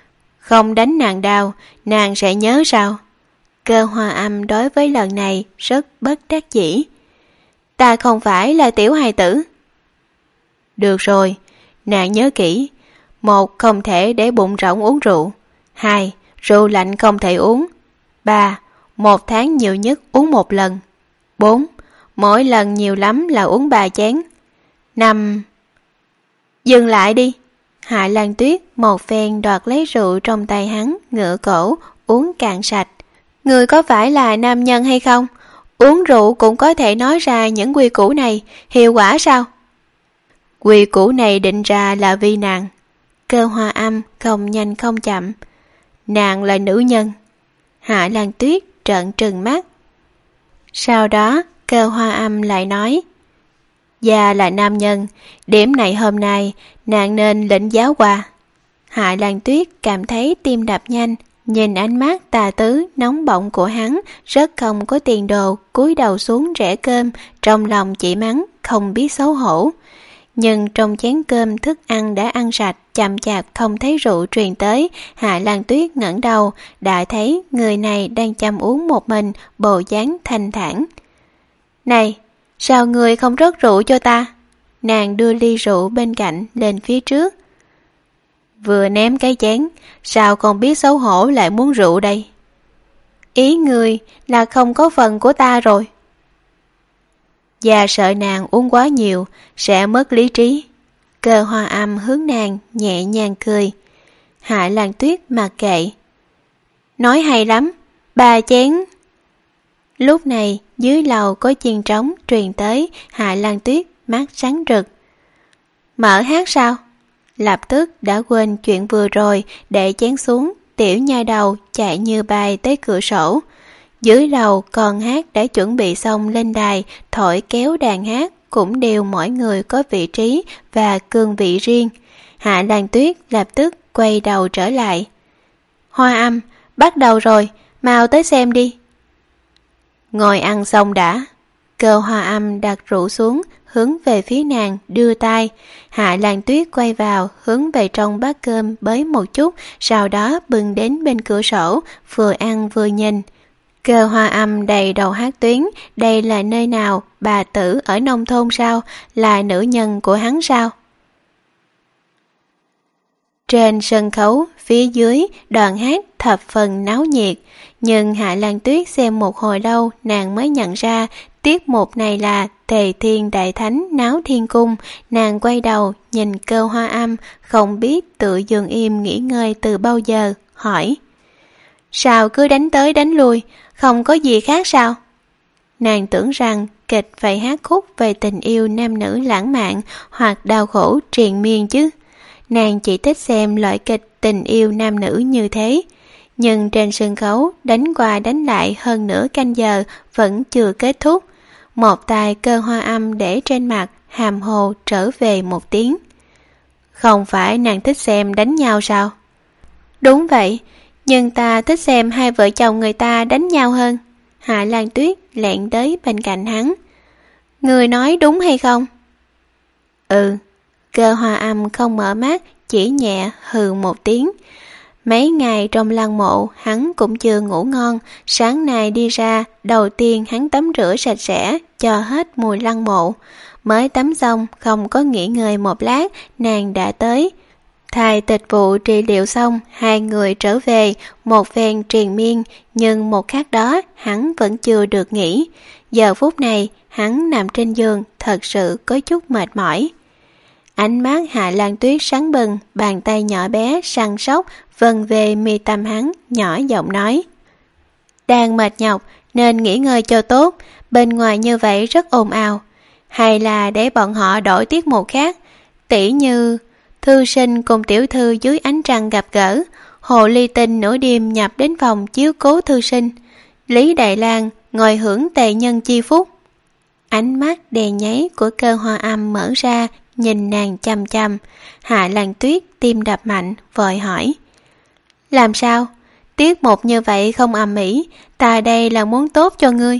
Không đánh nàng đau, nàng sẽ nhớ sao? Cơ Hoa Âm đối với lần này rất bất đắc dĩ. Ta không phải là tiểu hài tử. Được rồi, nàng nhớ kỹ. Một, không thể để bụng rỗng uống rượu. Hai, rượu lạnh không thể uống. Ba, một tháng nhiều nhất uống một lần. Bốn, mỗi lần nhiều lắm là uống ba chén. Năm... Dừng lại đi. Hạ Lan Tuyết một phen đoạt lấy rượu trong tay hắn, ngửa cổ, uống cạn sạch. Người có phải là nam nhân hay không? Uống rượu cũng có thể nói ra những quy củ này, hiệu quả sao? Quy củ này định ra là vì nàng. Cơ Hoa Âm không nhanh không chậm. Nàng là nữ nhân. Hạ Lan Tuyết trợn trừng mắt. Sau đó Cơ Hoa Âm lại nói, Gia là nam nhân, điểm này hôm nay nàng nên lĩnh giáo qua. Hạ Lan Tuyết cảm thấy tim đập nhanh, nhìn ánh mắt tà tứ nóng bỏng của hắn, rất không có tiền đồ, cúi đầu xuống rẽ cơm, trong lòng chỉ mắng không biết xấu hổ. Nhưng trong chén cơm thức ăn đã ăn sạch, chậm chạp không thấy rượu truyền tới. Hạ Lan Tuyết ngẩng đầu, đã thấy người này đang chăm uống một mình, bộ dáng thanh thản. Này, sao người không rót rượu cho ta? Nàng đưa ly rượu bên cạnh lên phía trước. Vừa ném cái chén, sao không biết xấu hổ lại muốn rượu đây? Ý người là không có phần của ta rồi. Và sợ nàng uống quá nhiều sẽ mất lý trí. Cơ Hoa Âm hướng nàng nhẹ nhàng cười. Hạ Lan Tuyết mặc kệ. Nói hay lắm, ba chén. Lúc này dưới lầu có chiên trống truyền tới. Hạ Lan Tuyết mắt sáng rực. Mở hát sao? Lập tức đã quên chuyện vừa rồi, để chén xuống, tiểu nha đầu chạy như bay tới cửa sổ. Dưới lầu con hát đã chuẩn bị xong lên đài, thổi kéo đàn hát, cũng đều mỗi người có vị trí và cương vị riêng. Hạ Lan Tuyết lập tức quay đầu trở lại. Hoa Âm, bắt đầu rồi, mau tới xem đi. Ngồi ăn xong đã. Cơ Hoa Âm đặt rượu xuống, hướng về phía nàng đưa tay. Hạ Lan Tuyết quay vào, hướng về trong bát cơm bới một chút, sau đó bưng đến bên cửa sổ, vừa ăn vừa nhìn. Cơ Hoa Âm đầy đầu hát tuyến, đây là nơi nào? Bà tử ở nông thôn sao? Là nữ nhân của hắn sao? Trên sân khấu, phía dưới, đoàn hát thập phần náo nhiệt. Nhưng Hạ Lan Tuyết xem một hồi lâu, nàng mới nhận ra tiết mục này là Tề Thiên Đại Thánh náo thiên cung. Nàng quay đầu, nhìn Cơ Hoa Âm, không biết tự dừng im nghỉ ngơi từ bao giờ, hỏi. Sao cứ đánh tới đánh lui, không có gì khác sao? Nàng tưởng rằng kịch phải hát khúc về tình yêu nam nữ lãng mạn hoặc đau khổ triền miên chứ. Nàng chỉ thích xem loại kịch tình yêu nam nữ như thế. Nhưng trên sân khấu đánh qua đánh lại hơn nửa canh giờ vẫn chưa kết thúc. Một tay Cơ Hoa Âm để trên mặt, hàm hồ trở về một tiếng. Không phải nàng thích xem đánh nhau sao? Đúng vậy, nhưng ta thích xem hai vợ chồng người ta đánh nhau hơn. Hạ Lan Tuyết lẹn tới bên cạnh hắn. Người nói đúng hay không? Ừ. Cơ Hoa Âm không mở mắt, chỉ nhẹ hừ một tiếng. Mấy ngày trong lăng mộ hắn cũng chưa ngủ ngon. Sáng nay đi ra, đầu tiên hắn tắm rửa sạch sẽ, cho hết mùi lăng mộ. Mới tắm xong, không có nghỉ ngơi một lát, nàng đã tới. Thầy tịch vụ trị liệu xong, hai người trở về, một phen triền miên, nhưng một khắc đó hắn vẫn chưa được nghỉ. Giờ phút này, hắn nằm trên giường, thật sự có chút mệt mỏi. Ánh mắt Hạ Lan Tuyết sáng bừng, bàn tay nhỏ bé săn sóc vần về mi tâm hắn, nhỏ giọng nói. Đang mệt nhọc nên nghỉ ngơi cho tốt, bên ngoài như vậy rất ồn ào. Hay là để bọn họ đổi tiết mục khác, tỉ như thư sinh cùng tiểu thư dưới ánh trăng gặp gỡ, hồ ly tinh nửa đêm nhập đến phòng chiếu cố thư sinh, Lý Đại Lang ngồi hưởng tề nhân chi phúc. Ánh mắt đè nháy của Cơ Hoa Âm mở ra, nhìn nàng chăm chăm. Hạ Lan Tuyết tim đập mạnh, vội hỏi. Làm sao? Tiết mục như vậy không ầm ĩ, ta đây là muốn tốt cho ngươi.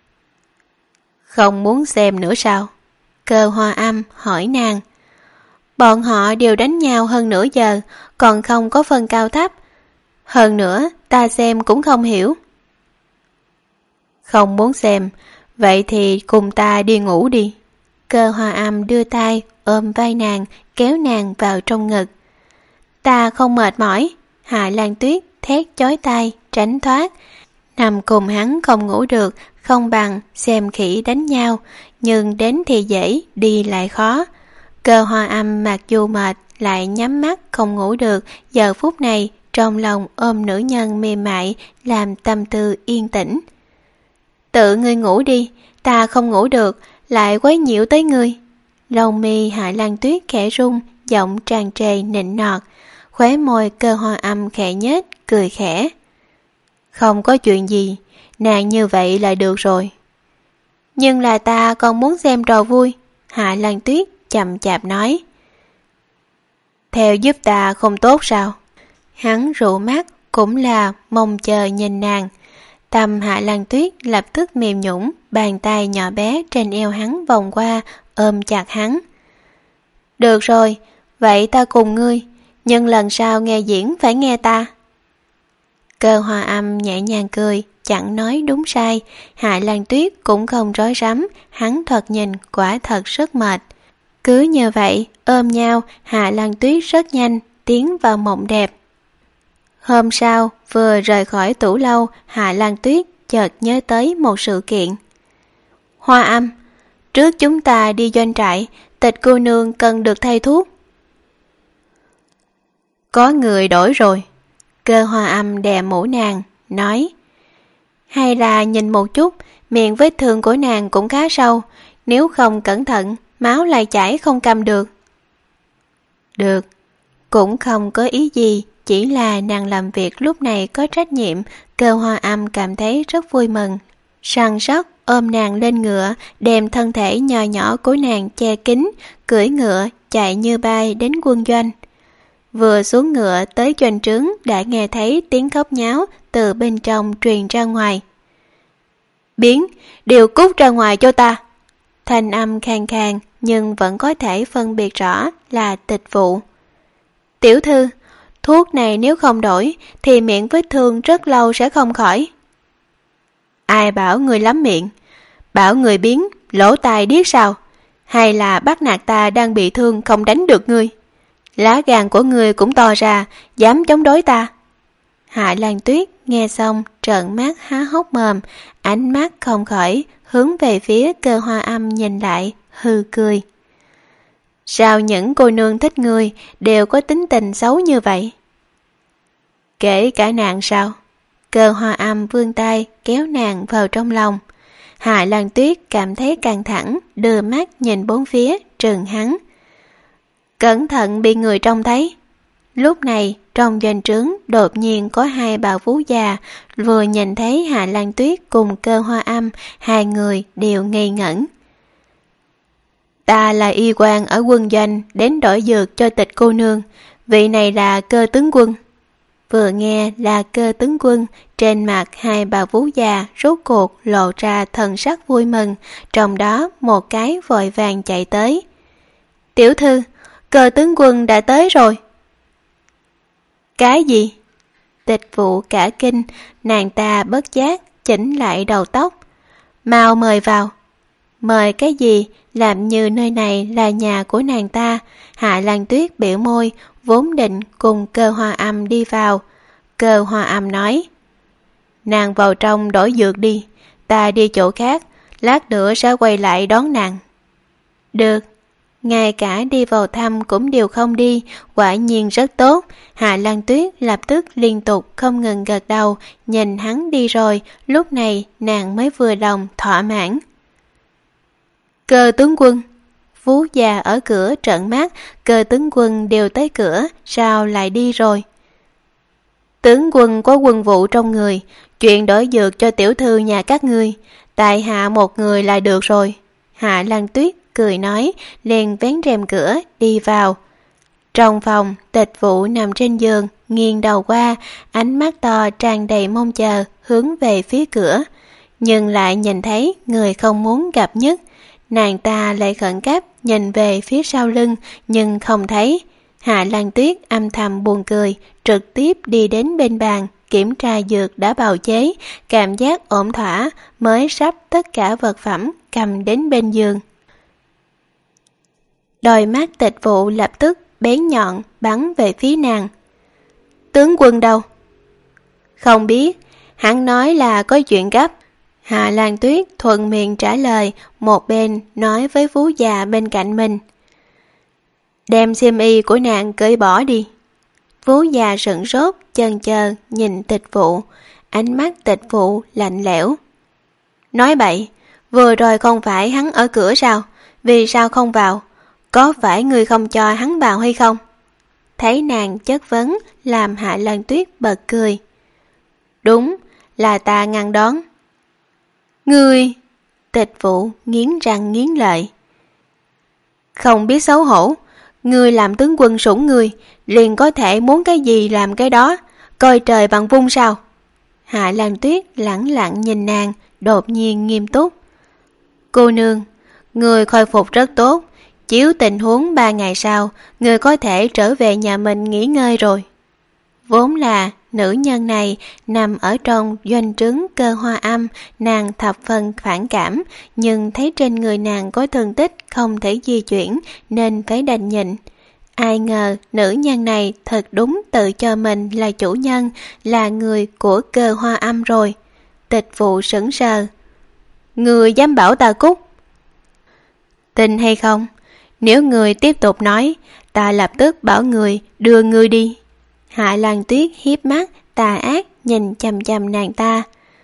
Không muốn xem nữa sao? Cơ Hoa Âm hỏi nàng. Bọn họ đều đánh nhau hơn nửa giờ, còn không có phân cao thấp. Hơn nữa, ta xem cũng không hiểu. Không muốn xem, vậy thì cùng ta đi ngủ đi. Cơ Hoa Âm đưa tay ôm vai nàng, kéo nàng vào trong ngực. Ta không mệt mỏi. Hạ Lan Tuyết thét chói tai tránh thoát. Nằm cùng hắn không ngủ được, không bằng xem khỉ đánh nhau, nhưng đến thì dễ, đi lại khó. Cơ Hoa Âm mặc dù mệt lại nhắm mắt không ngủ được, giờ phút này trong lòng ôm nữ nhân mềm mại, làm tâm tư yên tĩnh. Tự ngươi ngủ đi, ta không ngủ được, lại quấy nhiễu tới ngươi. Lông mi Hạ Lan Tuyết khẽ rung, giọng tràn trề nịnh nọt, khóe môi Cơ Hoa Âm khẽ nhếch, cười khẽ. Không có chuyện gì, nàng như vậy là được rồi. Nhưng là ta còn muốn xem trò vui, Hạ Lan Tuyết chậm chạp nói. Theo giúp ta không tốt sao? Hắn rụ mắt cũng là mong chờ nhìn nàng. Tâm Hạ Lan Tuyết lập tức mềm nhũn, bàn tay nhỏ bé trên eo hắn vòng qua, ôm chặt hắn. Được rồi, vậy ta cùng ngươi, nhưng lần sau nghe diễn phải nghe ta. Cơ Hoa Âm nhẹ nhàng cười, chẳng nói đúng sai. Hạ Lan Tuyết cũng không rối rắm, hắn thật nhìn quả thật rất mệt. Cứ như vậy, ôm nhau, Hạ Lan Tuyết rất nhanh tiến vào mộng đẹp. Hôm sau, vừa rời khỏi tủ lâu, Hạ Lan Tuyết chợt nhớ tới một sự kiện. Hoa Âm, trước chúng ta đi doanh trại, Tịch cô nương cần được thay thuốc. Có người đổi rồi. Cơ Hoa Âm đè mũ nàng, nói. Hay là nhìn một chút, miệng vết thương của nàng cũng khá sâu, nếu không cẩn thận, máu lại chảy không cầm được. Được, cũng không có ý gì, chỉ là nàng làm việc lúc này có trách nhiệm. Cơ Hoa Âm cảm thấy rất vui mừng, săn sóc ôm nàng lên ngựa, đem thân thể nhỏ nhỏ của nàng che kín, cưỡi ngựa chạy như bay đến quân doanh. Vừa xuống ngựa tới doanh trướng đã nghe thấy tiếng khóc nháo từ bên trong truyền ra ngoài. Biến, điều cút ra ngoài cho ta. Thanh âm khàn khàn nhưng vẫn có thể phân biệt rõ là Tịch Vụ. Tiểu thư, thuốc này nếu không đổi thì miệng vết thương rất lâu sẽ không khỏi. Ai bảo người lắm miệng? Bảo người biến, lỗ tai điếc sao? Hay là bắt nạt ta đang bị thương không đánh được ngươi? Lá gan của ngươi cũng to ra, dám chống đối ta. Hạ Lan Tuyết nghe xong trợn mắt há hốc mồm, ánh mắt không khỏi hướng về phía Cơ Hoa Âm nhìn lại, hư cười. Sao những cô nương thích ngươi đều có tính tình xấu như vậy? Kể cả nàng sao? Cơ Hoa Âm vươn tay kéo nàng vào trong lòng. Hạ Lan Tuyết cảm thấy căng thẳng, đưa mắt nhìn bốn phía, trừng hắn. Cẩn thận bị người trông thấy. Lúc này trong doanh trướng đột nhiên có hai bà vú già, vừa nhìn thấy Hạ Lan Tuyết cùng Cơ Hoa Âm, hai người đều ngây ngẩn. Ta là y quan ở quân doanh đến đổi dược cho Tịch cô nương, vị này là Cơ tướng quân. Vừa nghe là Cơ tướng quân, trên mặt hai bà vú già rốt cuộc lộ ra thần sắc vui mừng, trong đó một cái vội vàng chạy tới. Tiểu thư, Cơ tướng quân đã tới rồi. Cái gì? Tịch Vụ cả kinh, nàng ta bất giác chỉnh lại đầu tóc. Mau mời vào. Mời cái gì? Làm như nơi này là nhà của nàng ta. Hạ Lan Tuyết biểu môi, vốn định cùng Cơ Hoa Âm đi vào. Cơ Hoa Âm nói. Nàng vào trong đổi dược đi, ta đi chỗ khác, lát nữa sẽ quay lại đón nàng. Được. Ngay cả đi vào thăm cũng đều không đi, quả nhiên rất tốt. Hạ Lan Tuyết lập tức liên tục không ngừng gật đầu, nhìn hắn đi rồi, lúc này nàng mới vừa lòng thỏa mãn. Cơ tướng quân. Vú già ở cửa trợn mắt, Cơ tướng quân đều tới cửa, sao lại đi rồi? Tướng quân có quân vụ trong người, chuyện đổi dược cho tiểu thư nhà các ngươi, tại hạ một người là được rồi. Hạ Lan Tuyết cười nói, liền vén rèm cửa đi vào. Trong phòng, Tịch Vụ nằm trên giường, nghiêng đầu qua, ánh mắt to tràn đầy mong chờ hướng về phía cửa, nhưng lại nhìn thấy người không muốn gặp nhất. Nàng ta lại khẩn cấp nhìn về phía sau lưng nhưng không thấy. Hạ Lan Tuyết âm thầm buồn cười, trực tiếp đi đến bên bàn, kiểm tra dược đã bào chế, cảm giác ổn thỏa, mới sắp tất cả vật phẩm cầm đến bên giường. Đôi mắt Tịch Vụ lập tức bén nhọn bắn về phía nàng. Tướng quân đâu? Không biết, hắn nói là có chuyện gấp. Hạ Lan Tuyết thuận miệng trả lời, một bên nói với Vú già bên cạnh mình. Đem xiêm y của nàng cởi bỏ đi. Vú già sửng sốt, chần chờ nhìn Tịch Vụ, ánh mắt Tịch Vụ lạnh lẽo. Nói bậy, vừa rồi không phải hắn ở cửa sao? Vì sao không vào? Có phải người không cho hắn vào hay không? Thấy nàng chất vấn, làm Hạ Lan Tuyết bật cười. Đúng, là ta ngăn đón. Ngươi! Tịch Vụ nghiến răng nghiến lợi. Không biết xấu hổ, ngươi làm tướng quân sủng ngươi, liền có thể muốn cái gì làm cái đó, coi trời bằng vung sao? Hạ Lan Tuyết lẳng lặng nhìn nàng, đột nhiên nghiêm túc. Cô nương, ngươi khôi phục rất tốt, chiếu tình huống ba ngày sau, ngươi có thể trở về nhà mình nghỉ ngơi rồi. Vốn là nữ nhân này nằm ở trong doanh trướng Cơ Hoa Âm, nàng thập phần phản cảm, nhưng thấy trên người nàng có thương tích không thể di chuyển nên phải đành nhịn. Ai ngờ nữ nhân này thật đúng tự cho mình là chủ nhân, là người của Cơ Hoa Âm rồi. Tịch Vụ sững sờ. Người dám bảo ta cút? Tin hay không? Nếu người tiếp tục nói, ta lập tức bảo người đưa người đi. Hạ Lan Tuyết hiếp mắt, tà ác nhìn chằm chằm nàng ta.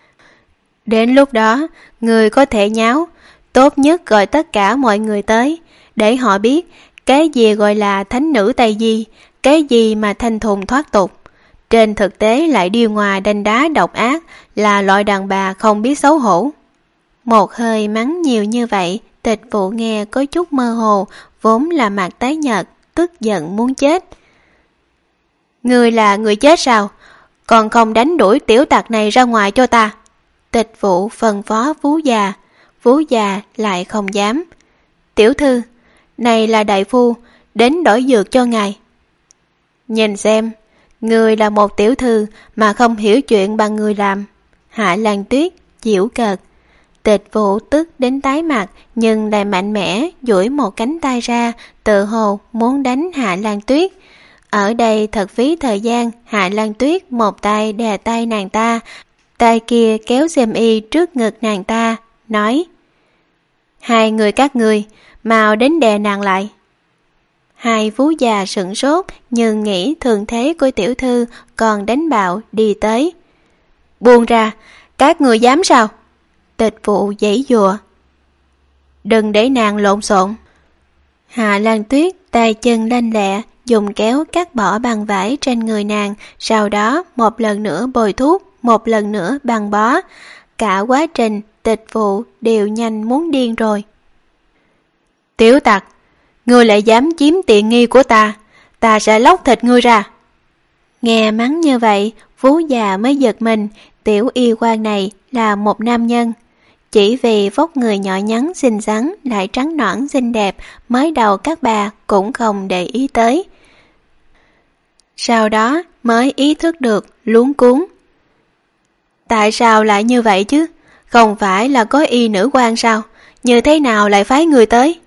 Đến lúc đó, người có thể nháo, tốt nhất gọi tất cả mọi người tới, để họ biết cái gì gọi là thánh nữ Tây Di, cái gì mà thanh thùng thoát tục. Trên thực tế lại điêu ngoa đanh đá độc ác, là loại đàn bà không biết xấu hổ. Một hơi mắng nhiều như vậy, Tịch Vụ nghe có chút mơ hồ, vốn là mặt tái nhợt, tức giận muốn chết. Người là người chết sao? Còn không đánh đuổi tiểu tặc này ra ngoài cho ta. Tịch Vụ phân phó Vú già. Vú già lại không dám. Tiểu thư, này là đại phu, đến đổi dược cho ngài. Nhìn xem, người là một tiểu thư mà không hiểu chuyện bằng người làm. Hạ Lan Tuyết giễu cợt. Tịch Vụ tức đến tái mặt, nhưng lại mạnh mẽ duỗi một cánh tay ra, tự hồ muốn đánh Hạ Lan Tuyết. Ở đây thật phí thời gian, Hạ Lan Tuyết một tay đè tay nàng ta, tay kia kéo xiêm y trước ngực nàng ta, nói: Hai người các ngươi, mau đến đè nàng lại. Hai vú già sửng sốt, nhưng nghĩ thường thế của tiểu thư còn đánh bạo đi tới. Buông ra, các người dám sao? Tịch Vụ giãy giụa. Đừng để nàng lộn xộn. Hạ Lan Tuyết tay chân lanh lẹ, dùng kéo cắt bỏ băng vải trên người nàng, sau đó một lần nữa bôi thuốc, một lần nữa băng bó. Cả quá trình Tịch Vụ đều nhanh muốn điên rồi. Tiểu tặc, ngươi lại dám chiếm tiện nghi của ta, ta sẽ lóc thịt ngươi ra. Nghe mắng như vậy, Vú già mới giật mình, tiểu y quan này là một nam nhân. Chỉ vì vóc người nhỏ nhắn xinh xắn lại trắng nõn xinh đẹp, mới đầu các bà cũng không để ý tới. Sau đó mới ý thức được, luống cuống. Tại sao lại như vậy chứ? Không phải là có y nữ quan sao? Như thế nào lại phái người tới?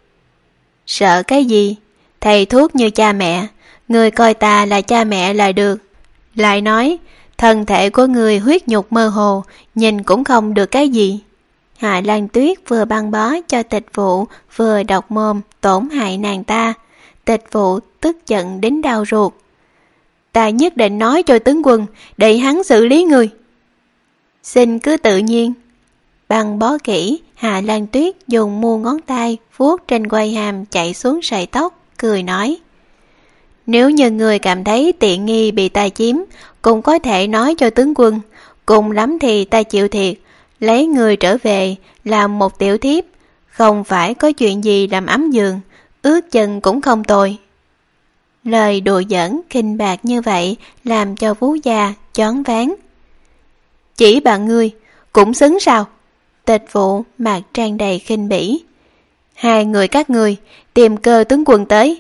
Sợ cái gì? Thầy thuốc như cha mẹ, người coi ta là cha mẹ là được. Lại nói, thân thể của người huyết nhục mơ hồ, nhìn cũng không được cái gì. Hạ Lan Tuyết vừa băng bó cho Tịch Vụ, vừa độc mồm tổn hại nàng ta. Tịch Vụ tức giận đến đau ruột. Ta nhất định nói cho tướng quân, để hắn xử lý người. Xin cứ tự nhiên. Băng bó kỹ, Hạ Lan Tuyết dùng mu ngón tay vuốt trên quai hàm chạy xuống sợi tóc, cười nói: Nếu như người cảm thấy tiện nghi bị ta chiếm, cũng có thể nói cho tướng quân, cùng lắm thì ta chịu thiệt, lấy người trở về làm một tiểu thiếp, không phải có chuyện gì làm ấm giường, ướt chân cũng không tồi. Lời đùa giỡn khinh bạc như vậy làm cho Vú già choáng váng. Chỉ bạn ngươi cũng xứng sao? Tịch Vụ mặt tràn đầy khinh bỉ. Hai người các ngươi tìm Cơ tướng quân tới,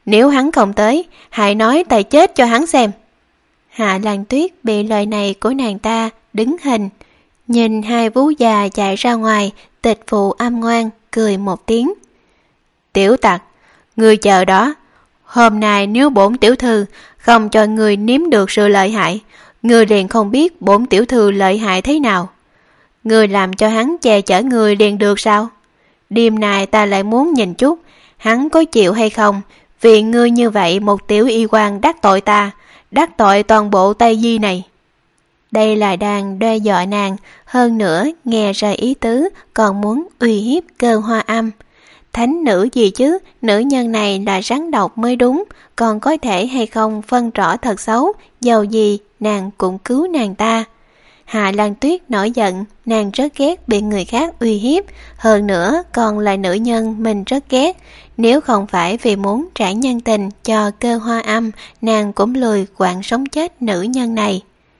Nếu hắn không tới, hãy nói tài chết cho hắn xem. Hạ Lan Tuyết bị lời này của nàng ta đứng hình, nhìn hai vú già chạy ra ngoài. Tịch phụ âm ngoan cười một tiếng. Tiểu tặc, ngươi chờ đó. Hôm nay nếu bổn tiểu thư không cho ngươi nếm được sự lợi hại, ngươi liền không biết bổn tiểu thư lợi hại thế nào. Ngươi làm cho hắn che chở ngươi liền được sao? Đêm nay ta lại muốn nhìn chút hắn có chịu hay không, vì ngươi như vậy một tiểu y quan đắc tội ta, đắc tội toàn bộ Tây Di này. Đây là đang đe dọa nàng, hơn nữa nghe ra ý tứ còn muốn uy hiếp Cơ Hoa Âm. Thánh nữ gì chứ, nữ nhân này là rắn độc mới đúng, còn có thể hay không phân rõ thật xấu, dầu gì nàng cũng cứu nàng ta. Hạ Lan Tuyết nổi giận, nàng rất ghét bị người khác uy hiếp, hơn nữa còn là nữ nhân mình rất ghét. Nếu không phải vì muốn trả nhân tình cho Cơ Hoa Âm, nàng cũng lười quặn sống chết nữ nhân này.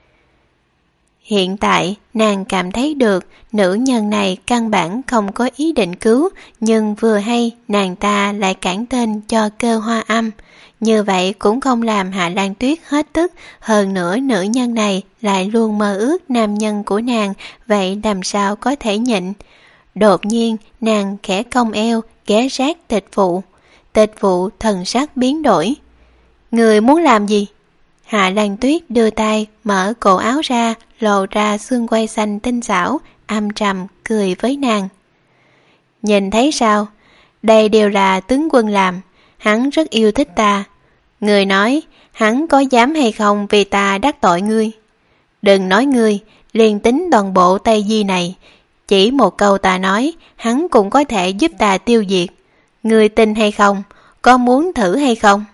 Hiện tại, nàng cảm thấy được nữ nhân này căn bản không có ý định cứu, nhưng vừa hay nàng ta lại cản tên cho Cơ Hoa Âm. Như vậy cũng không làm Hạ Lan Tuyết hết tức, hơn nữa nữ nhân này lại luôn mơ ước nam nhân của nàng, vậy làm sao có thể nhịn. Đột nhiên, nàng khẽ cong eo, ghé sát Tịch phụ. Tịch phụ thần sắc biến đổi. Người muốn làm gì? Hạ Lan Tuyết đưa tay mở cổ áo ra, lộ ra xương quai xanh tinh xảo, âm trầm cười với nàng. Nhìn thấy sao? Đây đều là tướng quân làm, hắn rất yêu thích ta. Người nói, hắn có dám hay không vì ta đắc tội ngươi? Đừng nói ngươi, liền tính toàn bộ Tây Di này, chỉ một câu ta nói, hắn cũng có thể giúp ta tiêu diệt. Ngươi tin hay không? Có muốn thử hay không?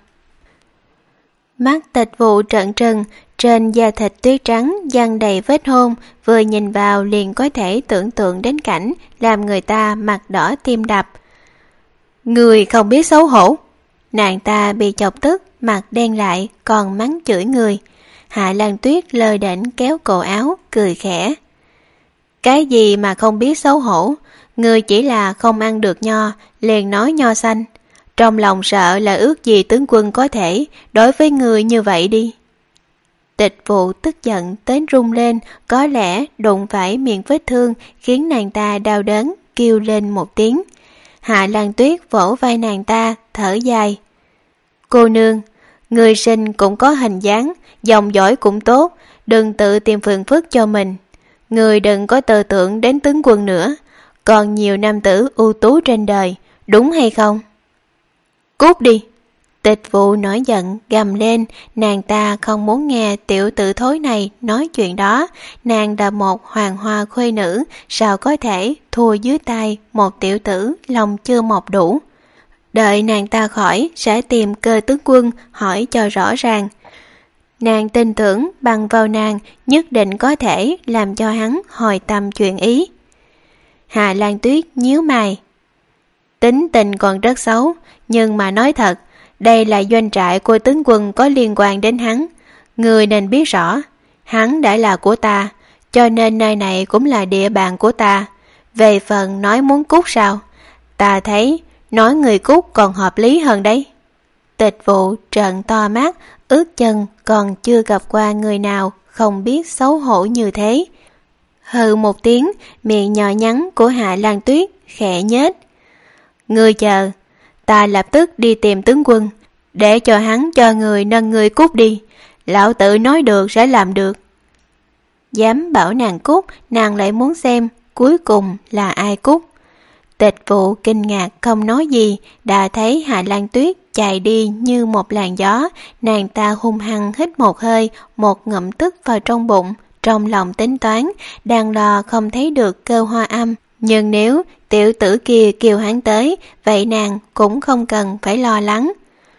Mắt Tịch phụ trợn trừng, trên da thịt tuyết trắng dăng đầy vết hôn, vừa nhìn vào liền có thể tưởng tượng đến cảnh làm người ta mặt đỏ tim đập. Người không biết xấu hổ. Nàng ta bị chọc tức, mặt đen lại, còn mắng chửi người. Hạ Lan Tuyết lơ đễnh kéo cổ áo, cười khẽ. Cái gì mà không biết xấu hổ? Người chỉ là không ăn được nho, liền nói nho xanh. Trong lòng sợ là ước gì tướng quân có thể đối với người như vậy đi. Tịch phụ tức giận đến run lên, có lẽ đụng phải miệng vết thương khiến nàng ta đau đớn, kêu lên một tiếng. Hạ Lan Tuyết vỗ vai nàng ta, thở dài. Cô nương, người sinh cũng có hình dáng, dòng dõi cũng tốt, đừng tự tìm phiền phức cho mình. Người đừng có tự tưởng đến tướng quân nữa, còn nhiều nam tử ưu tú trên đời, đúng hay không? Cút đi! Tịch phụ nổi giận gầm lên, nàng ta không muốn nghe tiểu tử thối này nói chuyện đó. Nàng là một hoàng hoa khuê nữ, sao có thể thua dưới tay một tiểu tử lòng chưa mọc đủ. Đợi nàng ta khỏi sẽ tìm Cơ tướng quân hỏi cho rõ ràng. Nàng tin tưởng bằng vào nàng nhất định có thể làm cho hắn hồi tâm chuyển ý. Hạ Lan Tuyết nhíu mày. Tính tình còn rất xấu, nhưng mà nói thật, đây là doanh trại của tướng quân có liên quan đến hắn. Người nên biết rõ, hắn đã là của ta, cho nên nơi này cũng là địa bàn của ta. Về phần nói muốn cút sao, ta thấy nói người cút còn hợp lý hơn đấy. Tịch vụ trợn to mắt, ướt chân, còn chưa gặp qua người nào không biết xấu hổ như thế. Hừ một tiếng, miệng nhỏ nhắn của Hạ Lan Tuyết khẽ nhếch. Ngươi chờ, ta lập tức đi tìm tướng quân, để cho hắn cho người nâng người cút đi. Lão tự nói được sẽ làm được. Dám bảo nàng cút, nàng lại muốn xem cuối cùng là ai cút. Tịch vụ kinh ngạc không nói gì, đã thấy Hạ Lan Tuyết chạy đi như một làn gió. Nàng ta hung hăng hít một hơi, một ngụm tức vào trong bụng, trong lòng tính toán, đang lo không thấy được Cơ Hoa Âm. Nhưng nếu tiểu tử kia kêu hắn tới, vậy nàng cũng không cần phải lo lắng.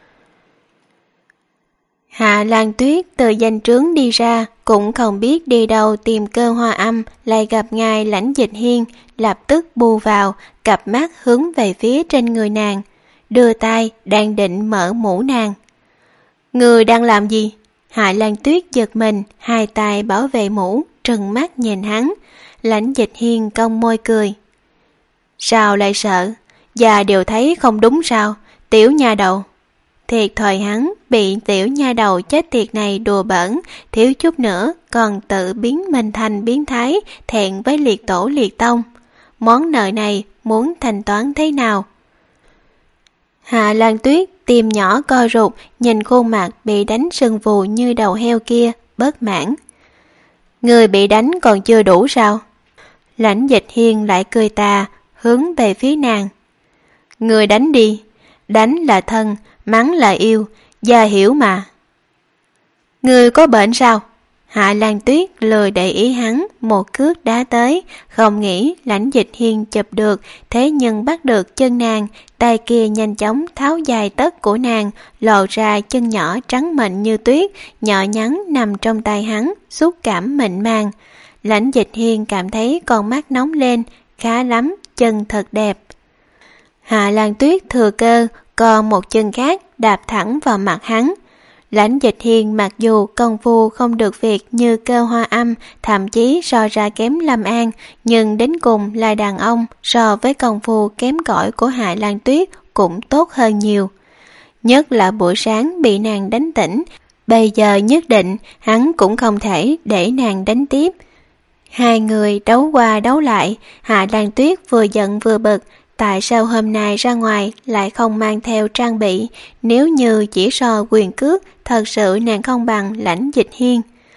Hạ Lan Tuyết từ danh trướng đi ra, cũng không biết đi đâu tìm Cơ Hoa Âm, lại gặp ngài Lãnh Dịch Hiên, lập tức bu vào, cặp mắt hướng về phía trên người nàng, đưa tay đang định mở mũ nàng. Người đang làm gì? Hạ Lan Tuyết giật mình, hai tay bảo vệ mũ, trừng mắt nhìn hắn. Lãnh Dịch Hiên cong môi cười. Sao lại sợ? Già đều thấy không đúng sao, tiểu nha đầu. thiệt thòi hắn bị tiểu nha đầu chết tiệt này đùa bỡn, thiếu chút nữa còn tự biến mình thành biến thái, thẹn với liệt tổ liệt tông. Món nợ này muốn thanh toán thế nào? Hạ Lan Tuyết tim nhỏ co rụt, nhìn khuôn mặt bị đánh sưng vù như đầu heo kia, bất mãn. Người bị đánh còn chưa đủ sao? Lãnh Dịch Hiên lại cười tà, hướng về phía nàng. Người đánh đi, đánh là thân, mắng là yêu, gia hiểu mà. Người có bệnh sao? Hạ Lan Tuyết lười để ý hắn, một cước đá tới, không nghĩ Lãnh Dịch Hiên chụp được, thế nhưng bắt được chân nàng, tay kia nhanh chóng tháo dài tất của nàng, lộ ra chân nhỏ trắng mịn như tuyết, nhỏ nhắn nằm trong tay hắn, xúc cảm mịn màng. Lãnh Dịch Hiên cảm thấy con mắt nóng lên, khá lắm, chân thật đẹp. Hạ Lan Tuyết thừa cơ, còn một chân khác đạp thẳng vào mặt hắn. Lãnh Dịch Hiên mặc dù công phu không được việc như Cơ Hoa Âm, thậm chí so ra kém Lâm An, nhưng đến cùng là đàn ông, so với công phu kém cỏi của Hạ Lan Tuyết cũng tốt hơn nhiều. Nhất là buổi sáng bị nàng đánh tỉnh, bây giờ nhất định hắn cũng không thể để nàng đánh tiếp. Hai người đấu qua đấu lại, Hạ Lan Tuyết vừa giận vừa bực, tại sao hôm nay ra ngoài lại không mang theo trang bị, nếu như chỉ so quyền cước, thật sự nàng không bằng Lãnh Dịch Hiên.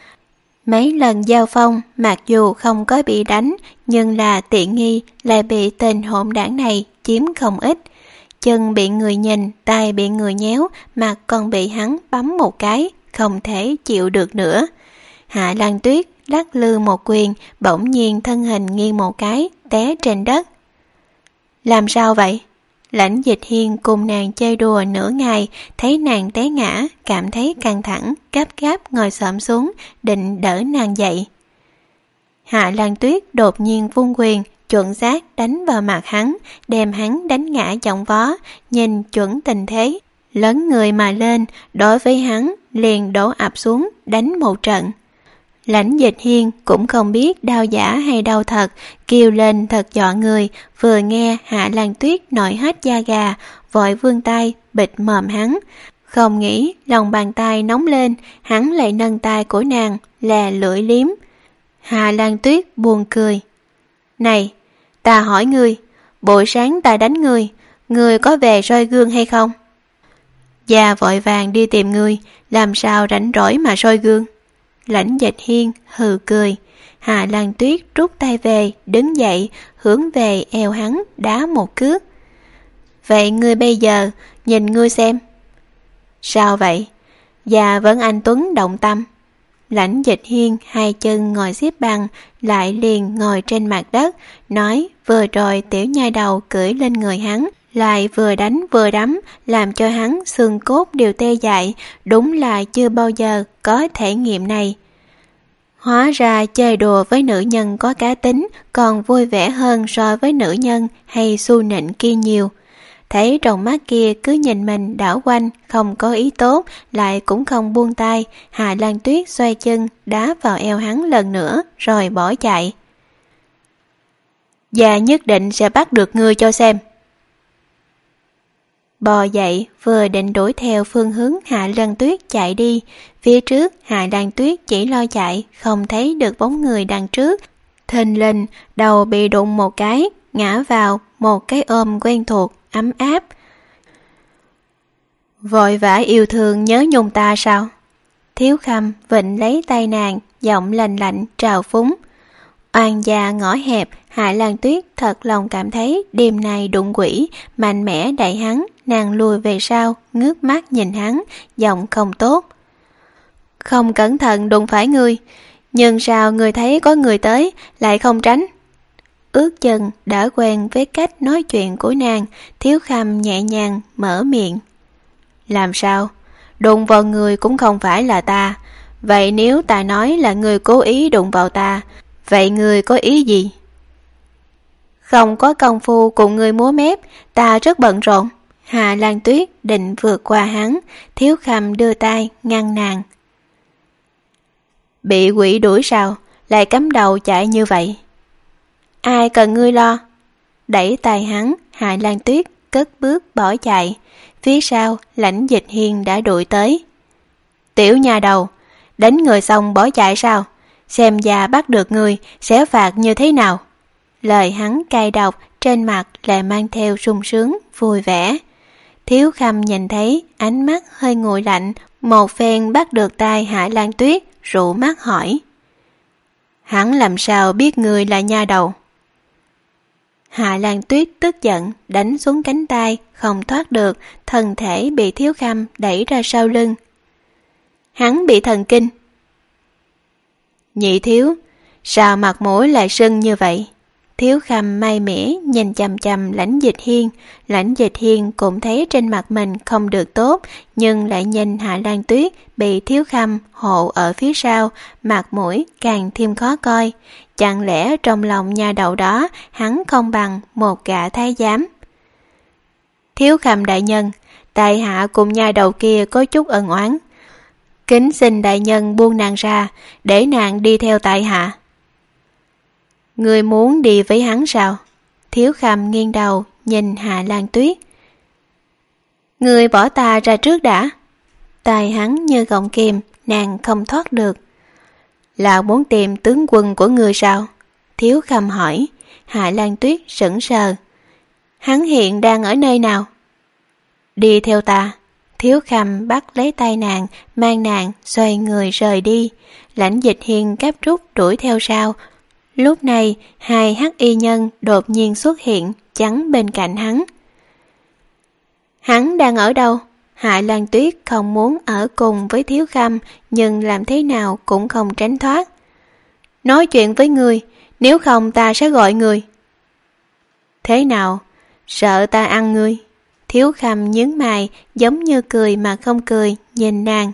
Mấy lần giao phong, mặc dù không có bị đánh, nhưng là tiện nghi lại bị tên hỗn đảng này chiếm không ít. Chân bị người nhìn, tay bị người nhéo, mặt còn bị hắn bấm một cái, không thể chịu được nữa. Hạ Lan Tuyết lắc lư một quyền, bỗng nhiên thân hình nghiêng một cái, té trên đất. Làm sao vậy? Lãnh Dịch Hiên cùng nàng chơi đùa nửa ngày, thấy nàng té ngã, cảm thấy căng thẳng, gấp gáp ngồi xổm xuống, định đỡ nàng dậy. Hạ Lan Tuyết đột nhiên vung quyền, chuẩn xác đánh vào mặt hắn, đem hắn đánh ngã giọng vó, nhìn chuẩn tình thế, lớn người mà lên, đối với hắn liền đổ ập xuống, đánh một trận. Lãnh Dịch Hiên cũng không biết đau giả hay đau thật, kêu lên thật dọa người, vừa nghe Hạ Lan Tuyết nổi hết da gà, vội vươn tay bịt mồm hắn. Không nghĩ lòng bàn tay nóng lên, hắn lại nâng tay của nàng, là lưỡi liếm. Hạ Lan Tuyết buồn cười. Này, ta hỏi ngươi, buổi sáng ta đánh ngươi, ngươi có về soi gương hay không? Già vội vàng đi tìm ngươi, làm sao rảnh rỗi mà soi gương? Lãnh Dịch Hiên hừ cười. Hạ Lan Tuyết rút tay về, đứng dậy, hướng về eo hắn đá một cước. Vậy ngươi bây giờ, nhìn ngươi xem. Sao vậy? Già vẫn anh Tuấn động tâm. Lãnh Dịch Hiên hai chân ngồi xếp bằng, lại liền ngồi trên mặt đất, nói vừa rồi tiểu nhai đầu cưỡi lên người hắn, lại vừa đánh vừa đấm, làm cho hắn xương cốt đều tê dại, đúng là chưa bao giờ có thể nghiệm này. Hóa ra chơi đùa với nữ nhân có cá tính còn vui vẻ hơn so với nữ nhân hay xu nịnh kia nhiều. Thấy trong mắt kia cứ nhìn mình đảo quanh, không có ý tốt, lại cũng không buông tay, Hạ Lan Tuyết xoay chân đá vào eo hắn lần nữa rồi bỏ chạy. Già nhất định sẽ bắt được ngươi cho xem. Bò dậy, vừa định đuổi theo phương hướng Hạ Lan Tuyết chạy đi. Phía trước, Hạ Lan Tuyết chỉ lo chạy, không thấy được bóng người đằng trước. Thình lình, đầu bị đụng một cái, ngã vào một cái ôm quen thuộc, ấm áp. Vội vã yêu thương nhớ nhung ta sao? Thiếu Khâm vịnh lấy tay nàng, giọng lành lạnh, trào phúng. Oan gia ngõ hẹp, Hạ Lan Tuyết thật lòng cảm thấy đêm nay đụng quỷ, mạnh mẽ đẩy hắn, nàng lùi về sau, ngước mắt nhìn hắn, giọng không tốt. Không cẩn thận đụng phải ngươi, nhưng sao ngươi thấy có người tới, lại không tránh? Ước chừng đã quen với cách nói chuyện của nàng, Thiếu Khâm nhẹ nhàng mở miệng. Làm sao? Đụng vào người cũng không phải là ta, vậy nếu ta nói là ngươi cố ý đụng vào ta, vậy ngươi có ý gì? Không có công phu cùng ngươi múa mép, ta rất bận rộn. Hạ Lan Tuyết định vượt qua hắn, Thiếu Khâm đưa tay ngăn nàng. Bị quỷ đuổi sao, lại cắm đầu chạy như vậy? Ai cần ngươi lo? Đẩy tay hắn, Hạ Lan Tuyết cất bước bỏ chạy. Phía sau, Lãnh Dịch Hiên đã đuổi tới. Tiểu nhà đầu, đánh người xong bỏ chạy sao? Xem ra bắt được người sẽ phạt như thế nào? Lời hắn cay độc, trên mặt lại mang theo sung sướng, vui vẻ. Thiếu Khâm nhìn thấy ánh mắt hơi nguội lạnh, một phen bắt được tay Hạ Lan Tuyết, rủ mắt hỏi. Hắn làm sao biết người là nha đầu? Hạ Lan Tuyết tức giận, đánh xuống cánh tay, không thoát được, thân thể bị Thiếu Khâm đẩy ra sau lưng. Hắn bị thần kinh. Nhị thiếu, sao mặt mũi lại sưng như vậy? Thiếu Khâm may mẽ nhìn chằm chằm Lãnh Dịch Hiên. Lãnh Dịch Hiên cũng thấy trên mặt mình không được tốt, nhưng lại nhìn Hạ Lan Tuyết bị Thiếu Khâm hộ ở phía sau, mặt mũi càng thêm khó coi. Chẳng lẽ trong lòng nhà đầu đó hắn không bằng một gã thái giám? Thiếu Khâm đại nhân, tại hạ cùng nhà đầu kia có chút ân oán, kính xin đại nhân buông nàng ra, để nàng đi theo tại hạ. Người muốn đi với hắn sao? Thiếu Khâm nghiêng đầu nhìn Hạ Lan Tuyết. Người bỏ ta ra trước đã. Tay hắn như gọng kìm, nàng không thoát được. Là muốn tìm tướng quân của người sao? Thiếu Khâm hỏi. Hạ Lan Tuyết sững sờ. Hắn hiện đang ở nơi nào? Đi theo ta. Thiếu Khâm bắt lấy tay nàng, mang nàng xoay người rời đi. Lãnh Dịch Hiên gấp rút đuổi theo sau. Lúc này, hai hắc y nhân đột nhiên xuất hiện, chắn bên cạnh hắn. Hắn đang ở đâu? Hạ Lan Tuyết không muốn ở cùng với Thiếu Khâm, nhưng làm thế nào cũng không tránh thoát. Nói chuyện với người, nếu không ta sẽ gọi người. Thế nào? Sợ ta ăn ngươi? Thiếu Khâm nhướng mày, giống như cười mà không cười, nhìn nàng.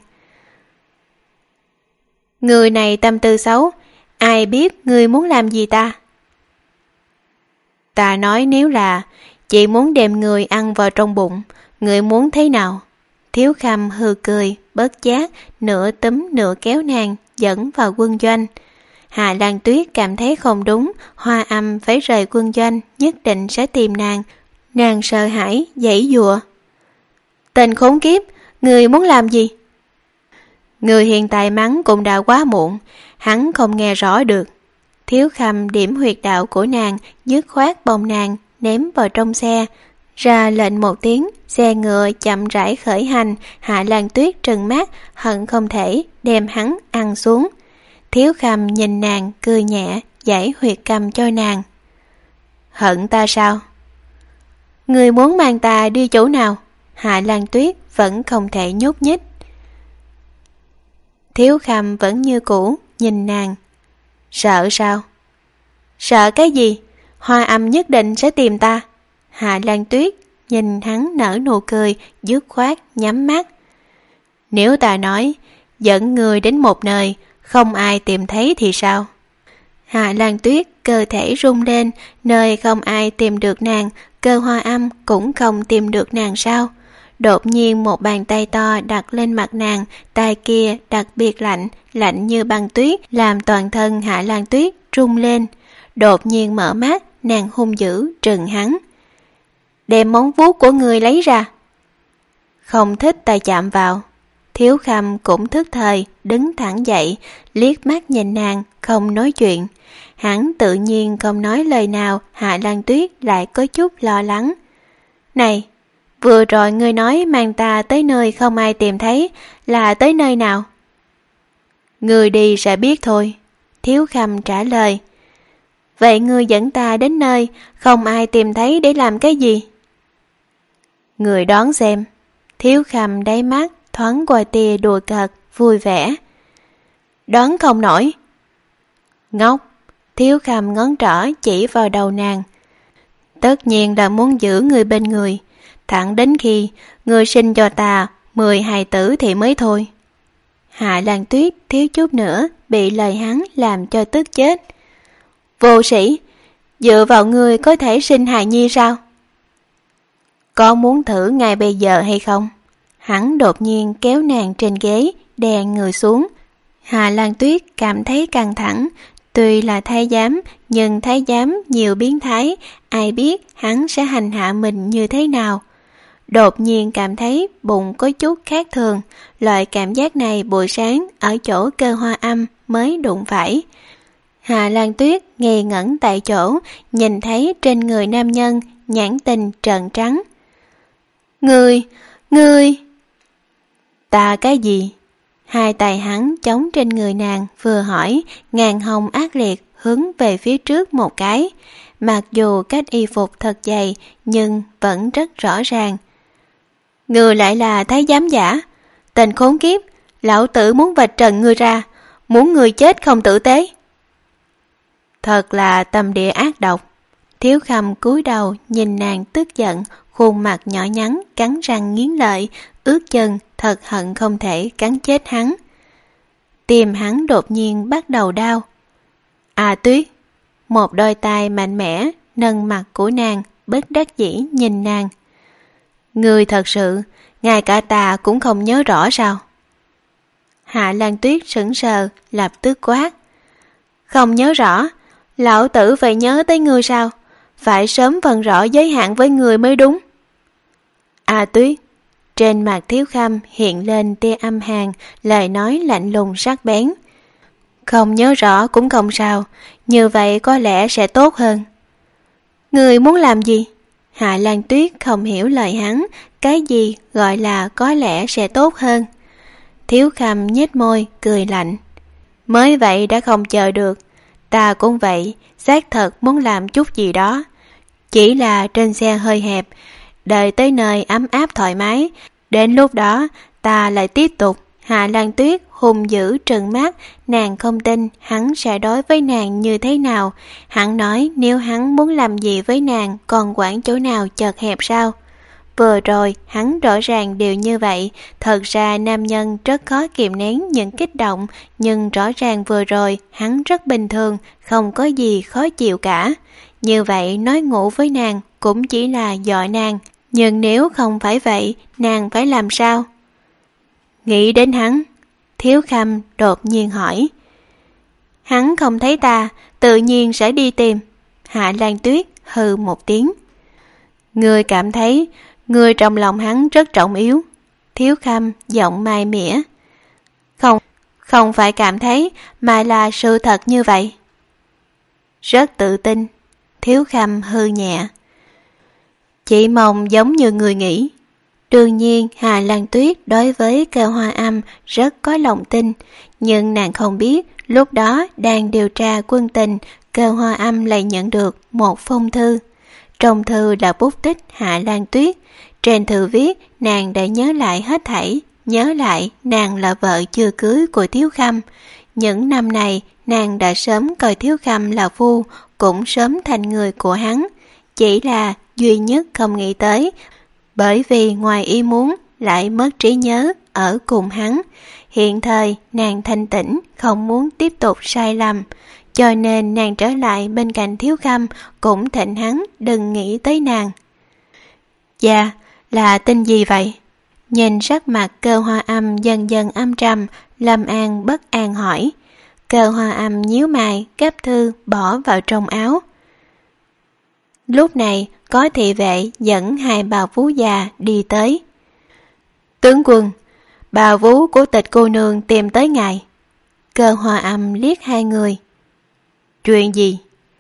Người này tâm tư xấu, ai biết ngươi muốn làm gì ta? Ta nói nếu là chị muốn đem người ăn vào trong bụng, ngươi muốn thế nào? Thiếu Khâm hừ cười, bất giác, nửa túm nửa kéo nàng, dẫn vào quân doanh. Hạ Lan Tuyết cảm thấy không đúng, Hoa Âm phải rời quân doanh, nhất định sẽ tìm nàng. Nàng sợ hãi, giãy giụa. Tên khốn kiếp, ngươi muốn làm gì? Người hiện tại mắng cũng đã quá muộn, hắn không nghe rõ được. Thiếu Khâm điểm huyệt đạo của nàng, dứt khoát bồng nàng, ném vào trong xe. Ra lệnh một tiếng, xe ngựa chậm rãi khởi hành. Hạ Lan Tuyết trừng mắt, hận không thể đem hắn ăn xuống. Thiếu Khâm nhìn nàng, cười nhẹ, giải huyệt cầm cho nàng. Hận ta sao? Người muốn mang ta đi chỗ nào? Hạ Lan Tuyết vẫn không thể nhúc nhích. Thiếu Khâm vẫn như cũ, nhìn nàng. Sợ sao? Sợ cái gì? Hoa Âm nhất định sẽ tìm ta. Hạ Lan Tuyết nhìn hắn nở nụ cười, dứt khoát nhắm mắt. Nếu ta nói dẫn người đến một nơi không ai tìm thấy thì sao? Hạ Lan Tuyết cơ thể rung lên, nơi không ai tìm được nàng, Cơ Hoa Âm cũng không tìm được nàng sao? Đột nhiên một bàn tay to đặt lên mặt nàng, tay kia đặc biệt lạnh, lạnh như băng tuyết, làm toàn thân Hạ Lan Tuyết rung lên. Đột nhiên mở mắt, nàng hung dữ trừng hắn. Đem móng vuốt của người lấy ra. Không thích tay chạm vào. Thiếu Khâm cũng thức thời, đứng thẳng dậy, liếc mắt nhìn nàng, không nói chuyện. Hắn tự nhiên không nói lời nào, Hạ Lan Tuyết lại có chút lo lắng. Này, vừa rồi ngươi nói mang ta tới nơi không ai tìm thấy, là tới nơi nào? Ngươi đi sẽ biết thôi. Thiếu Khâm trả lời. Vậy ngươi dẫn ta đến nơi không ai tìm thấy để làm cái gì? Người đoán xem. Thiếu Khâm đáy mắt thoáng qua tia đùa cợt, vui vẻ. Đoán không nổi. Ngốc. Thiếu Khâm ngón trỏ chỉ vào đầu nàng. Tất nhiên là muốn giữ người bên người, thẳng đến khi người sinh cho ta mười hài tử thì mới thôi. Hạ Lan Tuyết thiếu chút nữa bị lời hắn làm cho tức chết. Vô sĩ, dựa vào người có thể sinh hài nhi sao? Có muốn thử ngay bây giờ hay không? Hắn đột nhiên kéo nàng trên ghế, đè người xuống. Hạ Lan Tuyết cảm thấy căng thẳng. Tuy là thái giám, nhưng thái giám nhiều biến thái, ai biết hắn sẽ hành hạ mình như thế nào. đột nhiên cảm thấy bụng có chút khác thường. Loại cảm giác này buổi sáng ở chỗ Cơ Hoa Âm mới đụng phải. Hạ Lan Tuyết ngây ngẩn tại chỗ, nhìn thấy trên người nam nhân nhãn tình trợn trắng. Ngươi, ngươi... Ta cái gì? Hai tay hắn chống trên người nàng, vừa hỏi, ngàn hồng ác liệt hướng về phía trước một cái. Mặc dù cách y phục thật dày, nhưng vẫn rất rõ ràng. Ngươi lại là thái giám giả. Tên khốn kiếp, lão tử muốn vạch trần ngươi ra, muốn ngươi chết không tử tế. Thật là tâm địa ác độc. Thiếu Khâm cúi đầu nhìn nàng tức giận, khuôn mặt nhỏ nhắn, cắn răng nghiến lợi, ướt chân, thật hận không thể cắn chết hắn. Tim hắn đột nhiên bắt đầu đau. À Tuyết, một đôi tay mạnh mẽ nâng mặt của nàng, bất đắc dĩ nhìn nàng. Ngươi thật sự, ngay cả ta cũng không nhớ rõ sao? Hạ Lan Tuyết sững sờ, lập tức quát. Không nhớ rõ, lão tử phải nhớ tới ngươi sao? Phải sớm phân rõ giới hạn với người mới đúng. À Tuyết, trên mặt Thiếu Khâm hiện lên tia âm hàn, lời nói lạnh lùng sắc bén. Không nhớ rõ cũng không sao, như vậy có lẽ sẽ tốt hơn. Người muốn làm gì? Hạ Lan Tuyết không hiểu lời hắn, cái gì gọi là có lẽ sẽ tốt hơn. Thiếu Khâm nhếch môi, cười lạnh. Mới vậy đã không chờ được, ta cũng vậy, xác thật muốn làm chút gì đó. Chỉ là trên xe hơi hẹp, đợi tới nơi ấm áp thoải mái, đến lúc đó ta lại tiếp tục. Hạ Lan Tuyết hung dữ trừng mắt, nàng không tin hắn sẽ đối với nàng như thế nào. Hắn nói nếu hắn muốn làm gì với nàng còn quản chỗ nào chật hẹp sao? Vừa rồi hắn rõ ràng đều như vậy. Thật ra nam nhân rất khó kiềm nén những kích động, nhưng rõ ràng vừa rồi hắn rất bình thường, không có gì khó chịu cả. Như vậy nói ngủ với nàng cũng chỉ là dọa nàng, nhưng nếu không phải vậy nàng phải làm sao? Nghĩ đến hắn, Thiếu Khâm đột nhiên hỏi. Hắn không thấy ta, tự nhiên sẽ đi tìm. Hạ Lan Tuyết hừ một tiếng. Ngươi cảm thấy ngươi trong lòng hắn rất trọng yếu. Thiếu Khâm giọng mai mỉa. Không, không phải cảm thấy, mà là sự thật như vậy. Rất tự tin. Thiếu Khâm hư nhẹ. Chỉ mong giống như người nghĩ. Đương nhiên Hà Lan Tuyết đối với Cơ Hoa Âm rất có lòng tin, nhưng nàng không biết lúc đó đang điều tra quân tình, Cơ Hoa Âm lại nhận được một phong thư. Trong thư là bút tích Hạ Lan Tuyết, trên thư viết nàng đã nhớ lại hết thảy, nhớ lại nàng là vợ chưa cưới của Thiếu Khâm. Những năm này nàng đã sớm coi Thiếu Khâm là phu, cũng sớm thành người của hắn, chỉ là duy nhất không nghĩ tới, bởi vì ngoài ý muốn lại mất trí nhớ ở cùng hắn. Hiện thời nàng thanh tĩnh, không muốn tiếp tục sai lầm, cho nên nàng trở lại bên cạnh Thiếu Khâm, cũng thỉnh hắn đừng nghĩ tới nàng. Dạ, là tin gì vậy? Nhìn sắc mặt Cơ Hoa Âm dần dần âm trầm, Lâm An bất an hỏi. Cơ Hoa Âm nhíu mày, gấp thư bỏ vào trong áo. Lúc này có thị vệ dẫn hai bà vú già đi tới. Tướng quân, bà vú của Tịch cô nương tìm tới ngài. Cơ Hoa Âm liếc hai người. Chuyện gì?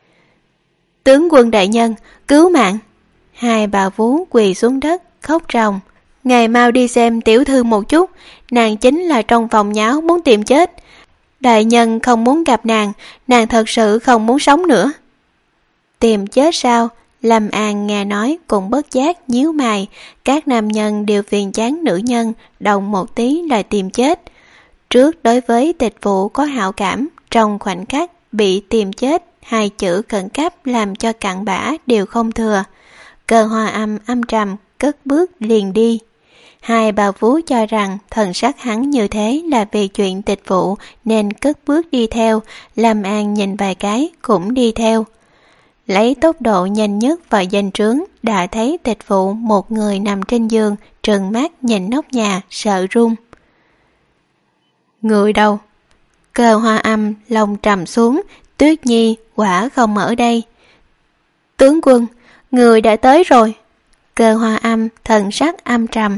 Tướng quân đại nhân, cứu mạng. Hai bà vú quỳ xuống đất khóc ròng. Ngài mau đi xem tiểu thư một chút, nàng chính là trong phòng nháo muốn tìm chết. Đại nhân không muốn gặp nàng, nàng thật sự không muốn sống nữa. Tìm chết sao? Lâm An nghe nói cũng bất giác nhíu mày. Các nam nhân đều phiền chán nữ nhân, động một tí là tìm chết. Trước đối với Tịch Vụ có hảo cảm, trong khoảnh khắc bị tìm chết, hai chữ khẩn cấp làm cho cặn bã đều không thừa. Cơ Hoa Âm âm trầm cất bước liền đi. Hai bà vú cho rằng thần sắc hắn như thế là vì chuyện Tịch Vụ nên cất bước đi theo. Lâm An nhìn vài cái cũng đi theo. Lấy tốc độ nhanh nhất vào doanh trướng, đã thấy Tịch Vụ một người nằm trên giường, trừng mắt nhìn nóc nhà, sợ run. Người đâu? Cơ Hoa Âm lòng trầm xuống, Tuyết Nhi quả không ở đây. Tướng quân, người đã tới rồi. Cơ Hoa Âm thần sắc âm trầm.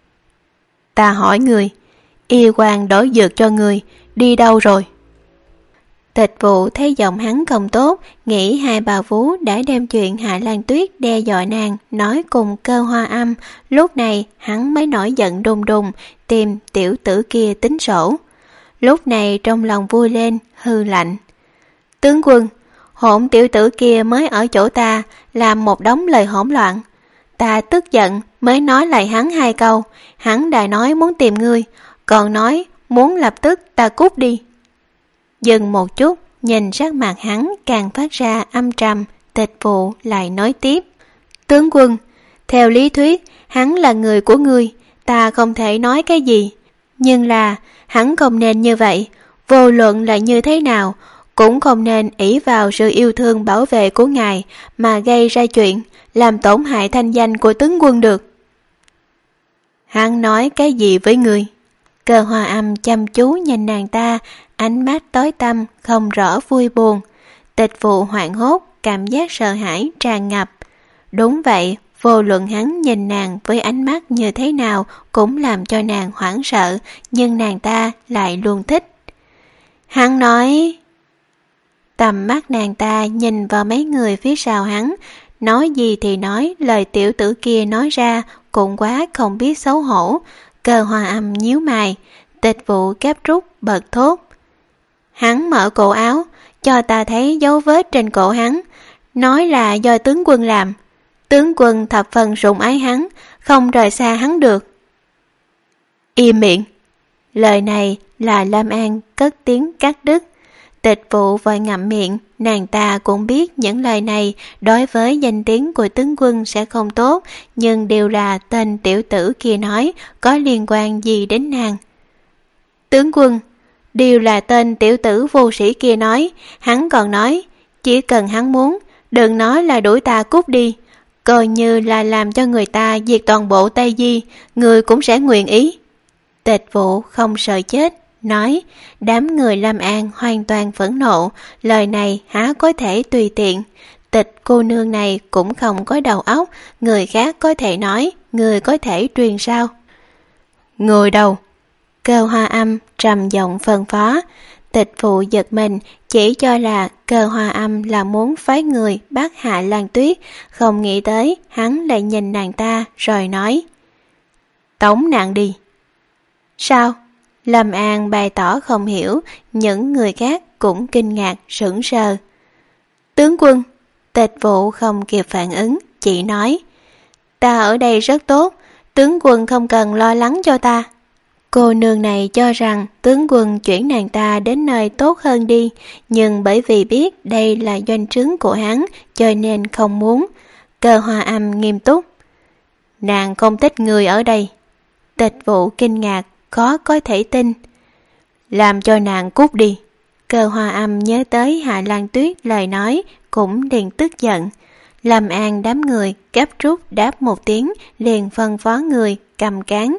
Ta hỏi người, y quan đổi dược cho người, đi đâu rồi? Tịch Vụ thấy giọng hắn không tốt, nghĩ hai bà vú đã đem chuyện Hạ Lan Tuyết đe dọa nàng nói cùng Cơ Hoa Âm, lúc này hắn mới nổi giận đùng đùng tìm tiểu tử kia tính sổ. Lúc này trong lòng vui lên, hư lạnh. Tướng quân, hỗn tiểu tử kia mới ở chỗ ta làm một đống lời hỗn loạn. Ta tức giận mới nói lại hắn hai câu, hắn đã nói muốn tìm ngươi, còn nói muốn lập tức ta cút đi. Dừng một chút, nhìn sắc mặt hắn càng phát ra âm trầm, Tịch Vụ lại nói tiếp. Tướng quân, theo lý thuyết, hắn là người của ngươi, ta không thể nói cái gì. Nhưng là, hắn không nên như vậy, vô luận là như thế nào, cũng không nên ỷ vào sự yêu thương bảo vệ của ngài mà gây ra chuyện, làm tổn hại thanh danh của tướng quân được. Hắn nói cái gì với người? Cơ Hoa Âm chăm chú nhìn nàng ta, ánh mắt tối tăm, không rõ vui buồn. Tịch Vụ hoảng hốt, cảm giác sợ hãi tràn ngập. Đúng vậy, vô luận hắn nhìn nàng với ánh mắt như thế nào cũng làm cho nàng hoảng sợ, nhưng nàng ta lại luôn thích. Hắn nói... Tầm mắt nàng ta nhìn vào mấy người phía sau hắn, nói gì thì nói, lời tiểu tử kia nói ra cũng quá không biết xấu hổ. Cơ Hoa Âm nhíu mày, Tịch Vụ gấp rút bật thốt. Hắn mở cổ áo, cho ta thấy dấu vết trên cổ hắn, nói là do tướng quân làm. Tướng quân thập phần sủng ái hắn, không rời xa hắn được. Im miệng. Lời này là Lam An cất tiếng cắt đứt. Tịch Vụ vội ngậm miệng, nàng ta cũng biết những lời này đối với danh tiếng của tướng quân sẽ không tốt, nhưng đều là tên tiểu tử kia nói, có liên quan gì đến nàng. Tướng quân, đều là tên tiểu tử vô sĩ kia nói, hắn còn nói, chỉ cần hắn muốn, đừng nói là đuổi ta cút đi, coi như là làm cho người ta diệt toàn bộ Tây Di, người cũng sẽ nguyện ý. Tịch Vụ không sợ chết, nói, đám người Lam An hoàn toàn phẫn nộ, lời này há có thể tùy tiện. Tịch cô nương này cũng không có đầu óc, người khác có thể nói, người có thể truyền sao? Người đâu? Cơ Hoa Âm trầm giọng phân phó. Tịch Vụ giật mình, chỉ cho là Cơ Hoa Âm là muốn phái người bắt Hạ Lan Tuyết, không nghĩ tới hắn lại nhìn nàng ta rồi nói. Tống nàng đi. Sao? Lâm An bày tỏ không hiểu, những người khác cũng kinh ngạc sững sờ. Tướng quân, Tịch Vụ không kịp phản ứng, chỉ nói. Ta ở đây rất tốt, tướng quân không cần lo lắng cho ta. Cô nương này cho rằng tướng quân chuyển nàng ta đến nơi tốt hơn đi, nhưng bởi vì biết đây là doanh trướng của hắn, cho nên không muốn. Cơ Hoa Âm nghiêm túc. Nàng không thích người ở đây. Tịch Vụ kinh ngạc, khó có thể tin. Làm cho nàng cút đi. Cơ Hoa Âm nhớ tới Hạ Lan Tuyết lời nói, cũng liền tức giận. Lâm An đám người gấp rút đáp một tiếng, liền phân phó người cầm cán.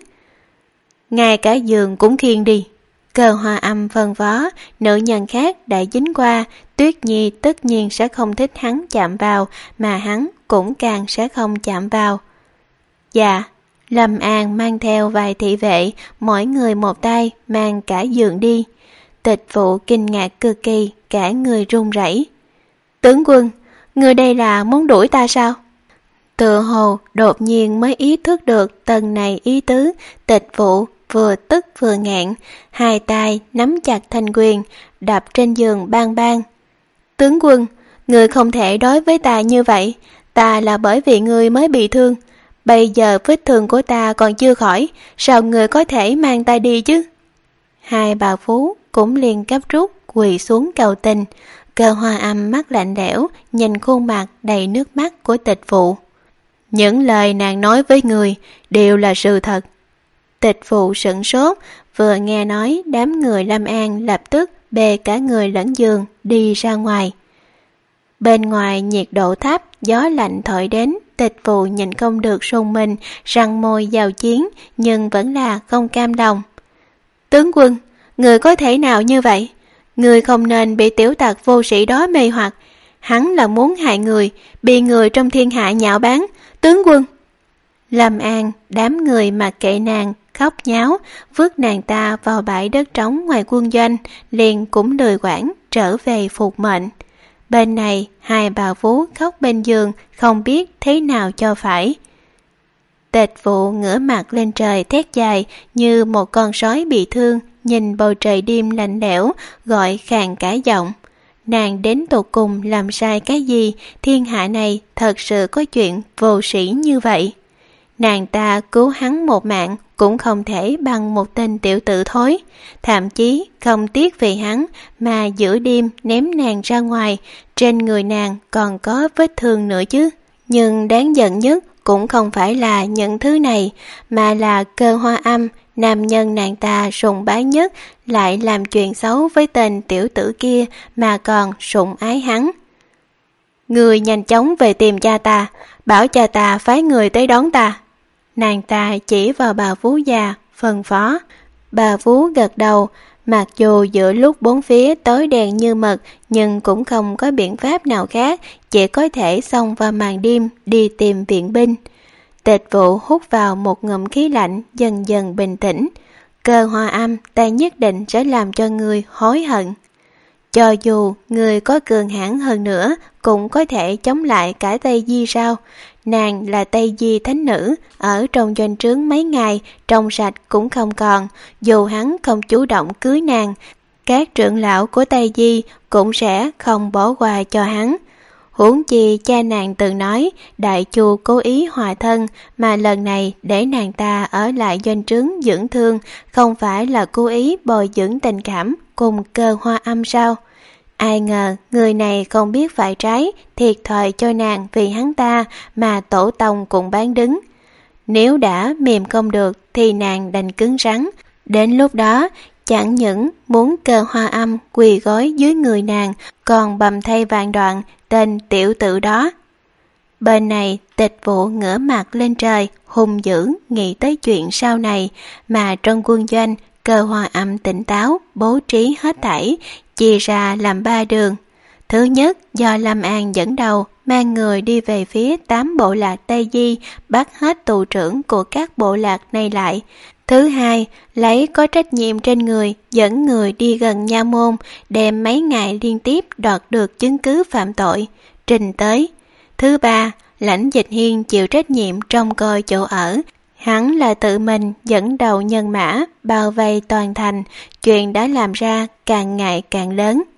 Ngay cả giường cũng khiêng đi. Cơ Hoa Âm phân phó, nữ nhân khác đã dính qua, Tuyết Nhi tất nhiên sẽ không thích hắn chạm vào, mà hắn cũng càng sẽ không chạm vào. Dạ. Lâm An mang theo vài thị vệ, mỗi người một tay mang cả giường đi. Tịch Vụ kinh ngạc cực kỳ, cả người run rẩy. Tướng quân, người đây là muốn đuổi ta sao? Tựa hồ đột nhiên mới ý thức được tầng này ý tứ. Tịch Vụ vừa tức vừa ngạn, hai tay nắm chặt thanh quyền, đập trên giường bang bang. Tướng quân, người không thể đối với ta như vậy, ta là bởi vì người mới bị thương. Bây giờ vết thương của ta còn chưa khỏi, sao người có thể mang ta đi chứ? Hai bà phú cũng liền gấp rút quỳ xuống cầu tình. Cơ Hoa Âm mắt lạnh lẽo, nhìn khuôn mặt đầy nước mắt của Tịch Vụ. Những lời nàng nói với người đều là sự thật. Tịch Vụ sửng sốt, vừa nghe nói đám người Lâm An lập tức bê cả người lẫn giường đi ra ngoài. Bên ngoài nhiệt độ thấp, gió lạnh thổi đến, Tịch Vụ nhìn không được run mình, răng môi giao chiến, nhưng vẫn là không cam lòng. Tướng quân, người có thể nào như vậy? Người không nên bị tiểu tặc vô sĩ đó mê hoặc. Hắn là muốn hại người, bị người trong thiên hạ nhạo báng. Tướng quân! Lâm An, đám người mặc kệ nàng, khóc nháo, vứt nàng ta vào bãi đất trống ngoài quân doanh, liền cũng lười quản, trở về phục mệnh. Bên này, hai bà vú khóc bên giường, không biết thế nào cho phải. Tịch Vụ ngửa mặt lên trời thét dài như một con sói bị thương, nhìn bầu trời đêm lạnh lẽo, gọi khàn cả giọng. Nàng đến tột cùng làm sai cái gì, thiên hạ này thật sự có chuyện vô sĩ như vậy. Nàng ta cứu hắn một mạng cũng không thể bằng một tên tiểu tử thối, thậm chí không tiếc vì hắn mà giữa đêm ném nàng ra ngoài, trên người nàng còn có vết thương nữa chứ. Nhưng đáng giận nhất cũng không phải là những thứ này, mà là Cơ Hoa Âm, nam nhân nàng ta sùng bái nhất, lại làm chuyện xấu với tên tiểu tử kia mà còn sủng ái hắn. Người nhanh chóng về tìm cha ta, bảo cha ta phái người tới đón ta. Nàng ta chỉ vào bà vú già, phân phó. Bà vú gật đầu, mặc dù giữa lúc bốn phía tối đèn như mực, nhưng cũng không có biện pháp nào khác, chỉ có thể xông vào màn đêm đi tìm viện binh. Tịch Vụ hút vào một ngụm khí lạnh, dần dần bình tĩnh. Cơ Hoa Âm, ta nhất định sẽ làm cho người hối hận. Cho dù người có cường hãn hơn nữa, cũng có thể chống lại cả Tây Di sao? Nàng là Tây Di thánh nữ, ở trong doanh trướng mấy ngày, trong sạch cũng không còn. Dù hắn không chủ động cưới nàng, các trưởng lão của Tây Di cũng sẽ không bỏ qua cho hắn. Huống chi cha nàng từng nói, đại chu cố ý hòa thân, mà lần này để nàng ta ở lại doanh trướng dưỡng thương, không phải là cố ý bồi dưỡng tình cảm cùng Cơ Hoa Âm sao? Ai ngờ người này không biết phải trái, thiệt thòi cho nàng vì hắn ta mà tổ tông cũng bán đứng. Nếu đã mềm không được thì nàng đành cứng rắn, đến lúc đó chẳng những muốn Cơ Hoa Âm quỳ gối dưới người nàng, còn bầm thay vạn đoạn tên tiểu tử đó. Bên này Tịch Vụ ngửa mặt lên trời, hung dữ nghĩ tới chuyện sau này, mà trong quân doanh Cơ Hoa Âm tỉnh táo, bố trí hết thảy, chia ra làm ba đường. Thứ nhất, do Lâm An dẫn đầu, mang người đi về phía tám bộ lạc Tây Di, bắt hết tù trưởng của các bộ lạc này lại. Thứ hai, lấy có trách nhiệm trên người, dẫn người đi gần nha môn, đem mấy ngày liên tiếp đoạt được chứng cứ phạm tội, trình tới. Thứ ba, Lãnh Dịch Hiên chịu trách nhiệm trông coi chỗ ở. Hắn là tự mình dẫn đầu nhân mã, bao vây toàn thành, chuyện đã làm ra càng ngày càng lớn.